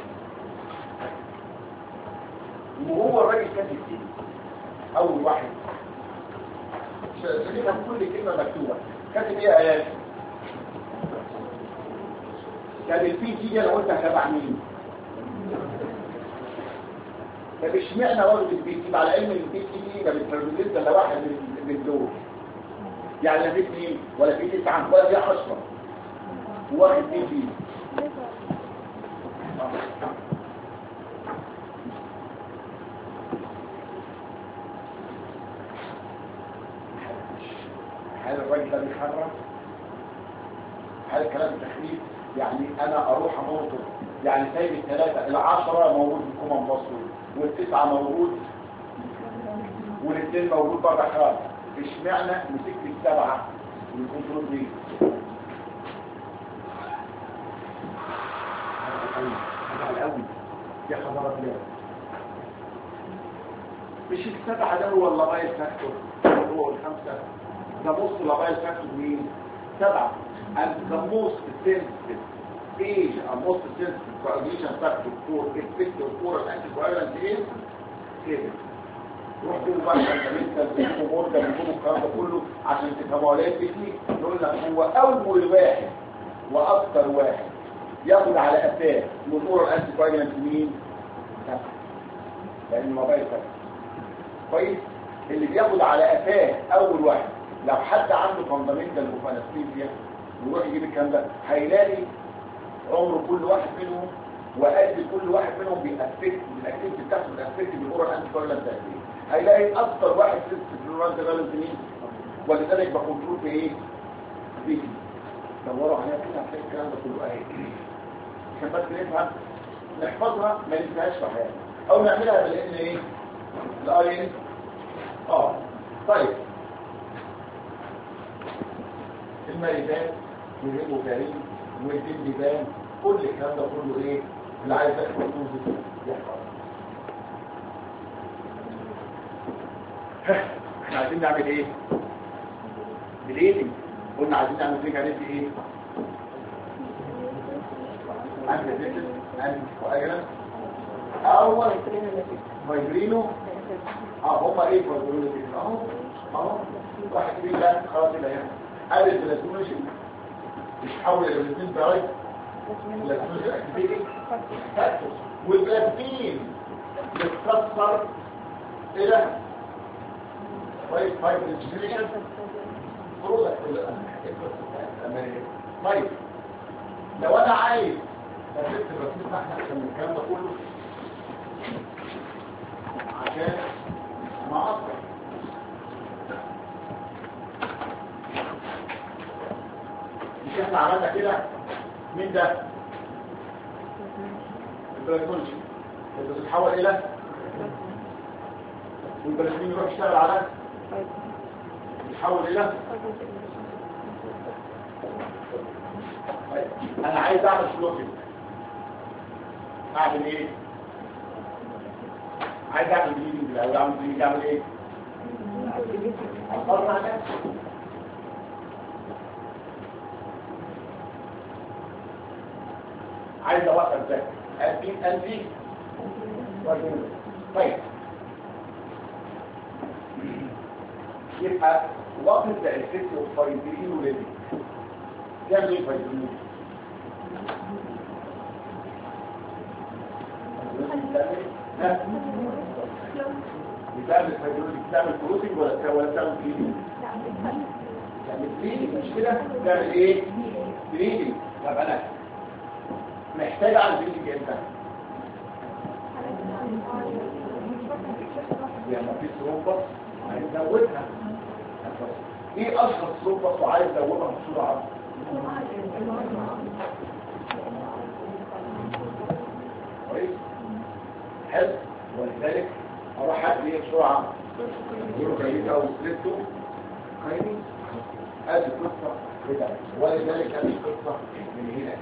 وهو الراجل كاتب ايه اول واحد شايفها كل كلمه مكتوبه كاتب ايه ايات كان البي تي دي انا قلت هتبع مين طب اشمعنى واخد البي تي على علم البي تي دي ما بتريزنت الا واحد من دول يعني لا في 2 ولا في 9 ولا في 10 واحد بي تي هل الراجل ده بيخرج هل الكلام تخريب يعني انا اروح اموت يعني سايب الثلاثه العشره موجود في الكومن مصر والتسعه موجود والاثنين موجود بره خالص اشمعنى مسكت السبعه والكنترول دي قوي هزعل قوي يا خبر ابيض. مش السبعه ده هو اللابايل فاكتور هو الخمسه ده most labile factor مين؟ 7 and the most sensitive age and most sensitive coagulation factor for effective oral anticoagulant is 7. روح جيبوا بقى الفاندامنتال بيجيبوا مورجان بيجيبوا الكلام ده كله عشان تفهموا عليه التكنيك. يقول لك هو اول واحد واكثر واحد ياخد على اساس من اورال انتيكواجولانت مين؟ 7 لان الموبايل فاكر كويس. اللي بياخد على اساس اول واحد لو حد عنده فاندامنتال وفانستيزيا ويروح يجيب الكلام ده هيلاقي عمر كل واحد منهم وقد كل واحد منهم بيأفكت بالاكتيفيتي بتاعته بيأفكت بالاورال انتيكواجولانت تاثير. هيلاقي اكتر واحد سنسيتيف للورانت فالنس مين؟ ولذلك بكنترول في ايه؟ بيجي دوروا عليها كده هتلاقي الكلام ده كله اهي عشان بس نفهم نحفظها ما ننساهاش في حياتنا او نعملها بالان ايه؟ الاي ان طيب المريضات والهيموفارين والدندبان كل الكلام ده كله ايه؟ اللي عايز ياخد نوزة يحفظ. احنا عايزين نعمل ايه؟ بليدنج قلنا عايزين نعمل فيه كانت ايه؟ انتي كواجولانت او فايبرينو هما ايه فايبرينو اهو واحد فيه ده خلاص كده يعني قال البلازمولوجي يتحول الى الاثنين درايف البلازمولوجي اكتيفيتي فاكتورز والبلازمين بتكسر الى طيب الجنريشن برودكت طيب لو انا عايز افكت الرصيد احنا عشان الكلام ده كله عشان ما اصبح مش احنا عملنا كده مين ده البلازمولوجي اللي بتتحول الى والبلازمين يروح يشتغل على يتحول الى انا عايز اعمل بلوكينج اعمل ايه؟ عايز اعمل بليدنج الاول اعمل بليدنج اعمل ايه؟ اصرف على نفسي عايز اوقف ده ادي طيب يبقى وقت الافكت والفايبرين وليدنج تعمل ايه فايبرين؟ بتعمل فايبرين بتعمل كروسنج ولا بتعمل بليدنج؟ تعمل بليدنج مش كده؟ بتعمل ايه؟ بليدنج. طب انا محتاج على البليدنج امتى؟ لما في ثرومبس عايز ازودها. ايه اشهر ثرومبس وعايز ازودها بسرعه؟ كويس حلو. ولذلك اروح ادي بسرعه يوروكايتا او سليبتو كايني ادي قصه كده. ولذلك ادي قصه من هنا.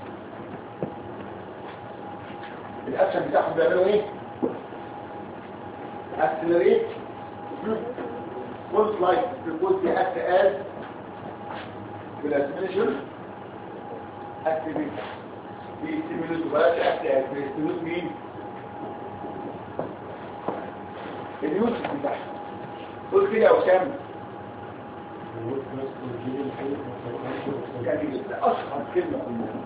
الاكشن بتاعهم بيعملوا ايه؟ accelerate full flight because they act as plasminogen activity. بيستيمولوت بلاش act as بيستيمولوت مين؟ اليوسف بتاعهم. قول كده يا وسام. يعني اشهر كلمه في الموضوع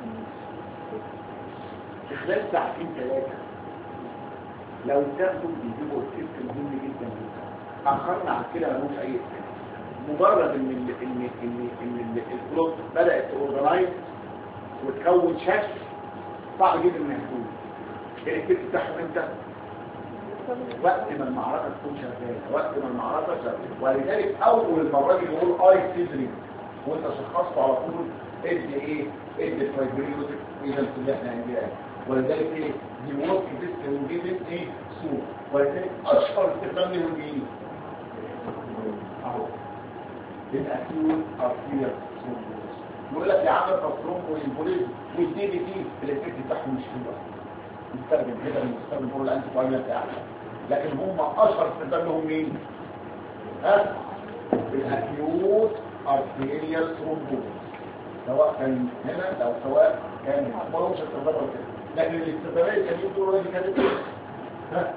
في خلال ساعتين ثلاثه لو تاخدوا بيجيبوا السيستم مهم جدا جدا. اخرنا عن كده ملوش اي اسم. مجرد ان البلوك بدات تورجنايز وتكون شكل صعب جدا انها تكون. الافكت بتاعهم امتى؟ وقت ما المعركه تكون شغاله، وقت ما المعركه شغاله. ولذلك اول ما الراجل يقول اي سيزرينج وانت شخصته على طول ادي ايه؟ ادي الفايبرينوتيك ايجنت اللي احنا عندنا. ولذلك ايه؟ دي وورك ديست وجيبت ايه؟ سور. ولذلك اشهر استخدام له ايه؟ اهو الاكيوت ارتيريال ثرومبوز. يقول لك يا عم الفاستروم والبوليز والدي بي تي الافكت بتاعهم مش حلو نستخدم كده بنستخدم بقول الانتي فايروس اعلى لكن هم اشهر استخدام لهم مين؟ ها؟ الاكيوت ارتيريال ثرومبوز سواء كان هنا او سواء كان ما لهمش استخدام ولا كده لكن الاستخدامات التانيين دول اللي كانت ها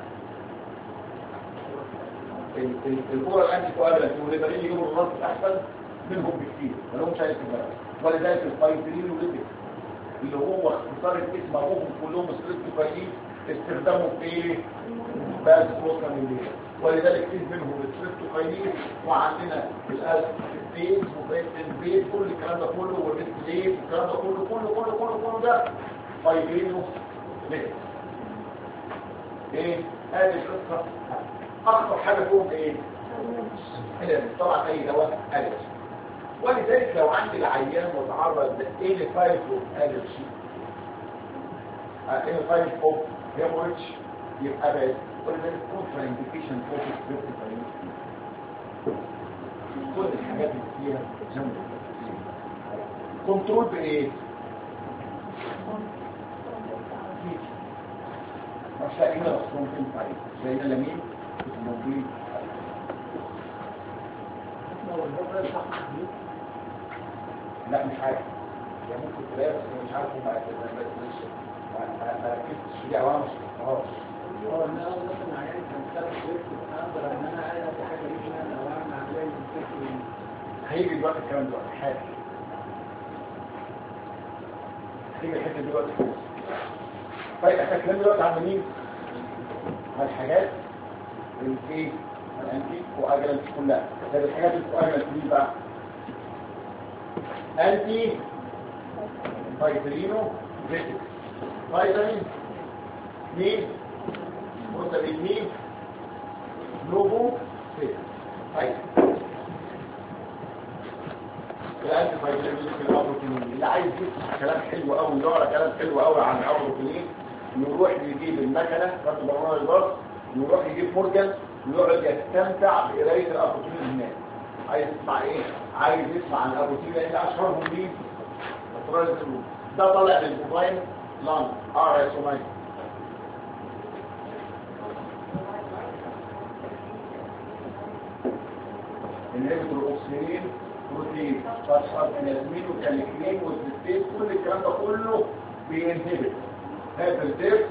الكوره الانتي كوابلنت والليبرين يجيبوا الرص احسن منهم بكتير ما لهمش اي استخدام ولذلك الفايبرين والليبرين اللي هو اختصار الاسم ابوهم كلهم ستريبتوكاين استخدامه في ايه؟ بس بروكاميلين ولذلك فيه منهم الستريبتوكاين وعندنا الالفيز وفيتنبيت كل الكلام ده كله والريستليت والكلام ده كله ده فايبرينو ليه؟ ايه؟ هذه القصه اخطر حاجه فيهم ايه؟ طبعا اي دواء الرجي ولذلك لو عندي العيان متعرض ل type of allergy any type of hemorrhage يبقى بس ولذلك contra indication for respiratory كل الحاجات اللي فيها جنب كنترول بايه؟ مش لاقيين الاصلا فين طيب لقينا لمين؟ موجودين لا مش عارف يعني ممكن تلاقي بس مش عارف هم ما ركزتش فيها وانا مش فهمتهاش هو ان انا مثلا عيان كان سبب وقت اقدر ان انا اعرف حاجه دي انا لو اعمل عمليه من هيجي دلوقتي الكلام دلوقتي حاجه هيجي الحته دلوقتي طيب احنا الكلام دلوقتي عن مين؟ عن الحاجات اللي ايه؟ الانتي كواجلنت كلها طب الحاجات الكواجلنت دي بقى انتي فايبرينو فيتك فايتامين مين فيتامين مين نوبو فيتك طيب الانتي فايبرينو في الابروتين اللي عايز يسمع كلام حلو قوي يقرا كلام حلو قوي عن الابروتين يروح يجيب المكنه بتاعت برنامج الباص يروح يجيب مورجان ويقعد يستمتع بقرايه الابروتين هناك عايز يسمع ايه عايز يسمع عن الابروتين لان اشهرهم مين ده طالع للموبايل لان اس او النيبتر الاكسجين بروتين فاسفات ياسمين وكاليكلين والزيتين كل الكلام ده كله بينهبط هذا الدير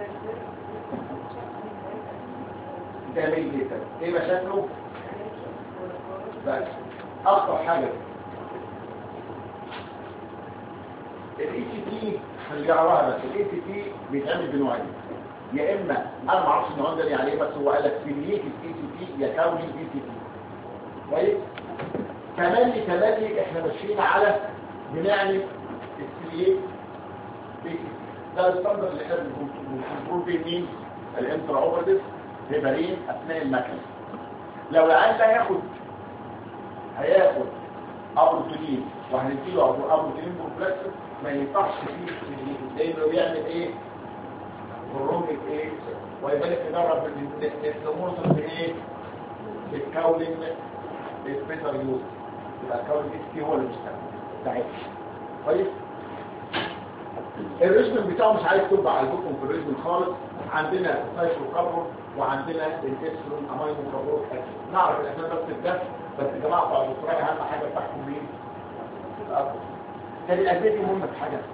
جميل جدا ايه مشاكله بس اخطر حاجه الاي سي تي خلي يعرفها بس الاي سي تي بيتعمل بنوعين يا اما انا ما اعرفش النوع ده عليه بس هو قال لك سيليك الاي سي تي يا كوني الاي سي تي كويس تملي احنا ماشيين على بنعمل السيليك اي سي تي ده الستاندرد اللي احنا بنقول بيه مين الانترا اوبرتيف هيبرين اثناء المكنه لو العيان ده هياخد ابروتين وهنديله ابروتين بروفلاكس ما ينفعش فيه لانه بيعمل ايه بروميك ايه ويبالك يجرب الامور بايه بالكاولين سبيشال يوز يبقى الكاولين اس تي هو اللي بيستخدم ساعتها كويس الريجمنت بتاعه مش عايز تبقى على البوكم في الريجمنت خالص عندنا سايكلوكابرون وعندنا الاسفرون امينو كابروك اسيد نعرف الاسماء بس ده بس يا جماعه بتوع الدكتوراه اهم حاجه بتاعكم مين الابر كان الادويه دي مهمه في حاجه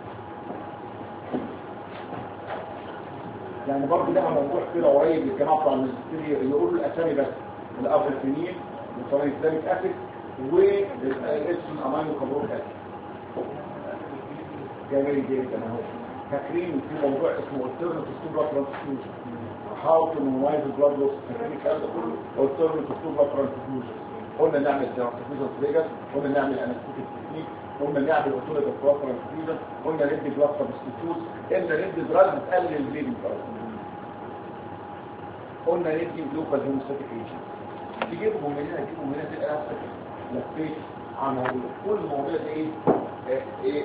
يعني برضه ده موضوع كده قريب للجماعه بتوع الماجستير يقولوا الاسامي بس الافرسينين والصليسيليك اسيد والاسفرون امينو كابروك اسيد جميل جدا اهو فاكرين في موضوع اسمه alternative to blood transfusion how to minimize the blood loss فاكرين الكلام ده كله alternative to blood transfusion قلنا نعمل transfusion triggers قلنا نعمل anesthetic technique قلنا نعمل alternative blood transfusion قلنا ندي blood substitutes قلنا ندي دراج تقلل البليدنج قلنا ندي local hemostatic agents تجيبهم من هنا تبقى نفسك لفيت على موضوع كل المواضيع دي ايه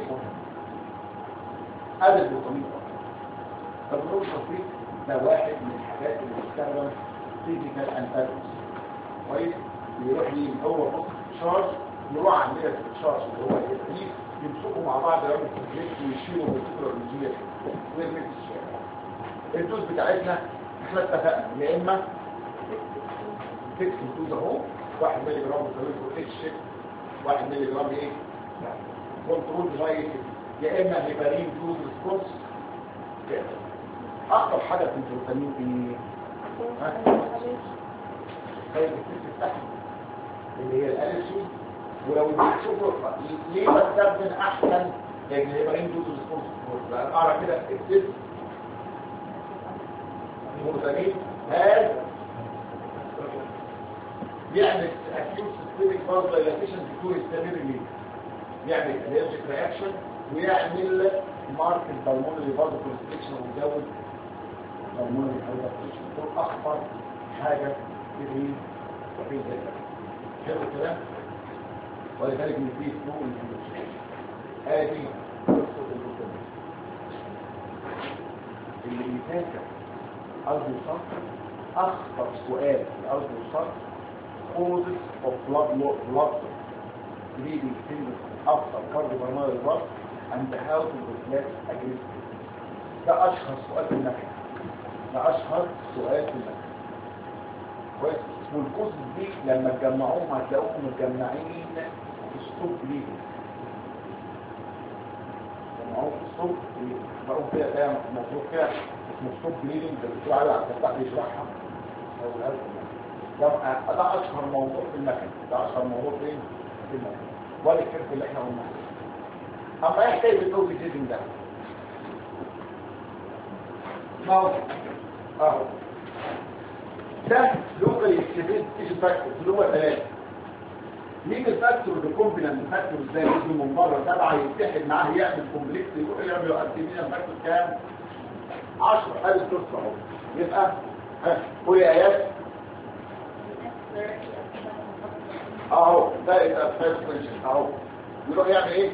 هذا البروتين البروتين ده واحد من الحاجات اللي بتستخدم فيزيكال انتاجونست كويس يروح هو بص شارج يروح عندنا في الشارج اللي هو الاسيد يمسكوا مع بعض يعملوا كونفليكت ويشيلوا بالفكره الرئيسيه ويرمي في الشارع. الدوز بتاعتنا احنا اتفقنا يا اما فيكس الدوز اهو 1 مللي جرام بتساوي اتش 1 مللي جرام ايه كنترول ديفايس، يا اما هيبارين دوز ريسبونس. اخطر حاجه في الفيتامين ايه؟ طيب الست بتاعها اللي هي الالرجي. ولو تشوفوا ليه بستخدم احسن الهيبارين دوز ريسبونس لان اقرا كده الست الفيتامين هذا يعمل اكيوت سيستميك فاز دايلاتيشن بيكون يستمر ليه، يعمل الرجيك رياكشن ويعمل ماركت بالمونري فاز كونستريكشن ويزود بالمونري هايبرتنشن. دول اخطر حاجه في الذكر. حلو الكلام. ولذلك نفيد فوق الفلوس هذه قصه الفيتامين اللي بيذاكر ارض الصدر. اخطر سؤال في ارض الصدر causes of blood bleeding after cardiopulmonary blood and how to reflect against it. ده اشهر سؤال في المكان، ده اشهر سؤال في المكان. كويس. والكوز دي لما تجمعوهم هتلاقوهم متجمعين في ستوب بليدنج. جمعوهم في ستوب بليدنج بقوا كده ده موضوع كده اسمه ستوب بليدنج. ده الدكتور علي عبد الفتاح بيشرحها. ده اشهر موضوع في المكان، ده اشهر موضوع فين في المكان. ولا الكرف اللي احنا قلناه. اما ايه حكايه الستوب بليدنج ده؟ اهو ده لوكال اكتيفيت تيشو فاكتور اللي هو 3. مين الفاكتور الكومبلمنت فاكتور ازاي يجي من بره تبع يتحد معاه يعمل كومبلكس يروح يعمل اكتيفيشن فاكتور كام 10 ادي القصه اهو. يبقى قول يا ايات اهو ده يبقى فاكتور اهو يروح يعمل ايه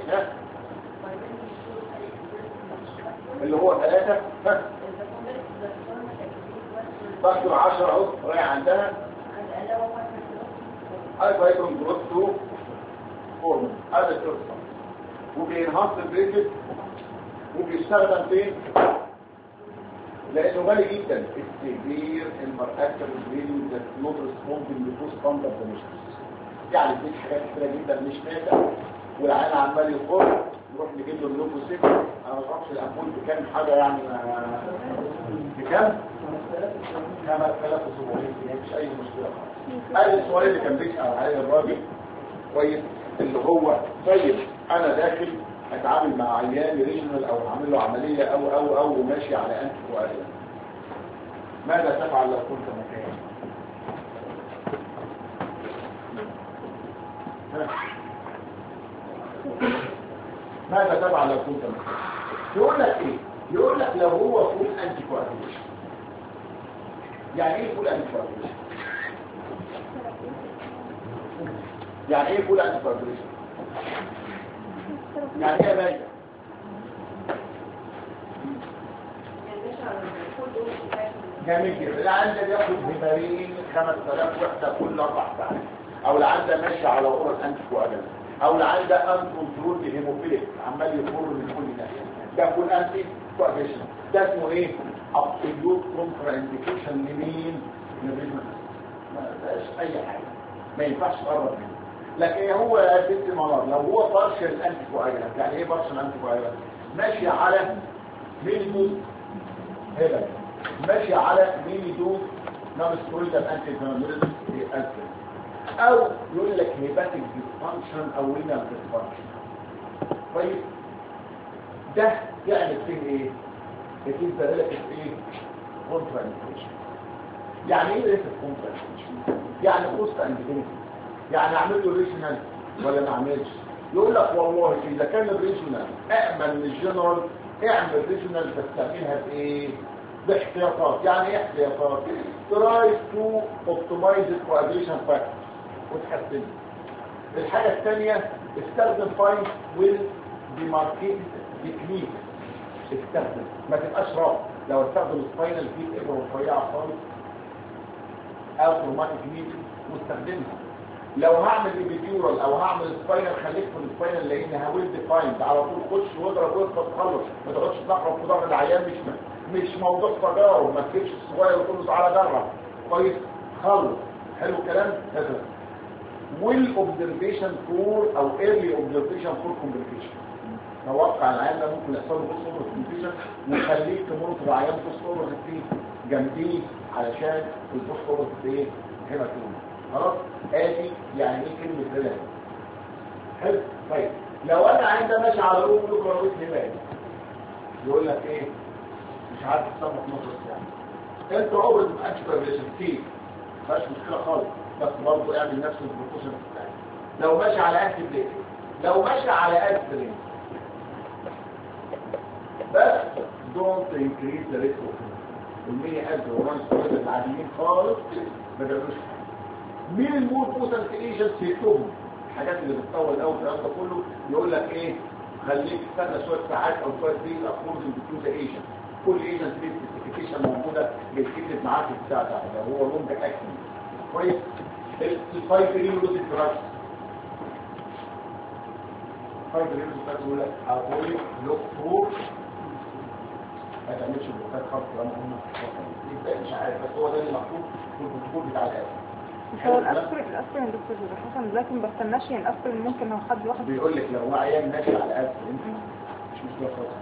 اللي هو 3 فاكتور 10 اهو رايح عندها هايبرون جروث 2 فورم هذا القصه. وبينهض البريكت وبيستخدم فين؟ لانه غالي جدا. السيفير المركز البريد ذات نوت ريسبوندنج لتو ستاندرد ميجرز. يعني دي حاجات كتيره جدا مش نافع والعين عمال يخر نروح نجيب له اللوكوسيت. انا ما اعرفش الامبول بكام حاجه يعني بكام 5700 جنيه مش اي مشكله خالص. قال السؤال اللي كان بيسال عليه الراجل كويس اللي هو طيب انا داخل اتعامل مع عيان ريجنال او اعمل له عمليه او وماشي على انتي كواجولانت، ماذا تفعل لو كنت مكاني؟ ماذا تفعل لو كنت مكاني؟ يقول لك ايه؟ يقول لك لو هو فول انتي كواجوليشن. يعني ايه فول انتي كواجوليشن؟ يعني ايه فول انتي كواجوليشن؟ يعني ايه يا باشا؟ جميل جدا. العيان ده بياخد هيبارين 5000 وحده كل 4 ساعات، او العيان ده ماشي على اورال انتي كواجولانت، او العيان ده ان كنترول هيموفيليك عمال يفر من كل ناحيه. ده فول انتي كواجوليشن. ده اسمه ايه؟ ابسوليوت كونترا انديكيشن لمين؟ للريجنال. ما فيهاش اي حاجه، ما ينفعش تقرب منه. لكن هو يا ست مرض لو هو بارشل انتي كواجولانت. يعني ايه بارشل انتي كواجولانت؟ ماشي على مينيدوز هيبر، ماشي على مينيدوز نون سترويدال انتي انفلاماتوري انتي، او يقول لك هيباتيك ديسفانكشن او رينال ديسفانكشن. طيب ده يعمل فيه ايه؟ يفيد ذلك ايه؟ كونترا انديكيشن. يعني ايه ريسك كونترا انديكيشن؟ يعني كوست انديكيشن. يعني اعمل له ريجنال ولا ما اعملش؟ يقول لك والله اذا كان الريجنال امن من الجنرال اعمل ريجنال بس تعملها بايه؟ باحتياطات. يعني ايه احتياطات؟ تراي تو اوبتمايز الكواجيشن فاكتور وتحسنه. الحاجه الثانيه استخدم فاين ويل ديماركيتد تكنيك. استخدم ما تبقاش راب. لو استخدم سباينال فيت ابره رفيعه خالص او تروماتيك نيدل واستخدمها. لو هعمل ايبيديورال او هعمل سباينال خليك في السباينال لان هويل ديفايند على طول خش واضرب واخبط خلص ما تقعدش تنقرب في ظهر العيان مش موضوع تجارب ما تجيبش الصغير وتقول له تعالى جرب كويس خلص حلو الكلام كذا والاوبزرفيشن فور او ايرلي اوبزرفيشن فور كومبليكيشن توقع العيان ده ممكن يحصل له بوست اوفر كومبليكيشن وخليك تمونيتور العيان بوست اوفر فيه جنبيه علشان البوست اوفر ايه هيماتوما خلاص ادي يعني ايه كلمه ريلاكس حلو طيب لو انا عايز ماشي على روح لوكرويت هيماتوما يقول لك ايه مش عارف تصرف نص ساعه انت اوبرد انتي كتير مفيش مشكله خالص بس برضه اعمل نفس البروبوزل بتاعك لو ماشي على انتي بليك لو ماشي على اسبرين بس دونت انكريز ذا ريسك اوف المية ألف وران ستويد العاديين خالص ما بيعملوش حاجه مين المور بوتنت ايجنت سيكتهم الحاجات اللي بتطول قوي الكلام ده كله يقول لك ايه خليك تستنى شويه ساعات او شويه دقايق اكوردنج تو ذا ايجنت كل ايجنت ليه سبيسيفيكيشن موجوده بتكتب معاك في البتاع ده لو هو لونج اكشن كويس الفايبرينوز دراجز فايبرينوز دراجز يقول لك اقول لوك فور ما تعملش بلوكات خالص لما هم يبقى مش عارف بس هو ده اللي مكتوب في البروتوكول بتاع الاسم هو الاسبرين دكتور حسن لكن ما بستناش يعني الاسبرين ممكن لو حد واخد بيقول لك لو عيان ماشي على اسبرين مش مشكله خالص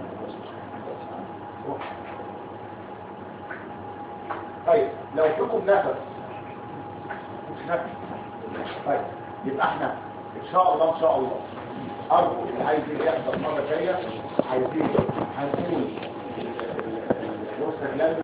طيب لو فيكم نفس مش نفس طيب يبقى احنا ان شاء الله ارجو اللي عايز يحضر مره جايه عايزين هنقول